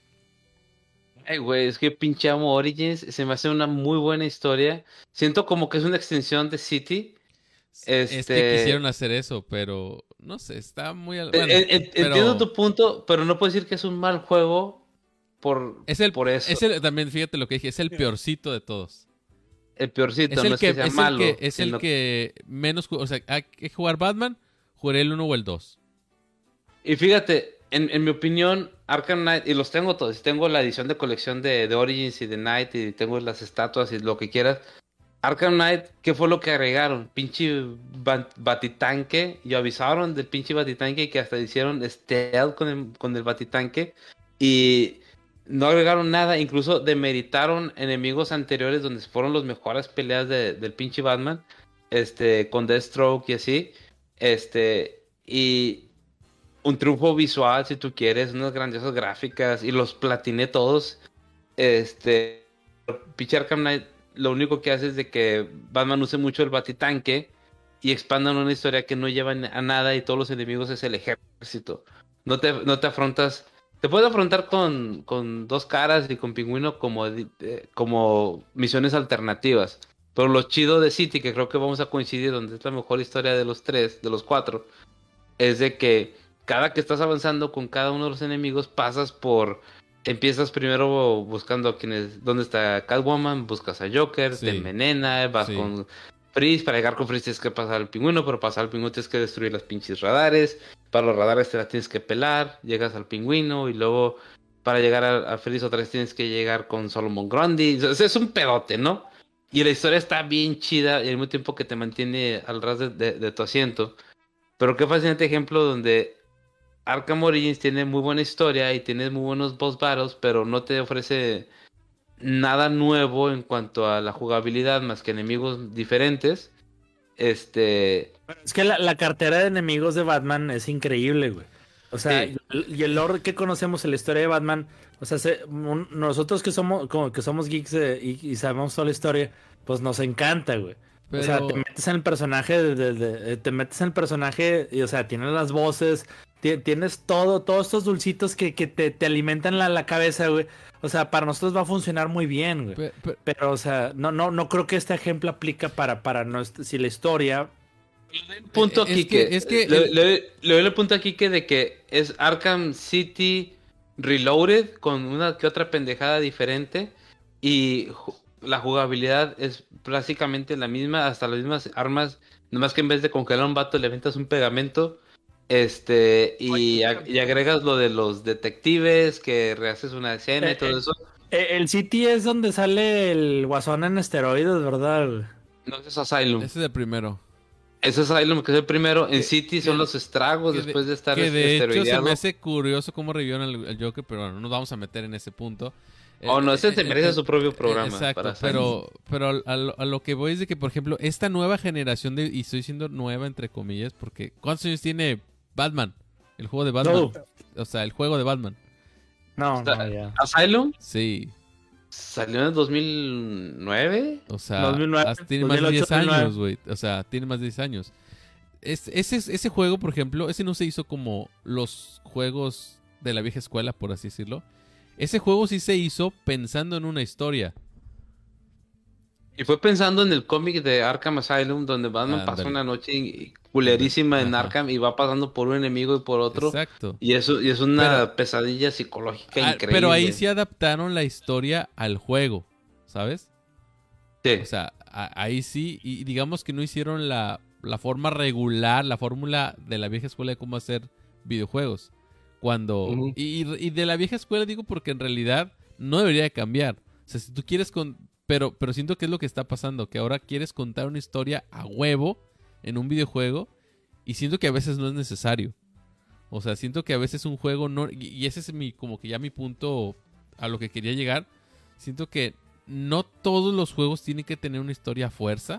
Ay, güey, es que pinche amo Origins, se me hace una muy buena historia. Siento como que es una extensión de City. Es Este... que quisieron hacer eso, pero no sé, está muy... al- Eh, bueno, eh, eh, pero Entiendo tu punto, pero no puedo decir que es un mal juego por, es el, por eso. es el, también fíjate lo que dije, es el peorcito de todos. El peorcito, Es no el es que, que sea es el malo. que, es el sino- que menos... ju- O sea, hay que jugar Batman, jugaré el uno o el dos. Y fíjate, en, en mi opinión, Arkham Knight, y los tengo todos, tengo la edición de colección de, de Origins y de Knight, y tengo las estatuas y lo que quieras. Arkham Knight, ¿qué fue lo que agregaron? Pinche ba- batitanque, y avisaron del pinche batitanque que hasta hicieron stealth con el, con el batitanque, y no agregaron nada, incluso demeritaron enemigos anteriores donde fueron las mejores peleas de- del pinche Batman, este, con Deathstroke y así, este, y un triunfo visual si tú quieres, unas grandiosas gráficas, y los platiné todos, este, pinche Arkham Knight, lo único que hace es de que Batman use mucho el batitanque y expandan una historia que no lleva a nada y todos los enemigos es el ejército. No te, no te afrontas, te puedes afrontar con, con Dos Caras y con Pingüino como, eh, como misiones alternativas. Pero lo chido de City, que creo que vamos a coincidir, donde es la mejor historia de los tres, de los cuatro, es de que cada que estás avanzando con cada uno de los enemigos pasas por... Empiezas primero buscando a quienes, dónde está Catwoman, buscas a Joker, Sí. te envenena, vas Sí. con Freeze, para llegar con Freeze tienes que pasar al pingüino, pero para pasar al pingüino tienes que destruir las pinches radares, para los radares te las tienes que pelar, llegas al pingüino y luego para llegar a, a Freeze otra vez tienes que llegar con Solomon Grundy, o sea, es un pedote, ¿no? Y la historia está bien chida y al mismo tiempo que te mantiene al ras de, de, de tu asiento. Pero qué fascinante ejemplo donde Arkham Origins tiene muy buena historia y tiene muy buenos boss battles, pero no te ofrece nada nuevo en cuanto a la jugabilidad más que enemigos diferentes. Este, Es que la, la cartera de enemigos de Batman es increíble, güey. O sea, Sí. y y el lore que conocemos en la historia de Batman, o sea, se- un- nosotros que somos como que somos geeks eh, y, y sabemos toda la historia, pues nos encanta, güey. O sea, Pero- te metes en el personaje, de, de- de- eh, te metes en el personaje y, o sea, tienes las voces, ti- tienes todo, todos estos dulcitos que, que te, te alimentan la, la cabeza, güey. O sea, para nosotros va a funcionar muy bien, güey. Pe- pe- Pero, o sea, no, no, no creo que este ejemplo aplica para, para nuestra, si la historia. punto Es aquí que- que, es que le, el- le- le doy el punto aquí que de que es Arkham City Reloaded con una que otra pendejada diferente y ju- la jugabilidad es prácticamente la misma, hasta las mismas armas, nomás que en vez de congelar a un vato le aventas un pegamento, este, y, ag- y agregas lo de los detectives, que rehaces una escena y Eh, todo eh. eso. Eh, El City es donde sale el guasón en esteroides, ¿verdad, güey? No, ese es Asylum. ese es el primero. Ese es Asylum, que es el primero. En Que- City que- son los estragos que de- después de estar Que de hecho se esteroideado. me hace curioso cómo revivieron al, al Joker, pero bueno, no nos vamos a meter en ese punto. Oh, no, ese Eh, se eh, merece eh, su propio eh, programa. Exacto, para pero, pero a, a lo, a lo que voy es de que, por ejemplo, esta nueva generación de... Y estoy diciendo nueva, entre comillas, porque... ¿Cuántos años tiene Batman? El juego de Batman. No. O sea, el juego de Batman. No, Está- no, ya. Asylum Sí. salió en el dos mil nueve. O sea, dos mil nueve, as- tiene más de dos mil diez ocho, dos mil nueve. años, güey. O sea, tiene más de diez años. Es- ese, ese juego, por ejemplo, ese no se hizo como los juegos de la vieja escuela, por así decirlo. Ese juego sí se hizo pensando en una historia. Y fue pensando en el cómic de Arkham Asylum, donde Batman Ah, pasa ándale. una noche in- culerísima en Ajá. Arkham y va pasando por un enemigo y por otro. Exacto. Y eso y es una Pero, pesadilla psicológica ah, pero ahí increíble. sí adaptaron la historia al juego, ¿sabes? Sí, O sea, a- ahí sí, y digamos que no hicieron la, la forma regular, la fórmula de la vieja escuela de cómo hacer videojuegos. Cuando. Ujú. Y, y de la vieja escuela digo porque en realidad no debería de cambiar. O sea, si tú quieres con. Pero, pero siento que es lo que está pasando, que ahora quieres contar una historia a huevo en un videojuego. Y siento que a veces no es necesario. O sea, siento que a veces un juego no. Y, y ese es mi, como que ya mi punto a lo que quería llegar. Siento que no todos los juegos tienen que tener una historia a fuerza.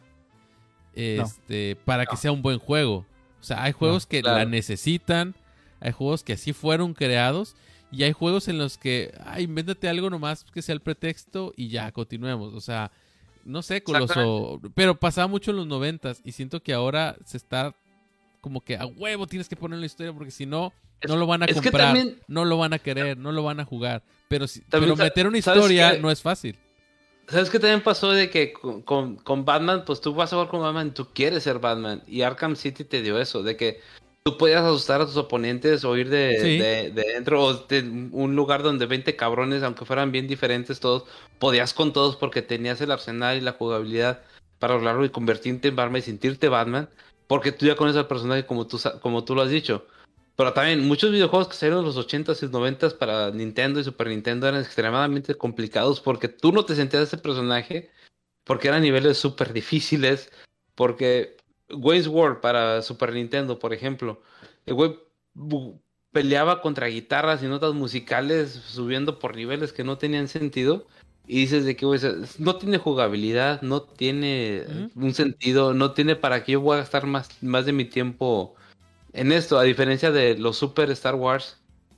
Este, para que sea un buen juego. O sea, hay juegos que la claro. necesitan. Hay juegos que así fueron creados. Y hay juegos en los que, ah, invéntate algo nomás que sea el pretexto y ya, continuemos. O sea, no sé, Coloso. Pero pasaba mucho en los noventas y siento que ahora se está como que a huevo tienes que poner la historia porque si no, Es- no lo van a es que comprar, también- no lo van a querer, no lo van a jugar. Pero, si, También pero sa- meter una ¿sabes historia qué? no es fácil. ¿Sabes qué también pasó de que con, con, con Batman, pues tú vas a jugar con Batman, tú quieres ser Batman? Y Arkham City te dio eso, de que tú podías asustar a tus oponentes o ir de, Sí. de, de dentro o de un lugar donde veinte cabrones, aunque fueran bien diferentes todos, podías con todos porque tenías el arsenal y la jugabilidad para lograrlo y convertirte en Batman y sentirte Batman, porque tú ya conoces al personaje como tú, sa- como tú lo has dicho. Pero también muchos videojuegos que salieron en los ochentas y noventas para Nintendo y Super Nintendo eran extremadamente complicados porque tú no te sentías ese personaje, porque eran niveles súper difíciles, porque Wayne's World para Super Nintendo, por ejemplo, el güey bu- peleaba contra guitarras y notas musicales subiendo por niveles que no tenían sentido. Y dices de que güey, es- no tiene jugabilidad, no tiene Ujú. un sentido, no tiene para qué yo voy a gastar más, más de mi tiempo en esto, a diferencia de los Super Star Wars,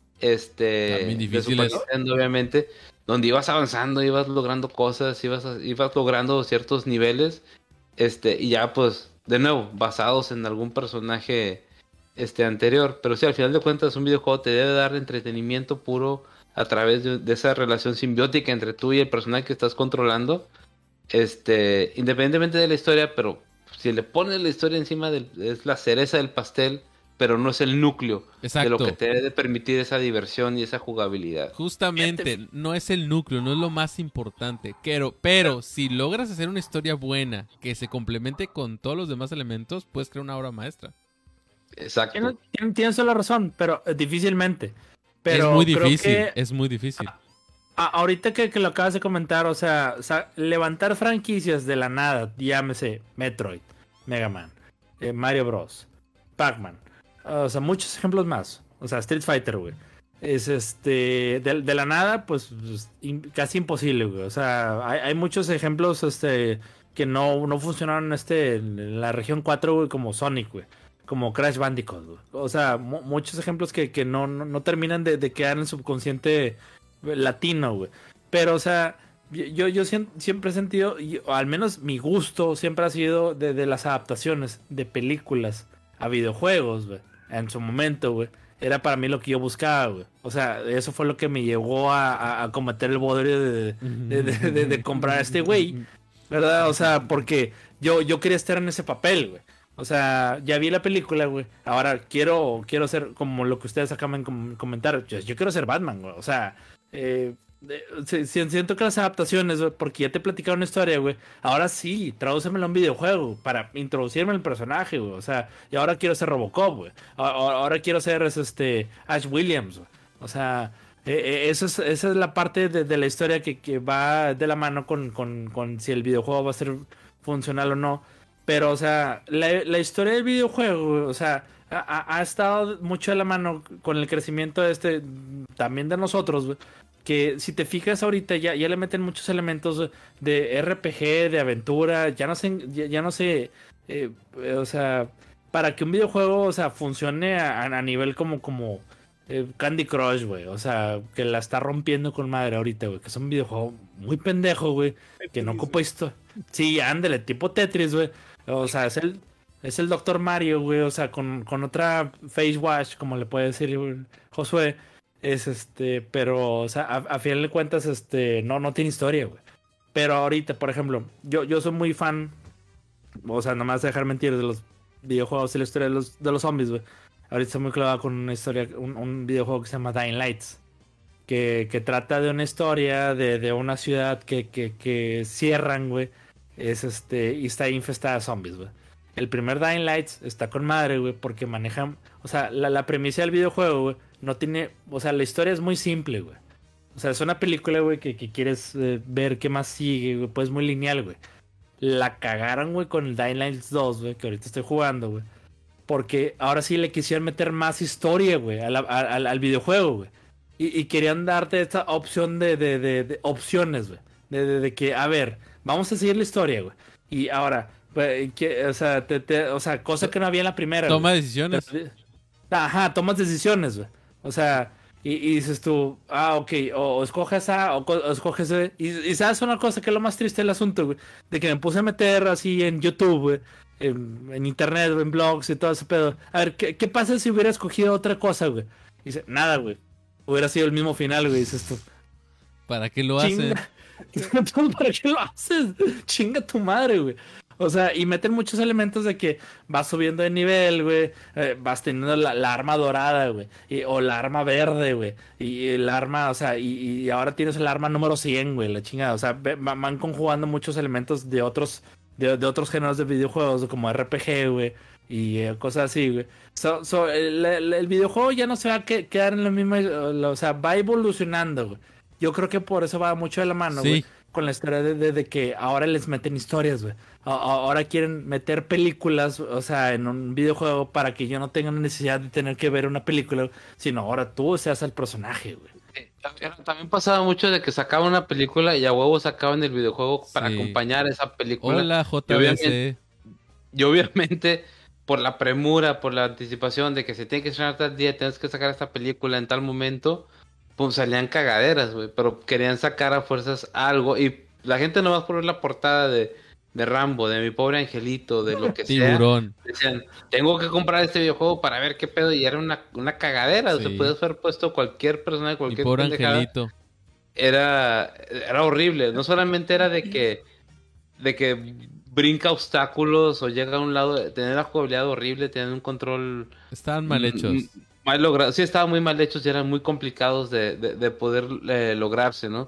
También este, de Super difíciles. Nintendo, obviamente, donde ibas avanzando, ibas logrando cosas, ibas, a- ibas logrando ciertos niveles, este, y ya pues, de nuevo, basados en algún personaje, este, anterior. Pero sí, al final de cuentas, un videojuego te debe dar entretenimiento puro a través de, de esa relación simbiótica entre tú y el personaje que estás controlando, este, independientemente de la historia, pero si le pones la historia encima del, es la cereza del pastel, pero no es el núcleo de lo que Exacto. te debe permitir esa diversión y esa jugabilidad. Justamente, no es el núcleo, no es lo más importante. Pero, pero si logras hacer una historia buena que se complemente con todos los demás elementos, puedes crear una obra maestra. Exacto. Tienes, tien- tienes toda la razón, pero eh, difícilmente. Pero es muy creo difícil, que es muy difícil. a- ahorita que, que lo acabas de comentar, o sea, o sea, levantar franquicias de la nada, llámese Metroid, Mega Man, eh, Mario Bros, Pac-Man, o sea, muchos ejemplos más. O sea, Street Fighter, güey. Es este, de, de la nada, pues, pues, im- casi imposible, güey. O sea, hay, hay muchos ejemplos, este, que no, no funcionaron, este, en la región cuatro, güey, como Sonic, güey. Como Crash Bandicoot, güey. O sea, mu- muchos ejemplos que, que no, no, no terminan de, de quedar en el subconsciente latino, güey. Pero, o sea, yo, yo sien- siempre he sentido, y- o al menos mi gusto siempre ha sido de, de las adaptaciones de películas a videojuegos, güey. En su momento, güey. Era para mí lo que yo buscaba, güey. O sea, eso fue lo que me llevó a, a- a cometer el bodrio de, de, de- de- de comprar a este güey, ¿verdad? O sea, porque yo, yo quería estar en ese papel, güey. O sea, ya vi la película, güey. Ahora quiero, quiero ser como lo que ustedes acaban de com- comentar. Yo, yo quiero ser Batman, güey. O sea, eh, eh, si- si- siento que las adaptaciones, güey, porque ya te platicaron una historia, güey. Ahora sí, tradúcemelo a un videojuego para introducirme en el personaje, güey. O sea, y ahora quiero ser Robocop, güey. A- a- Ahora quiero ser este Ash Williams, güey. O sea, eh, eh, eso es, esa es la parte de, de la historia que, que va de la mano con, con, con si el videojuego va a ser funcional o no. Pero, o sea, la, la historia del videojuego, güey, o sea, ha, ha- ha estado mucho de la mano con el crecimiento de este, también de nosotros, güey. Que si te fijas ahorita ya, ya le meten muchos elementos, güey, de R P G, de aventura, ya no sé, ya, ya no sé, eh, eh, o sea, para que un videojuego, o sea, funcione a, a nivel como, como eh, Candy Crush, güey, o sea, que la está rompiendo con madre ahorita, güey, que es un videojuego muy pendejo, güey, que no Tetris, ocupa güey. historia. Sí, ándale, tipo Tetris, güey. O sea, es el, es el doctor Mario, güey. O sea, con, con otra face wash, como le puede decir güey, Josué. Es este, pero, o sea, a, a final de cuentas, este, no, no tiene historia, güey. Pero ahorita, por ejemplo, yo, yo soy muy fan, o sea, no me vas a dejar mentir, de los videojuegos y la historia de los, de los zombies, güey. Ahorita estoy muy clavado con una historia, un, un videojuego que se llama Dying Lights. Que, que trata de una historia de, de una ciudad que, que, que cierran, güey. Es este, y está infestada de zombies, güey. El primer Dying Lights está con madre, güey, porque manejan... O sea, la, la premisa del videojuego, güey, no tiene... O sea, la historia es muy simple, güey. O sea, es una película, güey, que, que quieres eh, ver qué más sigue, güey. Pues muy lineal, güey. La cagaron, güey, con el Dying Lights dos, güey, que ahorita estoy jugando, güey. Porque ahora sí le quisieron meter más historia, güey, al, al, al videojuego, güey. Y, y querían darte esta opción de, de, de, de opciones, güey. De, de, de que, a ver, vamos a seguir la historia, güey. Y ahora... Que, o, sea, te, te, o sea, cosa que no había en la primera. Toma güey. decisiones. Ajá, tomas decisiones, güey. O sea, y, y dices tú, ah, ok, o, o escoges A o, o escoges B. Y, y sabes una cosa que es lo más triste del asunto, güey. De que me puse a meter así en YouTube, güey. En, en internet, en blogs y todo ese pedo. A ver, ¿qué, qué pasa si hubiera escogido otra cosa, güey? Y dice, nada, güey. Hubiera sido el mismo final, güey. Dices tú. ¿Para qué lo hacen? ¿Para qué lo haces? Chinga tu madre, güey. O sea, y meten muchos elementos de que vas subiendo de nivel, güey. Eh, vas teniendo la, la arma dorada, güey. O la arma verde, güey. Y el arma, o sea, y, y ahora tienes el arma número cien, güey. La chingada. O sea, ve, van conjugando muchos elementos de otros, de, de otros géneros de videojuegos, como R P G, güey. Y eh, cosas así, güey. So, so, el, el, el videojuego ya no se va a que, quedar en la misma. O sea, va evolucionando, güey. Yo creo que por eso va mucho de la mano, güey. Sí. Con la historia de, de, de que ahora les meten historias, güey. Ahora quieren meter películas, o sea, en un videojuego para que yo no tenga necesidad de tener que ver una película, sino ahora tú seas el personaje, güey. Eh, también pasaba mucho de que sacaban una película y a huevo sacaban el videojuego para Sí. acompañar esa película. Hola, J Y B C. obviamente, y obviamente, por la premura, por la anticipación de que se tiene que estrenar tal día, tienes que sacar esta película en tal momento, pues salían cagaderas, güey, pero querían sacar a fuerzas algo y la gente nomás por ver la portada de, de Rambo, de Mi Pobre Angelito, de lo que Tiburón. sea, decían, tengo que comprar este videojuego para ver qué pedo, y era una, una cagadera, Sí. o sea, podías haber puesto cualquier persona de Mi cualquier pobre pendejada. angelito. Era, era horrible, no solamente era de que, de que brinca obstáculos o llega a un lado, tener la jugabilidad horrible, tener un control... Estaban mal hechos. Mm, mal logrado. Sí, estaban muy mal hechos y eran muy complicados de, de, de poder eh, lograrse, ¿no?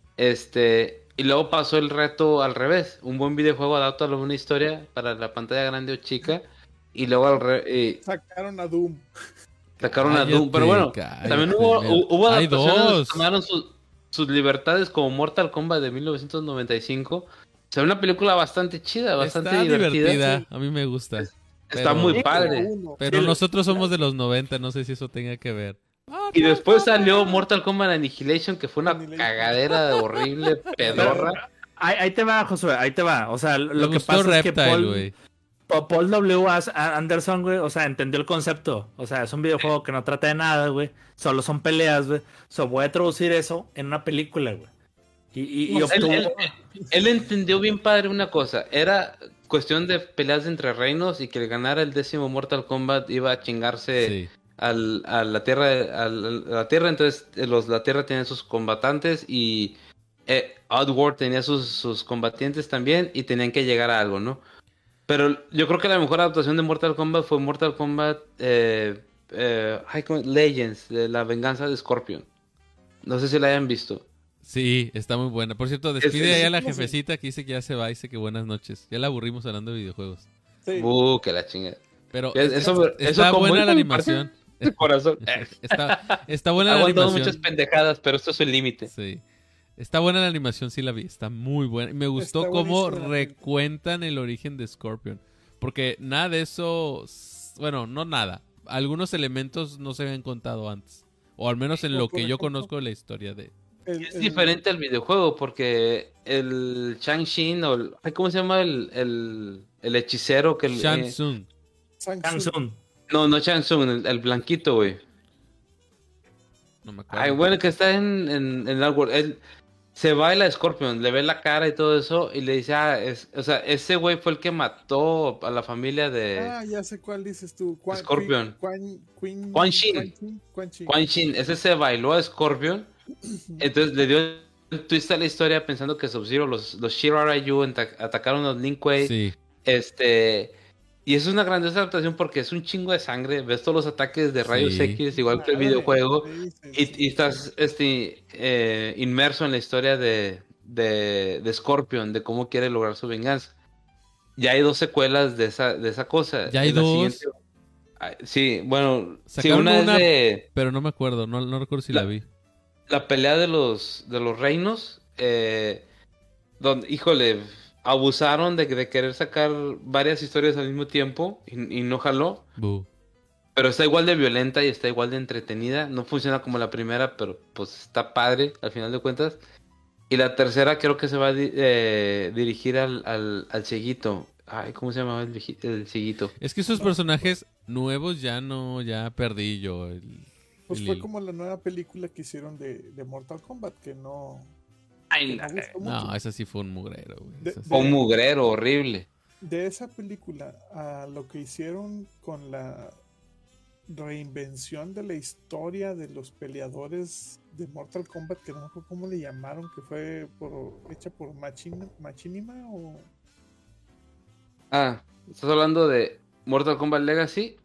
Este, y luego pasó el reto al revés. Un buen videojuego adapta una historia para la pantalla grande o chica. Y luego al re, eh, Sacaron a Doom. sacaron a Cállate, Doom. Pero bueno, cállate, también hubo, mira. hubo Hay adaptaciones dos. que tomaron sus, sus libertades, como Mortal Kombat de mil novecientos noventa y cinco. O sea, una película bastante chida, bastante Está divertida. divertida. A mí me gusta. Está Pero- muy Sí, padre. uno. Pero Sí, nosotros somos de los noventa, no sé si eso tenga que ver. Y después salió Mortal Kombat Annihilation, que fue una Annihilation. cagadera horrible, pedorra. Ahí, ahí te va, Josué, ahí te va. O sea, Me lo que gustó pasa es que Reptile, Paul, güey. Pa- Paul W. As- Anderson, güey, o sea, entendió el concepto. O sea, es un videojuego que no trata de nada, güey. Solo son peleas, güey. So, voy a traducir eso en una película, güey. Y, y, y Él, obtuvo... él- él entendió bien padre una cosa. Era cuestión de peleas entre reinos y que el ganara el décimo Mortal Kombat iba a chingarse Sí. al, a la tierra. al- a la tierra, entonces eh, los, la tierra tenía sus combatantes y eh, Oddworld tenía sus, sus combatientes también y tenían que llegar a algo, ¿no? Pero yo creo que la mejor adaptación de Mortal Kombat fue Mortal Kombat eh, eh, ay, ¿cómo? Legends, de la venganza de Scorpion. No sé si la hayan visto. Sí, está muy buena. Por cierto, despide Es- ahí a la ¿cómo se- jefecita que dice que ya se va y dice que buenas noches. Ya la aburrimos hablando de videojuegos. Sí. Uh, que la chingada. Pero Es- Eso, está eso como buena es la mi animación. parte- corazón. Está, está buena Ha la aguantado animación. muchas pendejadas, pero esto es el límite. Sí. Está buena la animación, sí la vi. Está muy buena. Y me gustó Está cómo buenísima la película. recuentan el origen de Scorpion. Porque nada de eso... s- Bueno, no nada. Algunos elementos no se habían contado antes. O al menos en Como lo por que yo ejemplo, conozco de la historia de... El- Es el- diferente al videojuego porque el Shang-Chi o el, ay, ¿cómo se llama el, el, el hechicero que el, Shang eh, Tsung. Shang Shang Tsung. Tsung. no, no Shang Tsung, el, el blanquito, güey. No me acuerdo. Ay, bueno, que está en, en, en Outworld. Él se baila a Scorpion, le ve la cara y todo eso y le dice, ah, es, o sea, ese güey fue el que mató a la familia de Ah, ya sé cuál dices tú. Quan- Scorpion. Quan, Quan, Quan Shin. Quan Shin, Quan Shin. Quan Shin. Ese se bailó a Scorpion, entonces le dio twist a la historia pensando que Sub-Zero, los, los Shirarayu atacaron a los Lin Kuei. Sí. Este... Y es una grandiosa adaptación porque es un chingo de sangre. Ves todos los ataques de rayos Sí. X, igual que el Madre, videojuego. sí, sí, Y, sí. y estás este, eh, inmerso en la historia de, de, de Scorpion, de cómo quiere lograr su venganza. Ya hay dos secuelas de esa, de esa cosa. Ya hay En la dos. siguiente- ah, Sí, bueno, sí, Sacaron una, una- es de Pero no me acuerdo, no, no recuerdo si la, La- vi. la pelea de los, de los reinos. Eh, donde, híjole, abusaron de, de querer sacar varias historias al mismo tiempo y, y no jaló. Bu. Pero está igual de violenta y está igual de entretenida. No funciona como la primera, pero pues está padre al final de cuentas. Y la tercera creo que se va a di- eh, dirigir al, al, al cieguito. Ay, ¿cómo se llamaba el, vieji- el cieguito? Es que esos personajes nuevos ya no, ya perdí yo. el- Pues el fue hilo. como la nueva película que hicieron de, de Mortal Kombat, que no, Ay, que no gustó mucho. No, esa sí fue un mugrero, güey. De- Esa sí. fue un mugrero horrible. De esa película a lo que hicieron con la reinvención de la historia de los peleadores de Mortal Kombat, que no me acuerdo cómo le llamaron, que fue por, hecha por Machin, Machinima o... Ah, ¿estás hablando de Mortal Kombat Legacy?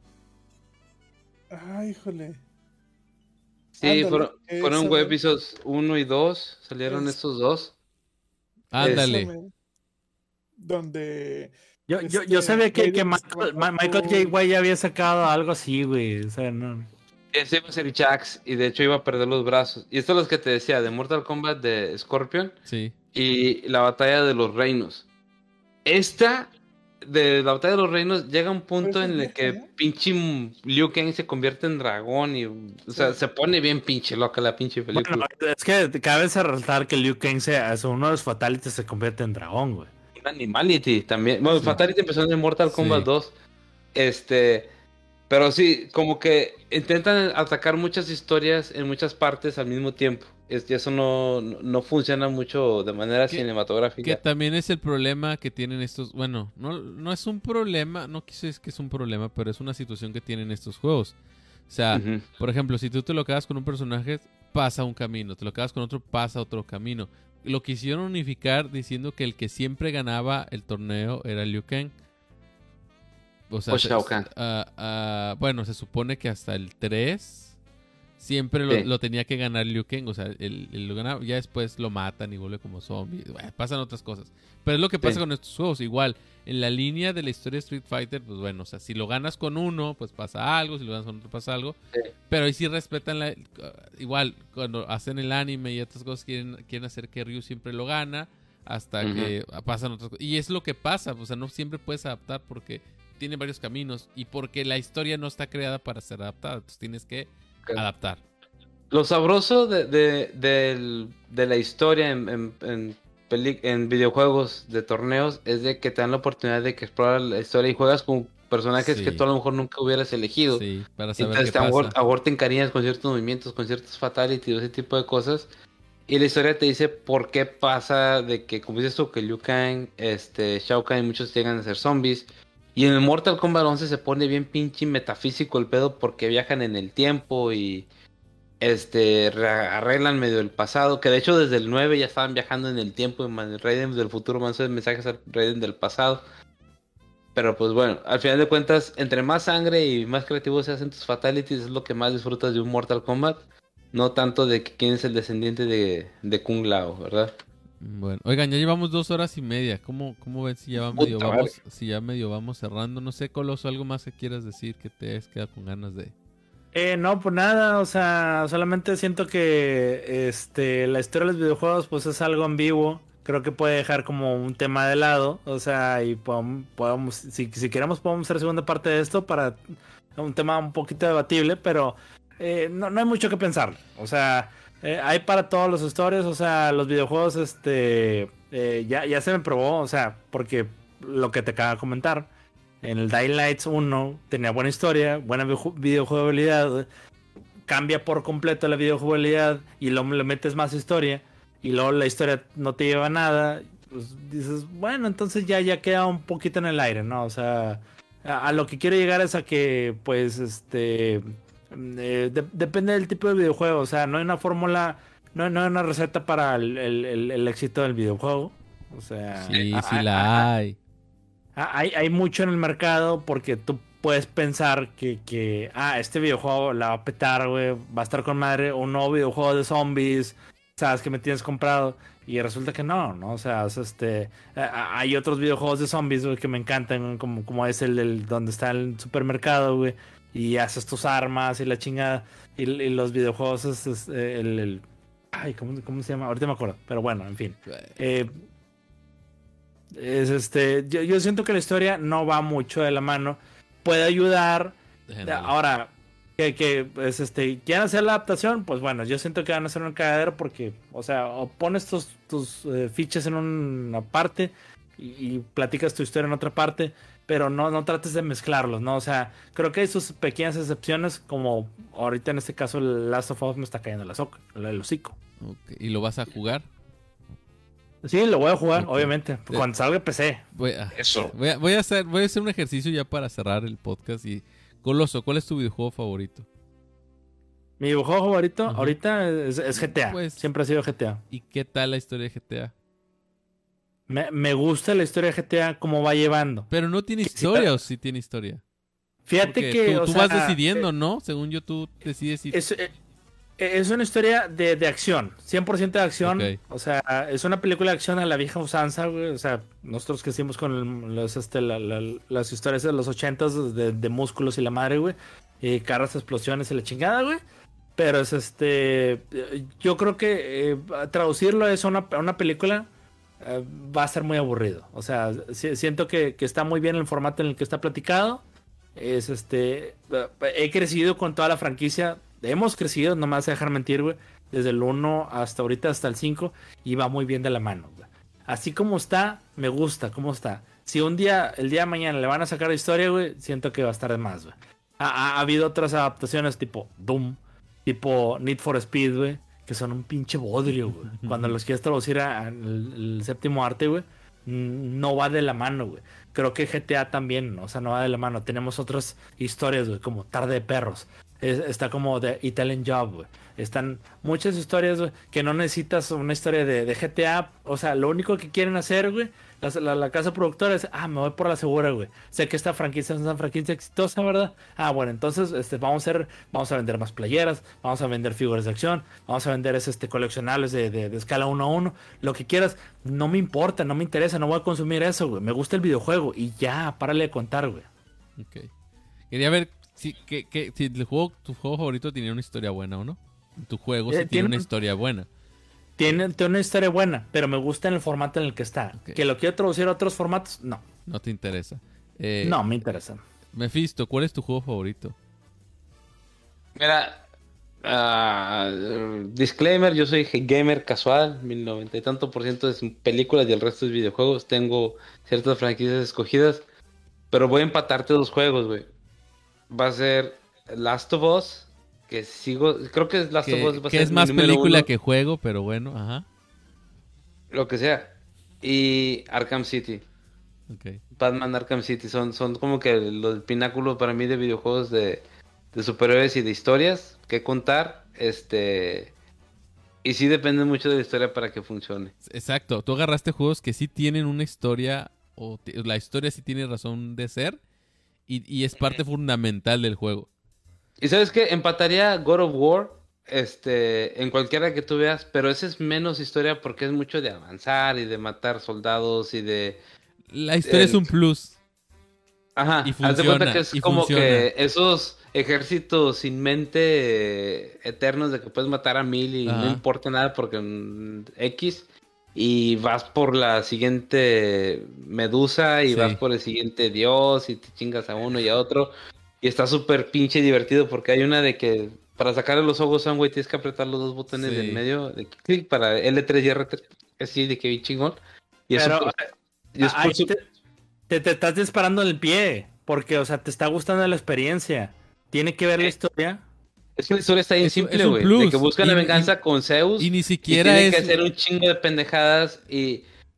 Ay, híjole. Sí, Ándale, fueron, fueron esa- webisodios uno y dos. Salieron Es- estos dos. Ándale. Esa me- Donde... Yo, yo, Este, yo sabía que, que Raiden Michael, Ma- sacó- Michael J. White ya había sacado algo así, güey. O sea, no. Ese iba a ser Jax y de hecho iba a perder los brazos. Y esto es lo que te decía, de Mortal Kombat de Scorpion Sí. y la batalla de los reinos. Esta, de la batalla de los reinos, llega un punto Pero en esa el es que vieja, ¿no? pinche Liu Kang se convierte en dragón y, o sea, Sí. se pone bien pinche loca la pinche película. Bueno, es que cabe resaltar que Liu Kang se, a uno de los fatalities se convierte en dragón, güey. Un Animality también. Bueno, Sí. Fatality empezó en el Mortal Kombat Sí. dos. Este, pero sí, como que intentan atacar muchas historias en muchas partes al mismo tiempo. Es, y eso no, no, no funciona mucho de manera Que- cinematográfica. Que también es el problema que tienen estos. Bueno, no, no es un problema, no quise decir que es un problema, pero es una situación que tienen estos juegos. O sea, Ujú. por ejemplo, si tú te lo quedas con un personaje, pasa un camino. Te lo quedas con otro, pasa otro camino. Lo quisieron unificar diciendo que el que siempre ganaba el torneo era Liu Kang. O sea, O Shao se- Kahn. ah, ah, bueno, se supone que hasta el tres siempre lo, Sí. lo tenía que ganar Liu Kang. O sea, él, él lo ganaba, ya después lo matan y vuelve como zombie. Bueno, pasan otras cosas. Pero es lo que pasa Sí. con estos juegos. Igual, en la línea de la historia de Street Fighter, pues bueno, o sea, si lo ganas con uno, pues pasa algo. Si lo ganas con otro, pasa algo. Sí. Pero ahí sí respetan la... Igual, cuando hacen el anime y otras cosas, quieren, quieren hacer que Ryu siempre lo gana hasta Ujú. que pasan otras cosas. Y es lo que pasa, o sea, no siempre puedes adaptar porque tiene varios caminos y porque la historia no está creada para ser adaptada. Entonces tienes que Ok. adaptar. Lo sabroso de, de, del- de la historia en, en, en, peli- en videojuegos de torneos es de que te dan la oportunidad de que explorar la historia y juegas con personajes Sí. que tú a lo mejor nunca hubieras elegido. Sí, para saber Entonces qué a lo mejor, pasa. a lo mejor te encariñas con ciertos movimientos, con ciertos fatalities, ese tipo de cosas. Y la historia te dice por qué pasa de que, como dices tú, que Liu Kang, este, Shao Kahn y muchos llegan a ser zombies. Y en el Mortal Kombat once se pone bien pinche metafísico el pedo porque viajan en el tiempo y este re- arreglan medio el pasado. Que de hecho desde el nueve ya estaban viajando en el tiempo y man- Raiden del futuro mandó mensajes a Raiden del pasado. Pero pues bueno, al final de cuentas, entre más sangre y más creativos se hacen tus fatalities, es lo que más disfrutas de un Mortal Kombat. No tanto de que quién es el descendiente de, de Kung Lao, ¿verdad? Bueno, oigan, ya llevamos dos horas y media. ¿Cómo, cómo ven si ya va Puta medio madre. vamos, si ya medio vamos cerrando? No sé, Coloso, algo más que quieras decir que te has quedado con ganas de. Eh, no, pues nada, o sea, solamente siento que este, la historia de los videojuegos pues es algo ambiguo. Creo que puede dejar como un tema de lado, o sea, y podemos, podemos si, si queremos podemos hacer segunda parte de esto para un tema un poquito debatible, pero eh, no, no hay mucho que pensar. O sea, eh, hay para todas las historias, o sea, los videojuegos este eh, ya, ya se me probó, o sea, porque lo que te acabo de comentar. En el Dying Light uno tenía buena historia, buena video- videojugabilidad, cambia por completo la videojugabilidad y luego le metes más historia y luego la historia no te lleva a nada, pues dices, bueno, entonces ya, ya queda un poquito en el aire, ¿no? O sea, a, a lo que quiero llegar es a que, pues, este, eh, de- depende del tipo de videojuego, o sea, no hay una fórmula no, no hay una receta para el, el, el, el éxito del videojuego. O sea, Sí, a- sí a- la a- hay. a- hay, hay mucho en el mercado porque tú puedes pensar que, que, ah, este videojuego la va a petar, güey, va a estar con madre, un nuevo videojuego de zombies, sabes que me tienes comprado. Y resulta que no, ¿no? O sea, es este, a- a- hay otros videojuegos de zombies, güey, que me encantan, güey, como, como es el, el donde está el supermercado, güey, y haces tus armas y la chingada. Y, y los videojuegos es, es, eh, el, el- ay, ¿cómo, cómo se llama? Ahorita me acuerdo, pero bueno, en fin. Eh, es este, yo, yo siento que la historia no va mucho de la mano. Puede ayudar. Déjenlo. Ahora, que, que pues, este, quieran hacer la adaptación, pues bueno, yo siento que van a hacer un cagadero porque, o sea, o pones tus, tus eh, fichas en una parte y, y platicas tu historia en otra parte, pero no, no trates de mezclarlos, ¿no? O sea, creo que hay sus pequeñas excepciones, como ahorita en este caso el Last of Us me está cayendo la soca, el hocico. Ok, ¿y lo vas a jugar? Sí, lo voy a jugar, Ok. obviamente, cuando salga P C. Voy a, Eso. voy a, voy a hacer, voy a hacer un ejercicio ya para cerrar el podcast. Y Coloso, ¿cuál es tu videojuego favorito? Mi videojuego favorito Ujú. ahorita es, es G T A, Pues- siempre ha sido G T A. ¿Y qué tal la historia de G T A? Me, me gusta la historia de G T A, cómo va llevando. Pero no tiene Que sí, historia, pero- ¿o sí tiene historia? Fíjate Porque que, tú, o tú sea, vas decidiendo, ¿no? Según yo, tú decides si... Es, eh, es una historia de, de acción, cien por ciento de acción. Ok. O sea, es una película de acción a la vieja usanza, güey. O sea, nosotros que hicimos con el- los, este, la- la- las historias de los ochentas de, de músculos y la madre, güey. Y carros, explosiones y la chingada, güey. Pero es este. eh, Yo creo que eh, traducirlo a eso a una, a una película eh, va a ser muy aburrido. O sea, si- siento que, que está muy bien el formato en el que está platicado. Es este. eh, He crecido con toda la franquicia. Hemos crecido, no me vas a dejar mentir, güey. Desde el uno hasta ahorita, hasta el cinco. Y va muy bien de la mano, güey. Así como está, me gusta cómo está. Si un día, el día de mañana le van a sacar historia, güey, siento que va a estar de más, güey. Ha, ha- ha habido otras adaptaciones tipo Doom, tipo Need for Speed, güey, que son un pinche bodrio, güey. Cuando los quieres traducir al séptimo arte, güey, mm, no va de la mano, güey. Creo que G T A también, o sea, no va de la mano. Tenemos otras historias, güey, como Tarde de Perros. Es- está como The Italian Job, güey. Están muchas historias, güey, que no necesitas una historia de, de G T A. O sea, lo único que quieren hacer, güey, la, la- la casa productora es, ah, me voy por la segura, güey. Sé que esta franquicia es una franquicia exitosa, ¿verdad? Ah, bueno, entonces este, vamos a hacer, vamos a vender más playeras, vamos a vender figuras de acción, vamos a vender ese, este, coleccionables de, de- de escala uno a uno, lo que quieras. No me importa, no me interesa, no voy a consumir eso, güey. Me gusta el videojuego y ya, párale de contar, güey. Ok. Quería ver si, que, que- si el juego, tu juego favorito tenía una historia buena o no. Tu juego sí Eh, tiene tiene- una historia buena. Tiene, tiene una historia buena, pero me gusta en el formato en el que está. Ok. Que lo quiero traducir a otros formatos, no. No te interesa. Eh, No, me interesa. Mephisto, ¿cuál es tu juego favorito? Mira, ah, disclaimer, yo soy gamer casual, mi noventa y tanto por ciento es películas y el resto es videojuegos. Tengo ciertas franquicias escogidas, pero voy a empatarte dos juegos, güey. Va a ser Last of Us, que sigo, creo que Last of Que, Us va a que ser es mi más número película uno, que juego, pero bueno, ajá. lo que sea. Y Arkham City. Ok. Batman Arkham City son, son como que el pináculo para mí de videojuegos de, de superhéroes y de historias que contar. Este. Y sí depende mucho de la historia para que funcione. Exacto. Tú agarraste juegos que sí tienen una historia, o ti- la historia sí tiene razón de ser, y, y es parte fundamental del juego. Y sabes qué, empataría God of War. Este, en cualquiera que tú veas, pero ese es menos historia porque es mucho de avanzar y de matar soldados y de. La historia El- es un plus. Ajá, Y haz de cuenta funciona, que es y como funciona. que esos ejércitos sin mente eh, eternos de que puedes matar a mil y Ajá. no importa nada porque mm, X y vas por la siguiente medusa y Sí. vas por el siguiente dios y te chingas a uno y a otro y está súper pinche divertido porque hay una de que para sacarle los ojos a un güey tienes que apretar los dos botones Sí. del medio de clic para L tres y R tres, así de que bien chingón. Y es Pero súper- y es ahí súper- te, te, te estás disparando en el pie, porque, o sea, te está gustando la experiencia. Tiene que ver la Eh, historia. Es que la historia está bien Es un- simple, es un güey. De plus. que buscan Y- la y- venganza con Zeus. Y ni Y siquiera tienen es... que hacer un chingo de pendejadas. Y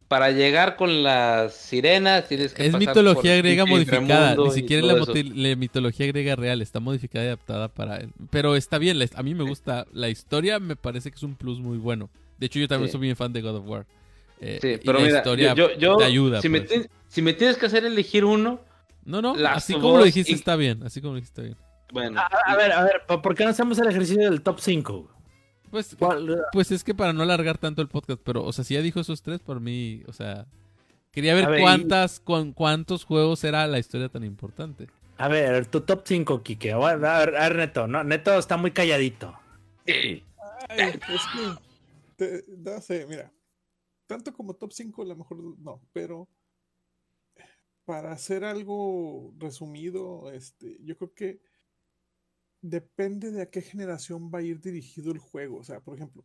para llegar con las sirenas tienes que Es pasar mitología por el griega pinche modificada, inframundo ni y siquiera todo la, eso. moti- la mitología griega real, está modificada y adaptada para él. Pero está bien, la- a mí me gusta la historia, me parece que es un plus muy bueno. De hecho, yo también Sí. soy bien fan de God of War. Eh, Sí, y pero la mira, historia yo, yo, te ayuda. si, me pues. ti- si me tienes que hacer elegir uno, No, no, Last así of como lo Us dijiste y- está bien, así como lo dijiste está bien. bueno, A, a ver, a ver, ¿por qué no hacemos el ejercicio del top cinco? Pues, ¿Cuál- pues es que para no alargar tanto el podcast, pero, o sea, si ya dijo esos tres, por mí, o sea, quería ver, A ver, cuántas, cuán- cuántos juegos era la historia tan importante. A ver, tu top cinco, Kike. A ver, a ver, a ver, Neto. No, Neto está muy calladito. Ay, es que, te- no sé, mira, tanto como top cinco a lo mejor no, pero para hacer algo resumido, este, yo creo que depende de a qué generación va a ir dirigido el juego. O sea, por ejemplo,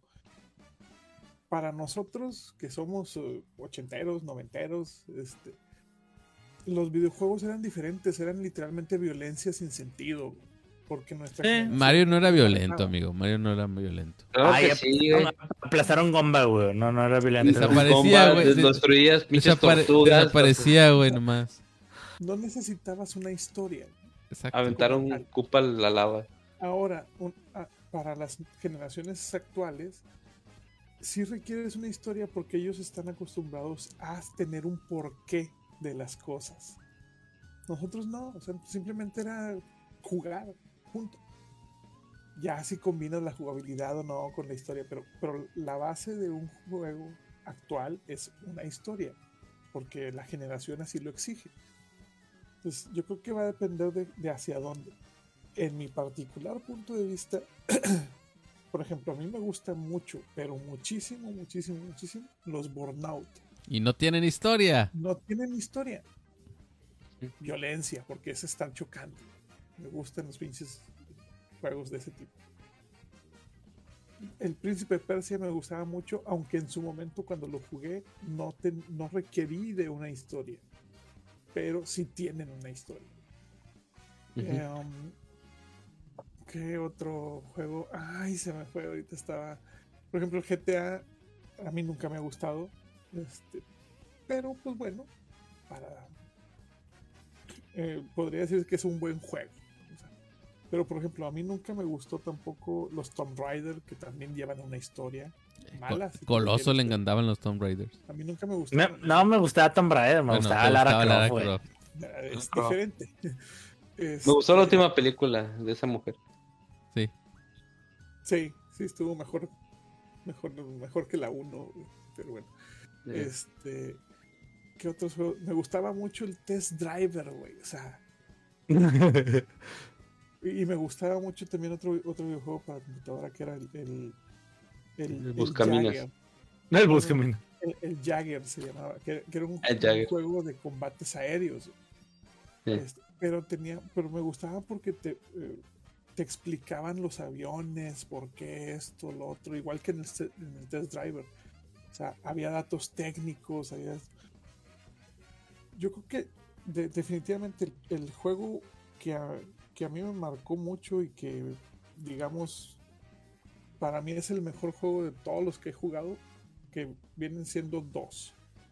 para nosotros que somos eh, ochenteros, noventeros, este, los videojuegos eran diferentes, eran literalmente violencia sin sentido. Porque nuestra Sí. generación Mario no era violento, manejaba. amigo. Mario no era violento. claro Ay, que sí, güey. aplastaron gomba, güey. No, no era violento. Desaparecía, Bombas, güey, de- destruías pinches Desapare- tortugas, desaparecía, güey, nomás. No necesitabas una historia. Exacto. aventaron un cupa a la lava. Ahora, un- a- para las generaciones actuales, sí requieres una historia porque ellos están acostumbrados a tener un porqué de las cosas. Nosotros no, o sea, simplemente era jugar, punto. Ya si combinas la jugabilidad o no con la historia, pero, pero la base de un juego actual es una historia, porque la generación así lo exige. Entonces, yo creo que va a depender de, de hacia dónde. En mi particular punto de vista, por ejemplo, a mí me gustan mucho, pero muchísimo, muchísimo, muchísimo, los Burnout. Y no tienen historia. No tienen historia. Violencia, porque es estar chocando. Me gustan los pinches juegos de ese tipo. El Príncipe de Persia me gustaba mucho, aunque en su momento cuando lo jugué no, te, no requerí de una historia. Pero sí tienen una historia. Ujú. Eh, um, ¿Qué otro juego? Ay, se me fue, ahorita estaba... Por ejemplo, el G T A a mí nunca me ha gustado. Este, pero, pues bueno, para... eh, podría decir que es un buen juego. O sea, pero, por ejemplo, a mí nunca me gustó tampoco los Tomb Raider, que también llevan una historia mala. si tú Coloso le quieres, encantaban los Tomb Raiders. pero A mí nunca me Me- gustaron. no me gustaba Tomb Raider, me Bueno, gustaba te Lara gustaba Croft, Lara güey. Croft. Es No. diferente. Me gustó la Este, última película de esa mujer. Sí. Sí, sí, estuvo mejor, mejor, mejor que la uno, pero bueno. Eh, Este, ¿qué otros juegos? Me gustaba mucho el Test Driver, güey, o sea, y, y me gustaba mucho también otro, otro videojuego para computadora que era el, el, el, El el Buscaminas. Jagger. El Buscaminas. El, el Jagger se llamaba, que, que era un, El un Jagger. juego de combates aéreos. Sí. Este, pero tenía, pero me gustaba porque te, eh, te explicaban los aviones, por qué esto, lo otro, igual que en el, se- en el Test Driver. O sea, había datos técnicos, había... Yo creo que de- definitivamente el, el juego que a, que a mí me marcó mucho y que, digamos, para mí es el mejor juego de todos los que he jugado, que vienen siendo dos.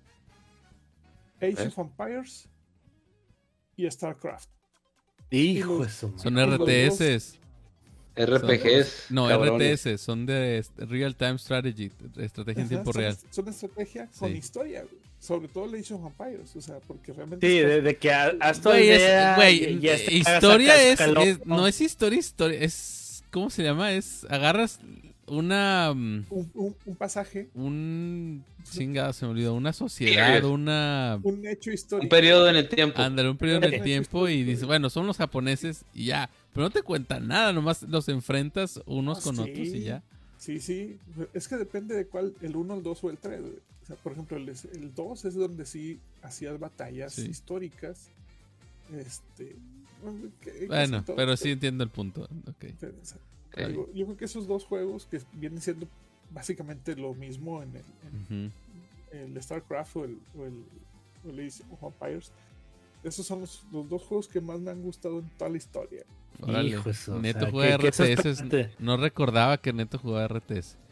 Age ¿Eh? of Empires y StarCraft. Hijo de su Son madre. Los R T S. R P Gs. No, cabrones. R T S, son de est- Real Time Strategy, estrategia en Ajá, tiempo son, real. son estrategia con Sí. historia, güey. Sobre todo el Age of Empires, o sea, porque realmente... Sí, estás- de, de que ha- haz tu Güey, es- idea güey, y- y este historia saca- es, saca el es- ojo. no es historia, historia, es, ¿cómo se llama? Es, agarras una, mm, un, un- un pasaje, un, chingado, se me olvidó, una sociedad, Sí. una, un hecho histórico. Un periodo en el tiempo. ándale, un periodo en el Sí. tiempo y dices, bueno, son los japoneses y ya, pero no te cuentan nada, nomás los enfrentas unos Ah, con sí. otros y ya. Sí, sí. Es que depende de cuál, el uno, el dos o el tres. O sea, por ejemplo, el, el dos es donde sí hacías batallas Sí. históricas. Este. que- que Bueno, son todos, pero sí entiendo el punto, ok. pero, o sea, Ok. digo, yo creo que esos dos juegos que vienen siendo básicamente lo mismo en el, en Ujú. el StarCraft o el, o el, o el Age of Empires. Esos son los, los dos juegos que más me han gustado en toda la historia. Órale. Hijo de su- o Neto sea, juega ¿qué- qué R T S. sorprendente? No recordaba que Neto jugaba R T S.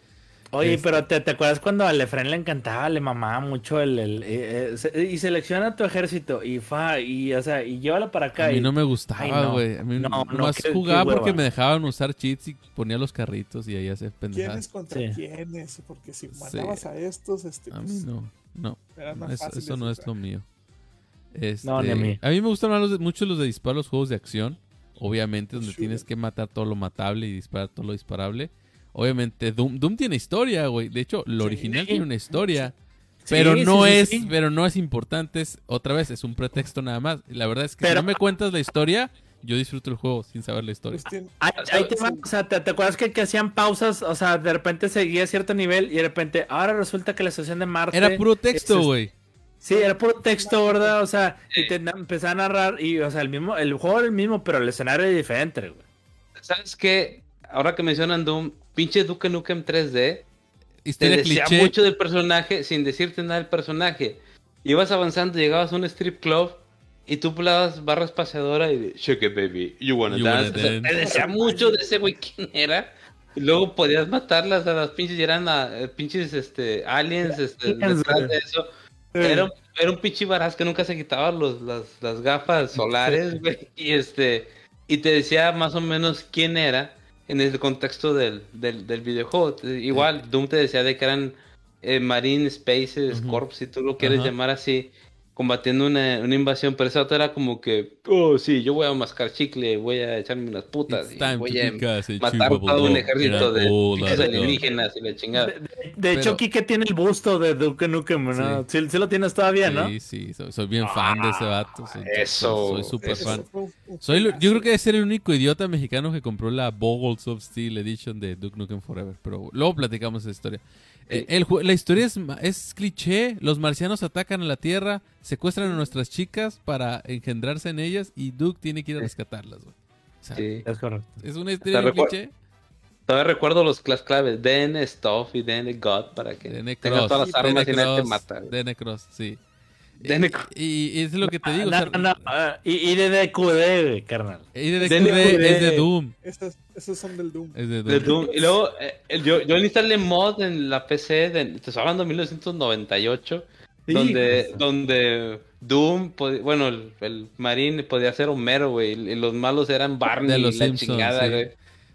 Oye, Este- pero ¿te, te acuerdas cuando a Lefren le encantaba, le mamaba mucho el... el- eh, eh, se- y selecciona tu ejército y fa, y, o sea, y llévalo para acá. A mí y- no me Ay, gustaba, no. güey. A mí No, no, nomás qué- qué jugaba hueva. porque me dejaban usar cheats y ponía los carritos y ahí hacía ¿Quiénes pendejadas. contra Sí. quiénes? Porque si matabas a estos, este, A mí pues, no, no. eran más Eso, fáciles eso no de es usar. lo mío. Este, No, ni a mí. me gustan más los de- mucho los de disparos, los juegos de acción. Obviamente, donde Shooter. tienes que matar todo lo matable y disparar todo lo disparable. Obviamente, Doom, Doom tiene historia, güey. De hecho, lo Sí. original tiene una historia. Sí, Pero sí, no sí, es, sí. pero no es importante. Es, otra vez, es un pretexto nada más. La verdad es que Pero- si no me cuentas la historia, yo disfruto el juego sin saber la historia. Pues tiene- Ahí, ahí te Sí. va, o sea, ¿te, te acuerdas que, que hacían pausas? O sea, de repente seguía cierto nivel y de repente, ahora resulta que la estación de Marte... Era puro texto, es- güey. Sí, era puro texto, ¿verdad? O sea, y te na- empezaba a narrar y, o sea, el mismo, el juego era el mismo, pero el escenario era diferente, güey. ¿Sabes qué? Ahora que mencionan Doom, pinche Duke Nukem tres D, te Historia decía cliché. mucho del personaje sin decirte nada del personaje. Ibas avanzando, llegabas a un strip club y tú pulabas barra espaciadora y de, shake it baby, you wanna You dance. wanna O sea, dance. te decía mucho de ese güey quién era. Y luego podías matarlas a las pinches y eran a, eh, pinches este, aliens este, Aliens, detrás güey. de eso. Era, un- era un pinche varaz que nunca se quitaba los, las, las gafas solares, güey. Y este, y te decía más o menos quién era en el contexto del, del, del videojuego. Te- Igual, Doom te decía de que eran eh, Marine Spaces Ujú. Corps, si tú lo quieres Ajá. llamar así, combatiendo una, una invasión. Pero esa otra era como que, oh, sí, yo voy a mascar chicle, voy a echarme unas putas, It's y time voy to a kick ass and matar chew todo un bubble ejército gum de and all pinches that alienígenas y la chingada. De, de- de Pero- hecho, Kike tiene el busto de Duke Nukem, ¿no? Sí, sí lo tienes todavía, Sí, ¿no? sí, soy, soy bien fan de ese vato. Soy, eso, Soy súper Eso fan. fue un- un Soy, lo- yo juegazo. creo que debe ser el único idiota mexicano que compró la Boggles of Steel Edition de Duke Nukem Forever. Pero luego platicamos esa historia. Eh, el ju- la historia es, ma- es cliché. Los marcianos atacan a la Tierra, secuestran a nuestras chicas para engendrarse en ellas y Duke tiene que ir a rescatarlas, güey. O sea, Sí. Es correcto. es una historia Te bien recuer- cliché. Todavía recuerdo los, las claves, D N Stuff y D N God para que De tengas Necros. todas las armas y nadie te Necros, mata. güey. de Necros, sí. De Necros. Y, y es lo que te digo. o No, sea, no, no, ah, y, y de D Q D, güey, carnal. y de de D Q D N Q D. es de Doom. Esas, esos son del Doom. Es de Doom. De Doom. Y luego eh, el- yo, yo instalé mod en la P C, de, te estoy hablando de mil novecientos noventa y ocho, Sí, donde, pues. donde Doom, pod- bueno, el, el Marine podía ser Homero, güey, y los malos eran Barney De los y la Simpsons, chingada, sí. güey.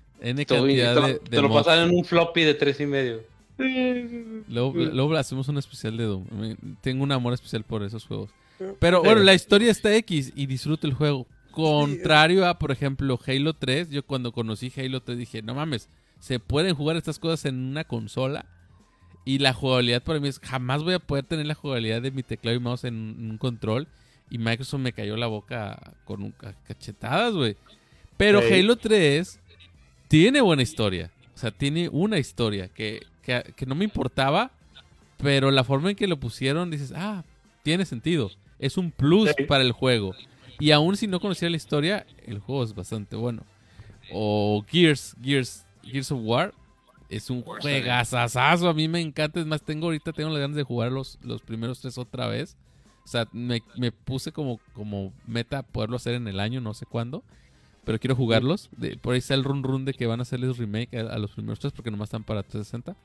N Todo- y cantidad te, de, lo- de te lo mods. pasaban en un floppy de tres y medio. Luego, luego hacemos un especial de Doom. Me- Tengo un amor especial por esos juegos. Pero- Pero Sí. bueno, la historia está X y disfruto el juego. Contrario a, por ejemplo, Halo tres. Yo cuando conocí Halo tres dije, no mames, ¿se pueden jugar estas cosas en una consola? Y la jugabilidad para mí es, jamás voy a poder tener la jugabilidad de mi teclado y mouse en un, en un control. Y Microsoft me cayó la boca con un, ca- cachetadas, güey. Pero Sí. Halo tres tiene buena historia. O sea, tiene una historia que, que, que no me importaba. Pero la forma en que lo pusieron, dices, ah, tiene sentido. Es un plus Sí. para el juego. Y aún si no conocía la historia, el juego es bastante bueno. O Gears, Gears, Gears of War. Es un juegazazazo. A mí me encanta. Es más, tengo ahorita tengo las ganas de jugar los, los primeros tres otra vez. O sea, me, me puse como, como meta poderlo hacer en el año, no sé cuándo. Pero quiero jugarlos. De- por ahí está el run run de que van a hacerles remake a, a los primeros tres porque nomás están para trescientos sesenta.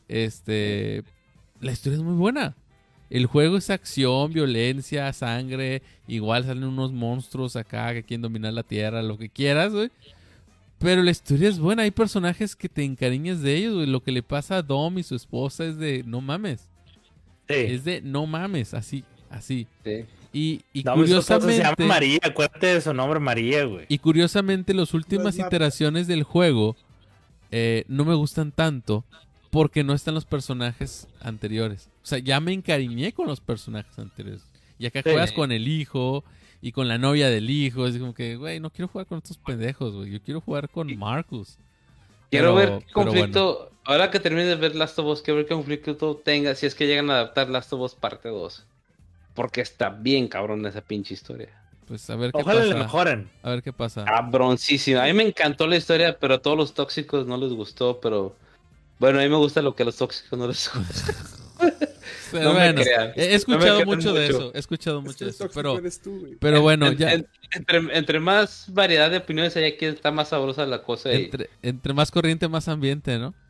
Este, la historia es muy buena. El juego es acción, violencia, sangre. Igual salen unos monstruos acá que quieren dominar la tierra, lo que quieras, güey. Pero la historia es buena. Hay personajes que te encariñas de ellos, güey. Lo que le pasa a Dom y su esposa es de no mames. Sí. Es de no mames, así, así. Sí. Y, y No, mi esposa se llama curiosamente, María, acuérdate de su nombre, María, güey. y curiosamente las últimas Marta. iteraciones del juego eh, no me gustan tanto porque no están los personajes anteriores. O sea, ya me encariñé con los personajes anteriores. Y acá Sí. juegas con el hijo y con la novia del hijo. Es como que, güey, no quiero jugar con estos pendejos, güey. Yo quiero jugar con Marcus. Quiero Pero- ver qué pero conflicto, ahora que termine de ver Last of Us, quiero ver qué conflicto tenga si es que llegan a adaptar Last of Us parte dos. Porque está bien cabrón esa pinche historia. Pues a ver qué Ojalá le pasa. mejoren. A ver qué pasa. Cabroncísima. A mí me encantó la historia, pero a todos los tóxicos no les gustó, pero... Bueno, a mí me gusta lo que a los tóxicos no les gusta. Pero no me bueno, crean. he he escuchado crean mucho de mucho. eso. He escuchado Es mucho que de el eso. tóxico Pero, eres tú, güey. pero bueno, En- ya. en- entre, entre más variedad de opiniones hay aquí, está más sabrosa la cosa. Y Entre, entre más corriente, más ambiente, ¿no?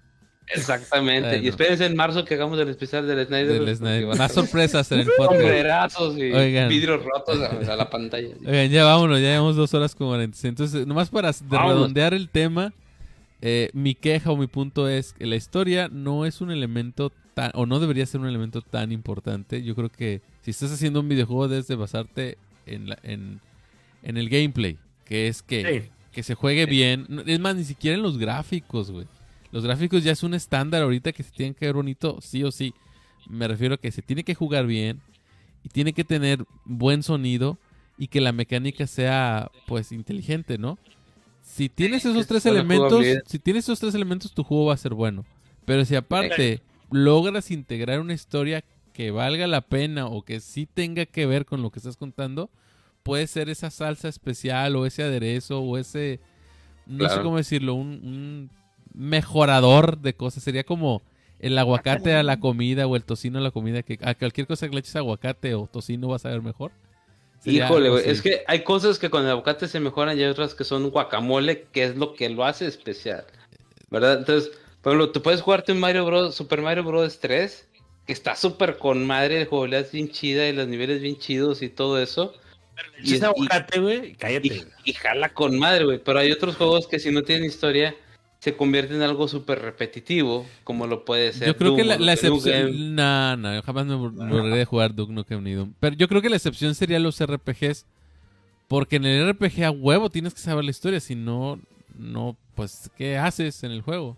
Exactamente. Bueno. Y espérense en marzo que hagamos el especial del Snyder. Del Snyder. porque va a Más ser sorpresas en el podcast. sombrerazos y Oigan. vidrios rotos a, a la pantalla. Oigan, ya vámonos, ya llevamos dos horas con cuarenta. Entonces, nomás para de Vámonos. redondear el tema, eh, mi queja o mi punto es que la historia no es un elemento tan, o no debería ser un elemento tan importante. Yo creo que si estás haciendo un videojuego debes de basarte en, la, en, en el gameplay, que es que, Sí. que se juegue bien. No, es más, ni siquiera en los gráficos, güey. Los gráficos ya es un estándar ahorita que se tienen que ver bonito, sí o sí. Me refiero a que se tiene que jugar bien y tiene que tener buen sonido y que la mecánica sea, pues, inteligente, ¿no? Si tienes esos tres buena elementos, jugabilidad. si tienes esos tres elementos, tu juego va a ser bueno. Pero si aparte logras integrar una historia que valga la pena o que sí tenga que ver con lo que estás contando, puede ser esa salsa especial o ese aderezo o ese, no sé Claro. cómo decirlo, un, un mejorador de cosas. Sería como el aguacate a la comida o el tocino a la comida, que a cualquier cosa que le eches aguacate o tocino va a saber mejor. Sería Híjole, algo güey. así. Es que hay cosas que con el aguacate se mejoran y hay otras que son guacamole, que es lo que lo hace especial. ¿Verdad? Entonces, por ejemplo, tú puedes jugarte un Mario Bros. Super Mario Bros. tres, que está súper con madre, la jugabilidad es bien chida y los niveles bien chidos y todo eso. Y, Ese aguacate, güey, cállate. y, y jala con madre, güey. Pero hay otros juegos que si no tienen historia, se convierten en algo súper repetitivo, como lo puede ser Yo creo que Doom la, o la Duke Nukem. excepción... No, no, yo jamás me volveré de jugar Duke Nukem ni Doom. Pero yo creo que la excepción sería los R P Gs. Porque en el R P G a huevo tienes que saber la historia. Si no, no, pues, ¿qué haces en el juego?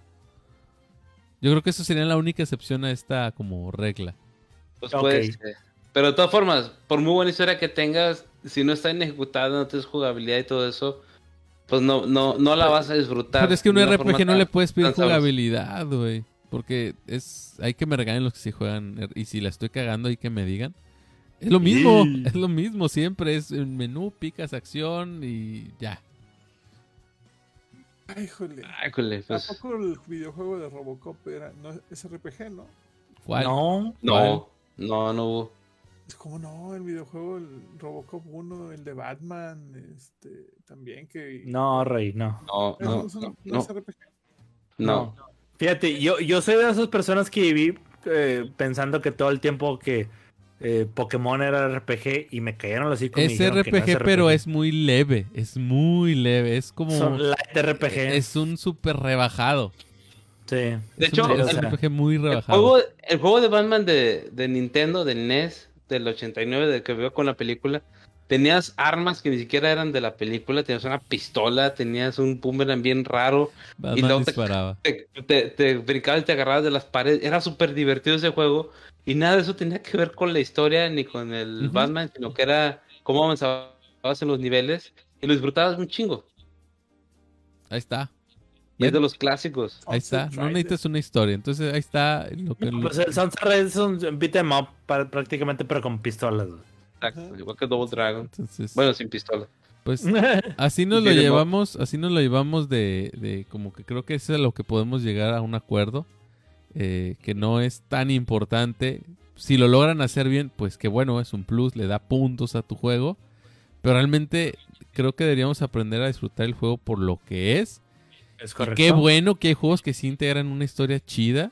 Yo creo que eso sería la única excepción a esta como regla. Pues Ok. puede ser. Pero de todas formas, por muy buena historia que tengas, si no está bien ejecutada, no tienes jugabilidad y todo eso, pues no, no, no la vas a disfrutar. Pero es que un de una R P G forma no tan- le puedes pedir tan sabrosa. jugabilidad, güey. Porque es hay que me regañen los que sí juegan. Y si la estoy cagando, hay que me digan. Es lo mismo, Sí. es lo mismo. Siempre es el menú, picas acción y ya. Ay, híjole. Ay, jole, pues, ¿A poco el videojuego de Robocop era no, es R P G, no? ¿Cuál? No. no, no, no hubo. Es como no, el videojuego, el Robocop uno, el de Batman, este, también que... No, Rey, no. No, Eso no, no, es un- no, no es no, R P G. no. Fíjate, yo, yo soy de esas personas que viví eh, pensando que todo el tiempo que eh, Pokémon era R P G y me cayeron los hijos. Es R P G, pero es muy leve. Es muy leve. Es como. Son light R P G. Es un súper rebajado. Sí. De Es hecho, un o sea, R P G muy El rebajado. juego, el juego de Batman de, de Nintendo, del N E S, del ochenta y nueve, del que veo con la película, tenías armas que ni siquiera eran de la película, tenías una pistola, tenías un boomerang bien raro, Batman y luego te- disparaba. te, te, te brincabas y te agarrabas de las paredes, era súper divertido ese juego, y nada de eso tenía que ver con la historia ni con el Ujú. Batman, sino que era cómo avanzabas en los niveles, y lo disfrutabas un chingo, Ahí está. y es de ¿Ven? los clásicos. Ahí está. Sunset No Rider. necesitas una historia. Entonces ahí está lo que. Pues el Sunset Red es un beat em up pa- prácticamente, pero con pistolas. güey. Exacto, igual que Double Dragon. Entonces, Bueno, sin pistola. pues así nos lo Beat 'em up. llevamos, así nos lo llevamos de, de como que creo que eso es a lo que podemos llegar a un acuerdo, eh, que no es tan importante. Si lo logran hacer bien, pues qué bueno, es un plus, le da puntos a tu juego. Pero realmente creo que deberíamos aprender a disfrutar el juego por lo que es. Es Y correcto. qué bueno que hay juegos que sí integran una historia chida.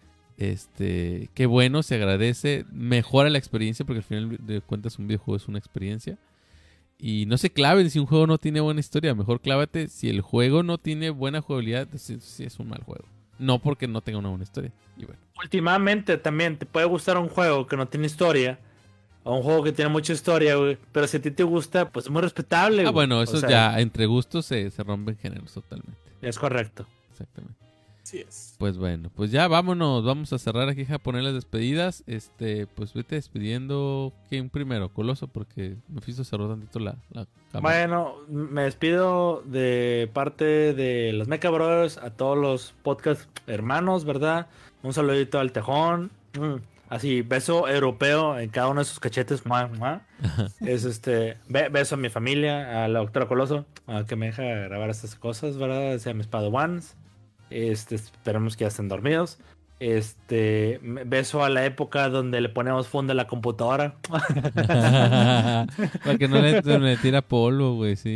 Este, qué bueno, se agradece, mejora la experiencia porque al final de cuentas un videojuego es una experiencia. Y no se claven si un juego no tiene buena historia, mejor clávate si el juego no tiene buena jugabilidad, si, si es un mal juego. No porque no tenga una buena historia. Y bueno, Últimamente también te puede gustar un juego que no tiene historia. O un juego que tiene mucha historia, güey. Pero si a ti te gusta, pues es muy respetable. ah, güey. bueno, O eso sea, ya entre gustos se, se rompen géneros totalmente. Es correcto. Exactamente. Así es. Pues bueno, pues ya vámonos, vamos a cerrar aquí a poner las despedidas. Este, pues vete despidiendo. ¿Quién primero? Coloso, porque me fizo cerró tantito la, la cámara. Bueno, me despido de parte de los Mecha Brothers a todos los podcast hermanos, ¿verdad? Un saludito al Tejón. Mm, Así, beso europeo en cada uno de sus cachetes. Mua, mua. Es este, be- beso a mi familia, a la doctora Coloso, a que me deja grabar estas cosas, ¿verdad? O sea, mis padawans. Este, esperemos que ya estén dormidos. Este, me- beso a la época donde le ponemos funda a la computadora. Para que no le, no le tira polvo, güey, sí.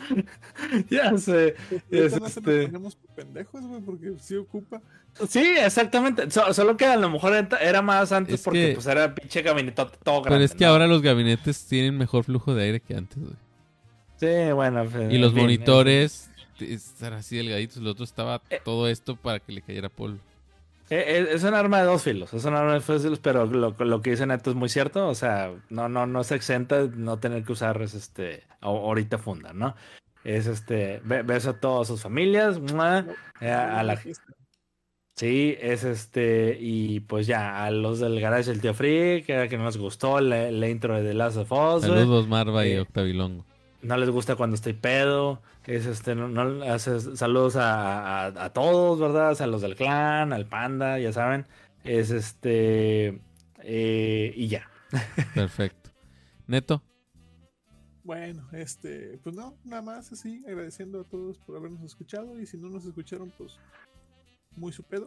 Ya sé. Es, Ahorita no se este... nos ponemos pendejos, güey, porque sí ocupa. Sí, exactamente. So- solo que a lo mejor era- era más antes Es porque que- pues era pinche gabinete todo grande. Pero es que ¿no? ahora los gabinetes tienen mejor flujo de aire que antes, güey. Sí, bueno. pues, Y los en fin, monitores están así delgaditos. El otro estaba Eh. todo esto para que le cayera polvo. Eh, Es, es un arma de dos filos, es un arma de dos filos, pero lo, lo que dice Neto es muy cierto, o sea, no, no, no se exenta de no tener que usar es, este, a- ahorita funda, ¿no? Es este, be- beso a todas sus familias, ¡mua! No, Eh, a, a la, sí, es este, y pues ya, a los del garage del tío Free, que, que no les gustó la, la intro de The Last of Us, güey. Saludos, Marva y Eh. Octavilongo. No les gusta cuando estoy pedo, es este, no, no haces saludos a, a, a todos, ¿verdad? A los del clan, al panda, ya saben, es este, eh, y ya. Perfecto. Neto, Bueno, este, pues no, nada más así, agradeciendo a todos por habernos escuchado y si no nos escucharon, pues muy su pedo.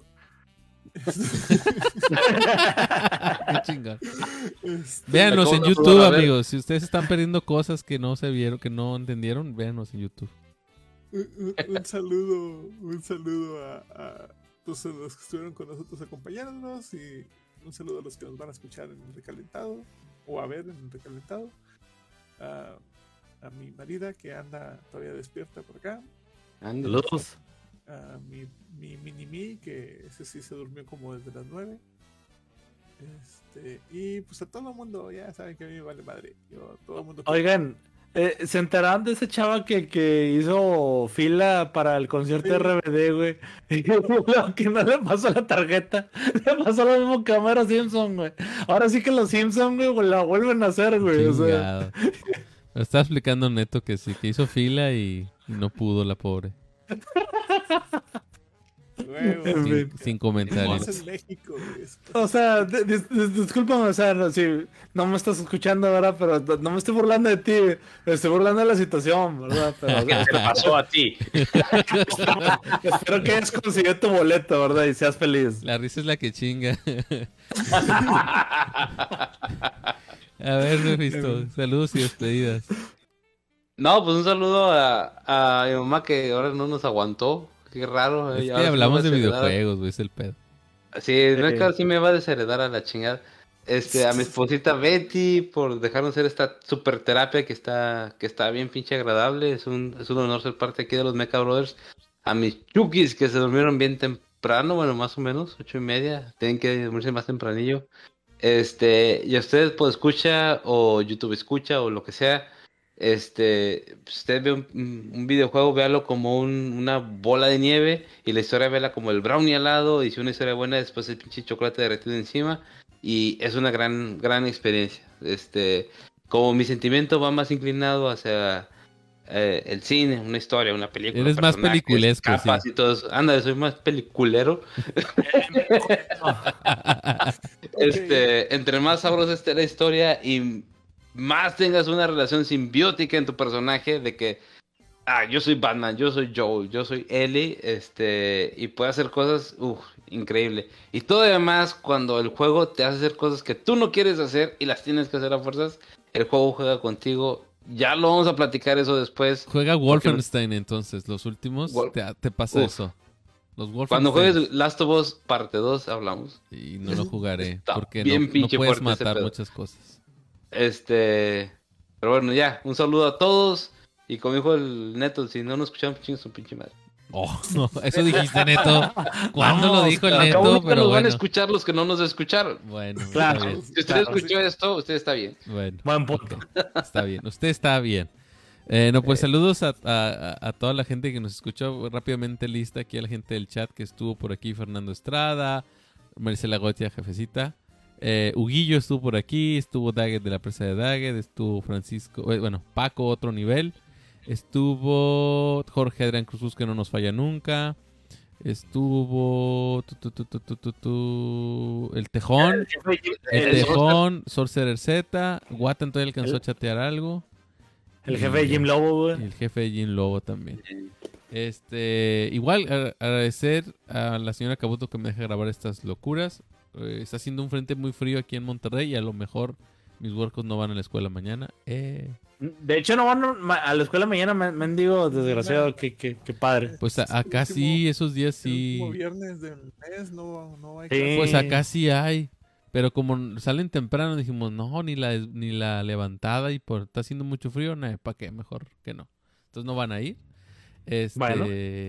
qué chingón. Este, Véanos Acabo en de YouTube, sudar, a ver. amigos. Si ustedes están perdiendo cosas que no se vieron, que no entendieron, véanos en YouTube. un, un- un saludo, un saludo a, a, pues, a los que estuvieron con nosotros acompañándonos y un saludo a los que nos van a escuchar en el recalentado o a ver en el recalentado. A, a mi marida que anda todavía despierta por acá. Ándale. Saludos. A mi, mi mini mi que ese sí se durmió como desde las nueve. Este, y pues a todo el mundo, ya saben que a mí me vale madre. Yo, todo el mundo. Oigan, eh, ¿se enteraron de ese chava que, que hizo fila para el concierto Sí. de R B D, güey? Y lo que no le pasó la tarjeta, le pasó lo mismo que a Homero Simpson, güey. Ahora sí que los Simpson, güey, la vuelven a hacer, güey. O sea, Chingado. Me está explicando Neto que sí, que hizo fila y, y no pudo la pobre. Huevo, En Sin, fin. sin es comentarios. en México, güey. Es- o sea, di- di- di- discúlpame, o sea, no, si no me estás escuchando ahora, pero no no me estoy burlando de ti, güey. Me estoy burlando de la situación, ¿verdad? Pero, ¿Qué te pasó a ti? espero que hayas conseguido tu boleto, ¿verdad? Y seas feliz. La risa es la que chinga. A ver, Mephisto, saludos y despedidas. No, pues un saludo a, a mi mamá que ahora no nos aguantó. Qué raro. Es eh, que ahora sí hablamos me de va a desheredar. videojuegos, güey, es el pedo. Sí, no, Sí. claro, sí me va a desheredar a la chingada. Este, a mi esposita Betty por dejarnos hacer esta super terapia que está, que está bien pinche agradable. Es un, es un honor ser parte aquí de los Mecha Brothers. A mis chukis que se durmieron bien temprano, bueno, más o menos, ocho y media. Tienen que dormirse más tempranillo. Este, y a ustedes por escucha o YouTube escucha o lo que sea. Este, usted ve un, un videojuego, véalo como un- una bola de nieve y la historia véala como el brownie al lado y si una historia buena después el pinche chocolate derretido encima y es una gran gran experiencia. Este, como mi sentimiento va más inclinado hacia eh, el cine, una historia, una película, Eres más personajes, peliculesco, capas sí. y todo eso. Anda, soy más peliculero. Este, entre más sabrosa esté la historia y más tengas una relación simbiótica en tu personaje de que, ah, yo soy Batman, yo soy Joel, yo soy Ellie, este, y puede hacer cosas, uff, increíble. Y todo demás, cuando el juego te hace hacer cosas que tú no quieres hacer y las tienes que hacer a fuerzas, el juego juega contigo. Ya lo vamos a platicar eso después. Juega Wolfenstein entonces, los últimos, Wol- te, te pasa Uf. eso. Los Cuando Wolfenstein. juegues Last of Us parte dos, hablamos. Y no lo jugaré, Está porque bien no, no pinche puedes fuerte ese matar pedo. muchas cosas. Este, pero bueno, ya, un saludo a todos. Y como dijo el Neto, si no nos escuchamos, chingos su pinche madre. Oh, no, eso dijiste, Neto. ¿Cuándo lo Vamos, dijo el Al cabo, Neto? nunca Pero nos van a bueno. escuchar los que no nos escucharon. Bueno, Claro. está bien. Si usted Claro, escuchó esto, usted está bien. Bueno, Buen punto. está bien. Usted está bien. Eh, no, pues saludos a, a- a toda la gente que nos escuchó rápidamente lista. Aquí a la gente del chat que estuvo por aquí. Fernando Estrada, Maricela Gotia, jefecita. Eh, Huguillo estuvo por aquí. Estuvo Daggett de la presa de Daggett. Estuvo Francisco, eh, bueno, Paco, otro nivel. Estuvo Jorge Adrián Cruz, que no nos falla nunca. Estuvo tu, tu, tu, tu, tu, tu, tu, el Tejón. El El, Tejón, Sorcerer Z. Watan todavía alcanzó a chatear algo. el jefe de Jim Lobo, Y güey. el jefe de Jim Lobo también. Este, igual a- agradecer a la señora Kabuto que me deja grabar estas locuras. Eh, está haciendo un frente muy frío aquí en Monterrey y a lo mejor Mis huercos no van a la escuela mañana. Eh. De hecho, no van a la escuela mañana, mendigo desgraciado, qué, qué, qué padre. Pues a, acá último, sí, esos días sí. Como viernes del mes no, no hay Sí. clase. Pues acá sí hay. Pero como salen temprano, dijimos, no, ni la, ni la levantada y por está haciendo mucho frío, no, ¿para qué? Mejor que no. Entonces no van a ir. Este, Bueno.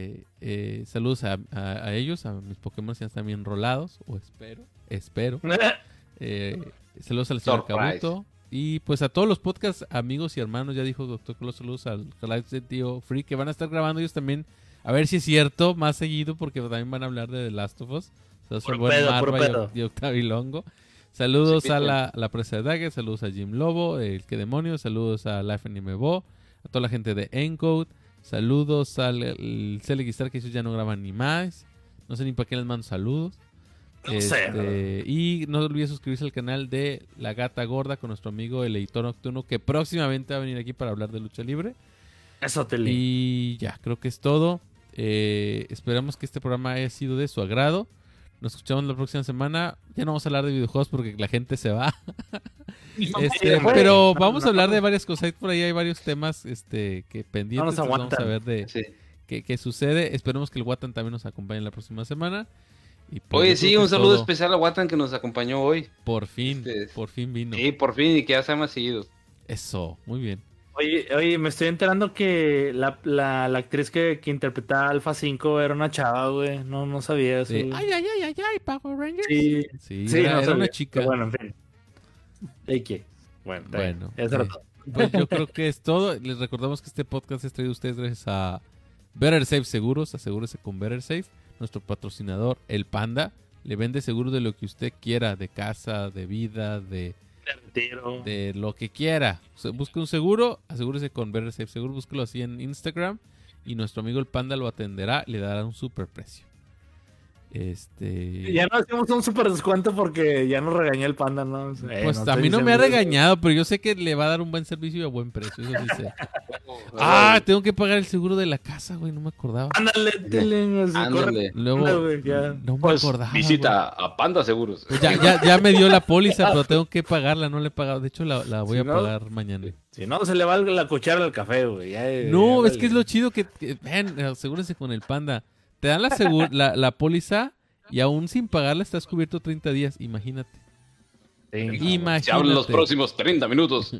eh, saludos a, a, a ellos, a mis Pokémon ya están bien enrolados, o espero, espero. Eh, saludos al señor Surprise. Kabuto. Y pues a todos los podcast amigos y hermanos, ya dijo Doctor Colo, saludos al Galaxy Tío Free, que van a estar grabando ellos también, a ver si es cierto, más seguido, porque también van a hablar de The Last of Us. Saludos al Puro buen pedo, Marva puro y- pedo. y Octavio Longo. Saludos Sí, a sí. la, a la presa de Dagger, saludos a Jim Lobo, el que demonio, saludos a Life Anime Bo, a toda la gente de Encode, saludos al el Cele Star, que ellos ya no graban ni más, no sé ni para qué les mando saludos. No sé. Este, y no olvides suscribirse al canal de La Gata Gorda con nuestro amigo el editor nocturno, que próximamente va a venir aquí para hablar de lucha libre. Eso te li. Y ya, creo que es todo. Eh, esperamos que este programa haya sido de su agrado. Nos escuchamos la próxima semana. Ya no vamos a hablar de videojuegos porque la gente se va. Este, hombre. pero No, vamos no. a hablar de varias cosas. Por ahí hay varios temas este, que pendientes. No nos entonces vamos a aguantan. ver de Sí. qué, qué sucede. Esperemos que el Watan también nos acompañe la próxima semana. Y pues, Oye, yo sí, creo que un es saludo todo. especial a Watan que nos acompañó hoy. Por fin, Este, por fin vino. Sí, por fin, y que ya sea más seguido. Eso, muy bien. Oye, oye, me estoy enterando que la, la, la actriz que, que interpretaba Alpha cinco era una chava, güey. No, no sabía eso. Sí. güey. Ay, ay, ay, ay, ay, Power Rangers. Sí, Sí, sí, era, no era sabía. una chica. Pero bueno, en fin. ¿Y qué? Bueno, está bien. Bueno, Eso era eh, todo. pues yo creo que es todo. Les recordamos que este podcast es traído a ustedes gracias a Better Safe Seguros. Asegúrese con Better Safe. Nuestro patrocinador, el Panda, le vende seguro de lo que usted quiera, de casa, de vida, de, Retiro. de lo que quiera. O sea, busque un seguro, asegúrese con Better Safe Seguro, búsquelo así en Instagram y nuestro amigo el Panda lo atenderá, le dará un super precio. Este, Ya no hacemos un super descuento porque ya nos regañó el Panda, ¿no? Eh, pues no a estoy mí no me ha diciendo eso. regañado, pero yo sé que le va a dar un buen servicio y a buen precio, eso sí sé. Ah, tengo que pagar el seguro de la casa, güey, no me acordaba. Ándale, dile, así, Ándale. corre. Luego, Ándale, güey, ya. no me Pues acordaba. visita a Panda Seguros. güey. Pues ya, ya, ya me dio la póliza, pero tengo que pagarla, no le he pagado. De hecho, la, la voy Si a no- pagar mañana. Si no, se le va la cuchara al café, güey. ya, No, ya es que es vale. lo chido que, que ven, asegúrense con el Panda. Te dan la, segu- la, la póliza y aún sin pagarla estás cubierto treinta días, imagínate. Sí. Imagínate. Se hablan los próximos treinta minutos.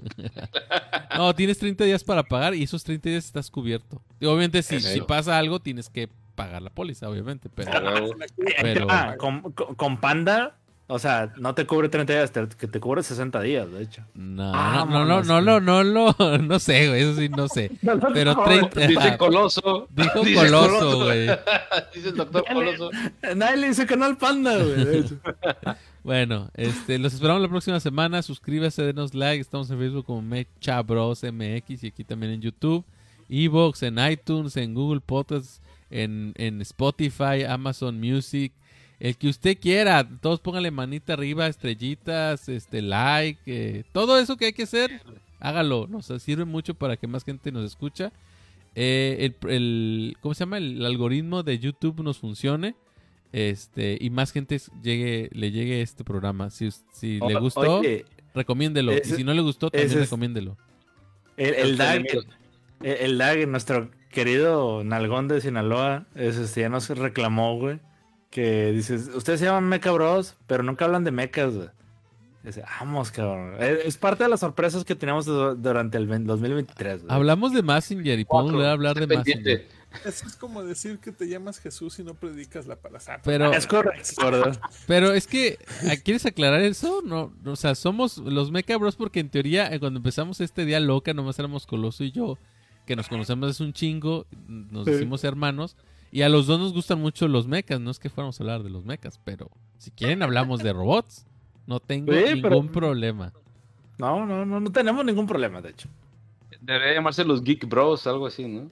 No, tienes treinta días para pagar y esos treinta días estás cubierto. Y obviamente si, Eso. si pasa algo tienes que pagar la póliza, obviamente, pero... A huevo. Pero- Ah, con, con- con Panda, o sea, no te cubre treinta días, te, que te cubre sesenta días, de hecho. No, Ah, no, no, no, no, no, no, no, no sé, güey, eso sí, no sé. Pero treinta... Dice Coloso. Dijo Dice Coloso, güey. Dice el doctor Coloso. Nadie le dice que no al Panda, güey. de hecho. Bueno, este, los esperamos la próxima semana. Suscríbase, denos like. Estamos en Facebook como Mecha Bros M X y aquí también en YouTube, Evox, en iTunes, en Google Podcasts, en, en Spotify, Amazon Music, el que usted quiera. Todos pónganle manita arriba, estrellitas, este, like, eh, todo eso que hay que hacer, hágalo. Nos sirve mucho para que más gente nos escucha. Eh, el, el, ¿cómo se llama? El algoritmo de YouTube nos funcione. Este, y más gente llegue, le llegue este programa. Si, si le O- gustó, oye, recomiéndelo. ese- y si no le gustó, también ese es- recomiéndelo. el, el Los Dag, enemigos. el, el Dag, nuestro querido Nalgón de Sinaloa, es, este, ya nos reclamó, güey, que dices, ustedes se llaman Mecha Bros, pero nunca hablan de mechas, güey. Dice, vamos, cabrón. Es, es parte de las sorpresas que teníamos du- durante el ve- dos mil veintitrés, güey. Hablamos de Messenger y podemos Cuatro. volver a hablar de Pendiente. Messenger. Eso es como decir que te llamas Jesús y no predicas la palabra. Pero, Es correcto, ¿verdad? pero es que, ¿quieres aclarar eso? No, o sea, somos los Mecha Bros porque en teoría, eh, cuando empezamos este día loca, nomás éramos Coloso y yo, que nos conocemos es un chingo, nos Sí. decimos hermanos, y a los dos nos gustan mucho los mechas. No es que fuéramos a hablar de los mechas, pero si quieren hablamos de robots. No tengo Sí, ningún pero- problema. No, no, no, no tenemos ningún problema, de hecho. Debería llamarse los Geek Bros, algo así, ¿no?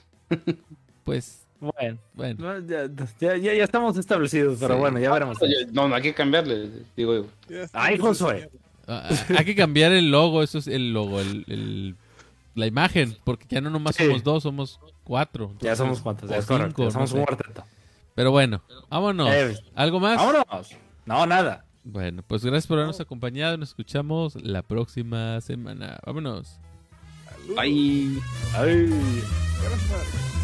Pues, Bueno, bueno. no, ya, ya, ya, ya estamos establecidos, pero Sí. bueno, ya veremos. Oye, no, no hay que cambiarle, digo yo. Ya está, Ay, dices, Josué. señor. Ah, ah, hay que cambiar el logo, eso es el logo, el, el- la imagen, porque ya no nomás Sí. somos dos, somos cuatro. Ya entonces, somos cuantos, ya o es correcto. cinco, ya no somos sé. un cuarteto. Pero bueno, vámonos. Eh, ¿Algo más? Vámonos. No, nada. Bueno, pues gracias por habernos acompañado. Nos escuchamos la próxima semana. Vámonos. Saludos. Bye. Ay. Buenas noches.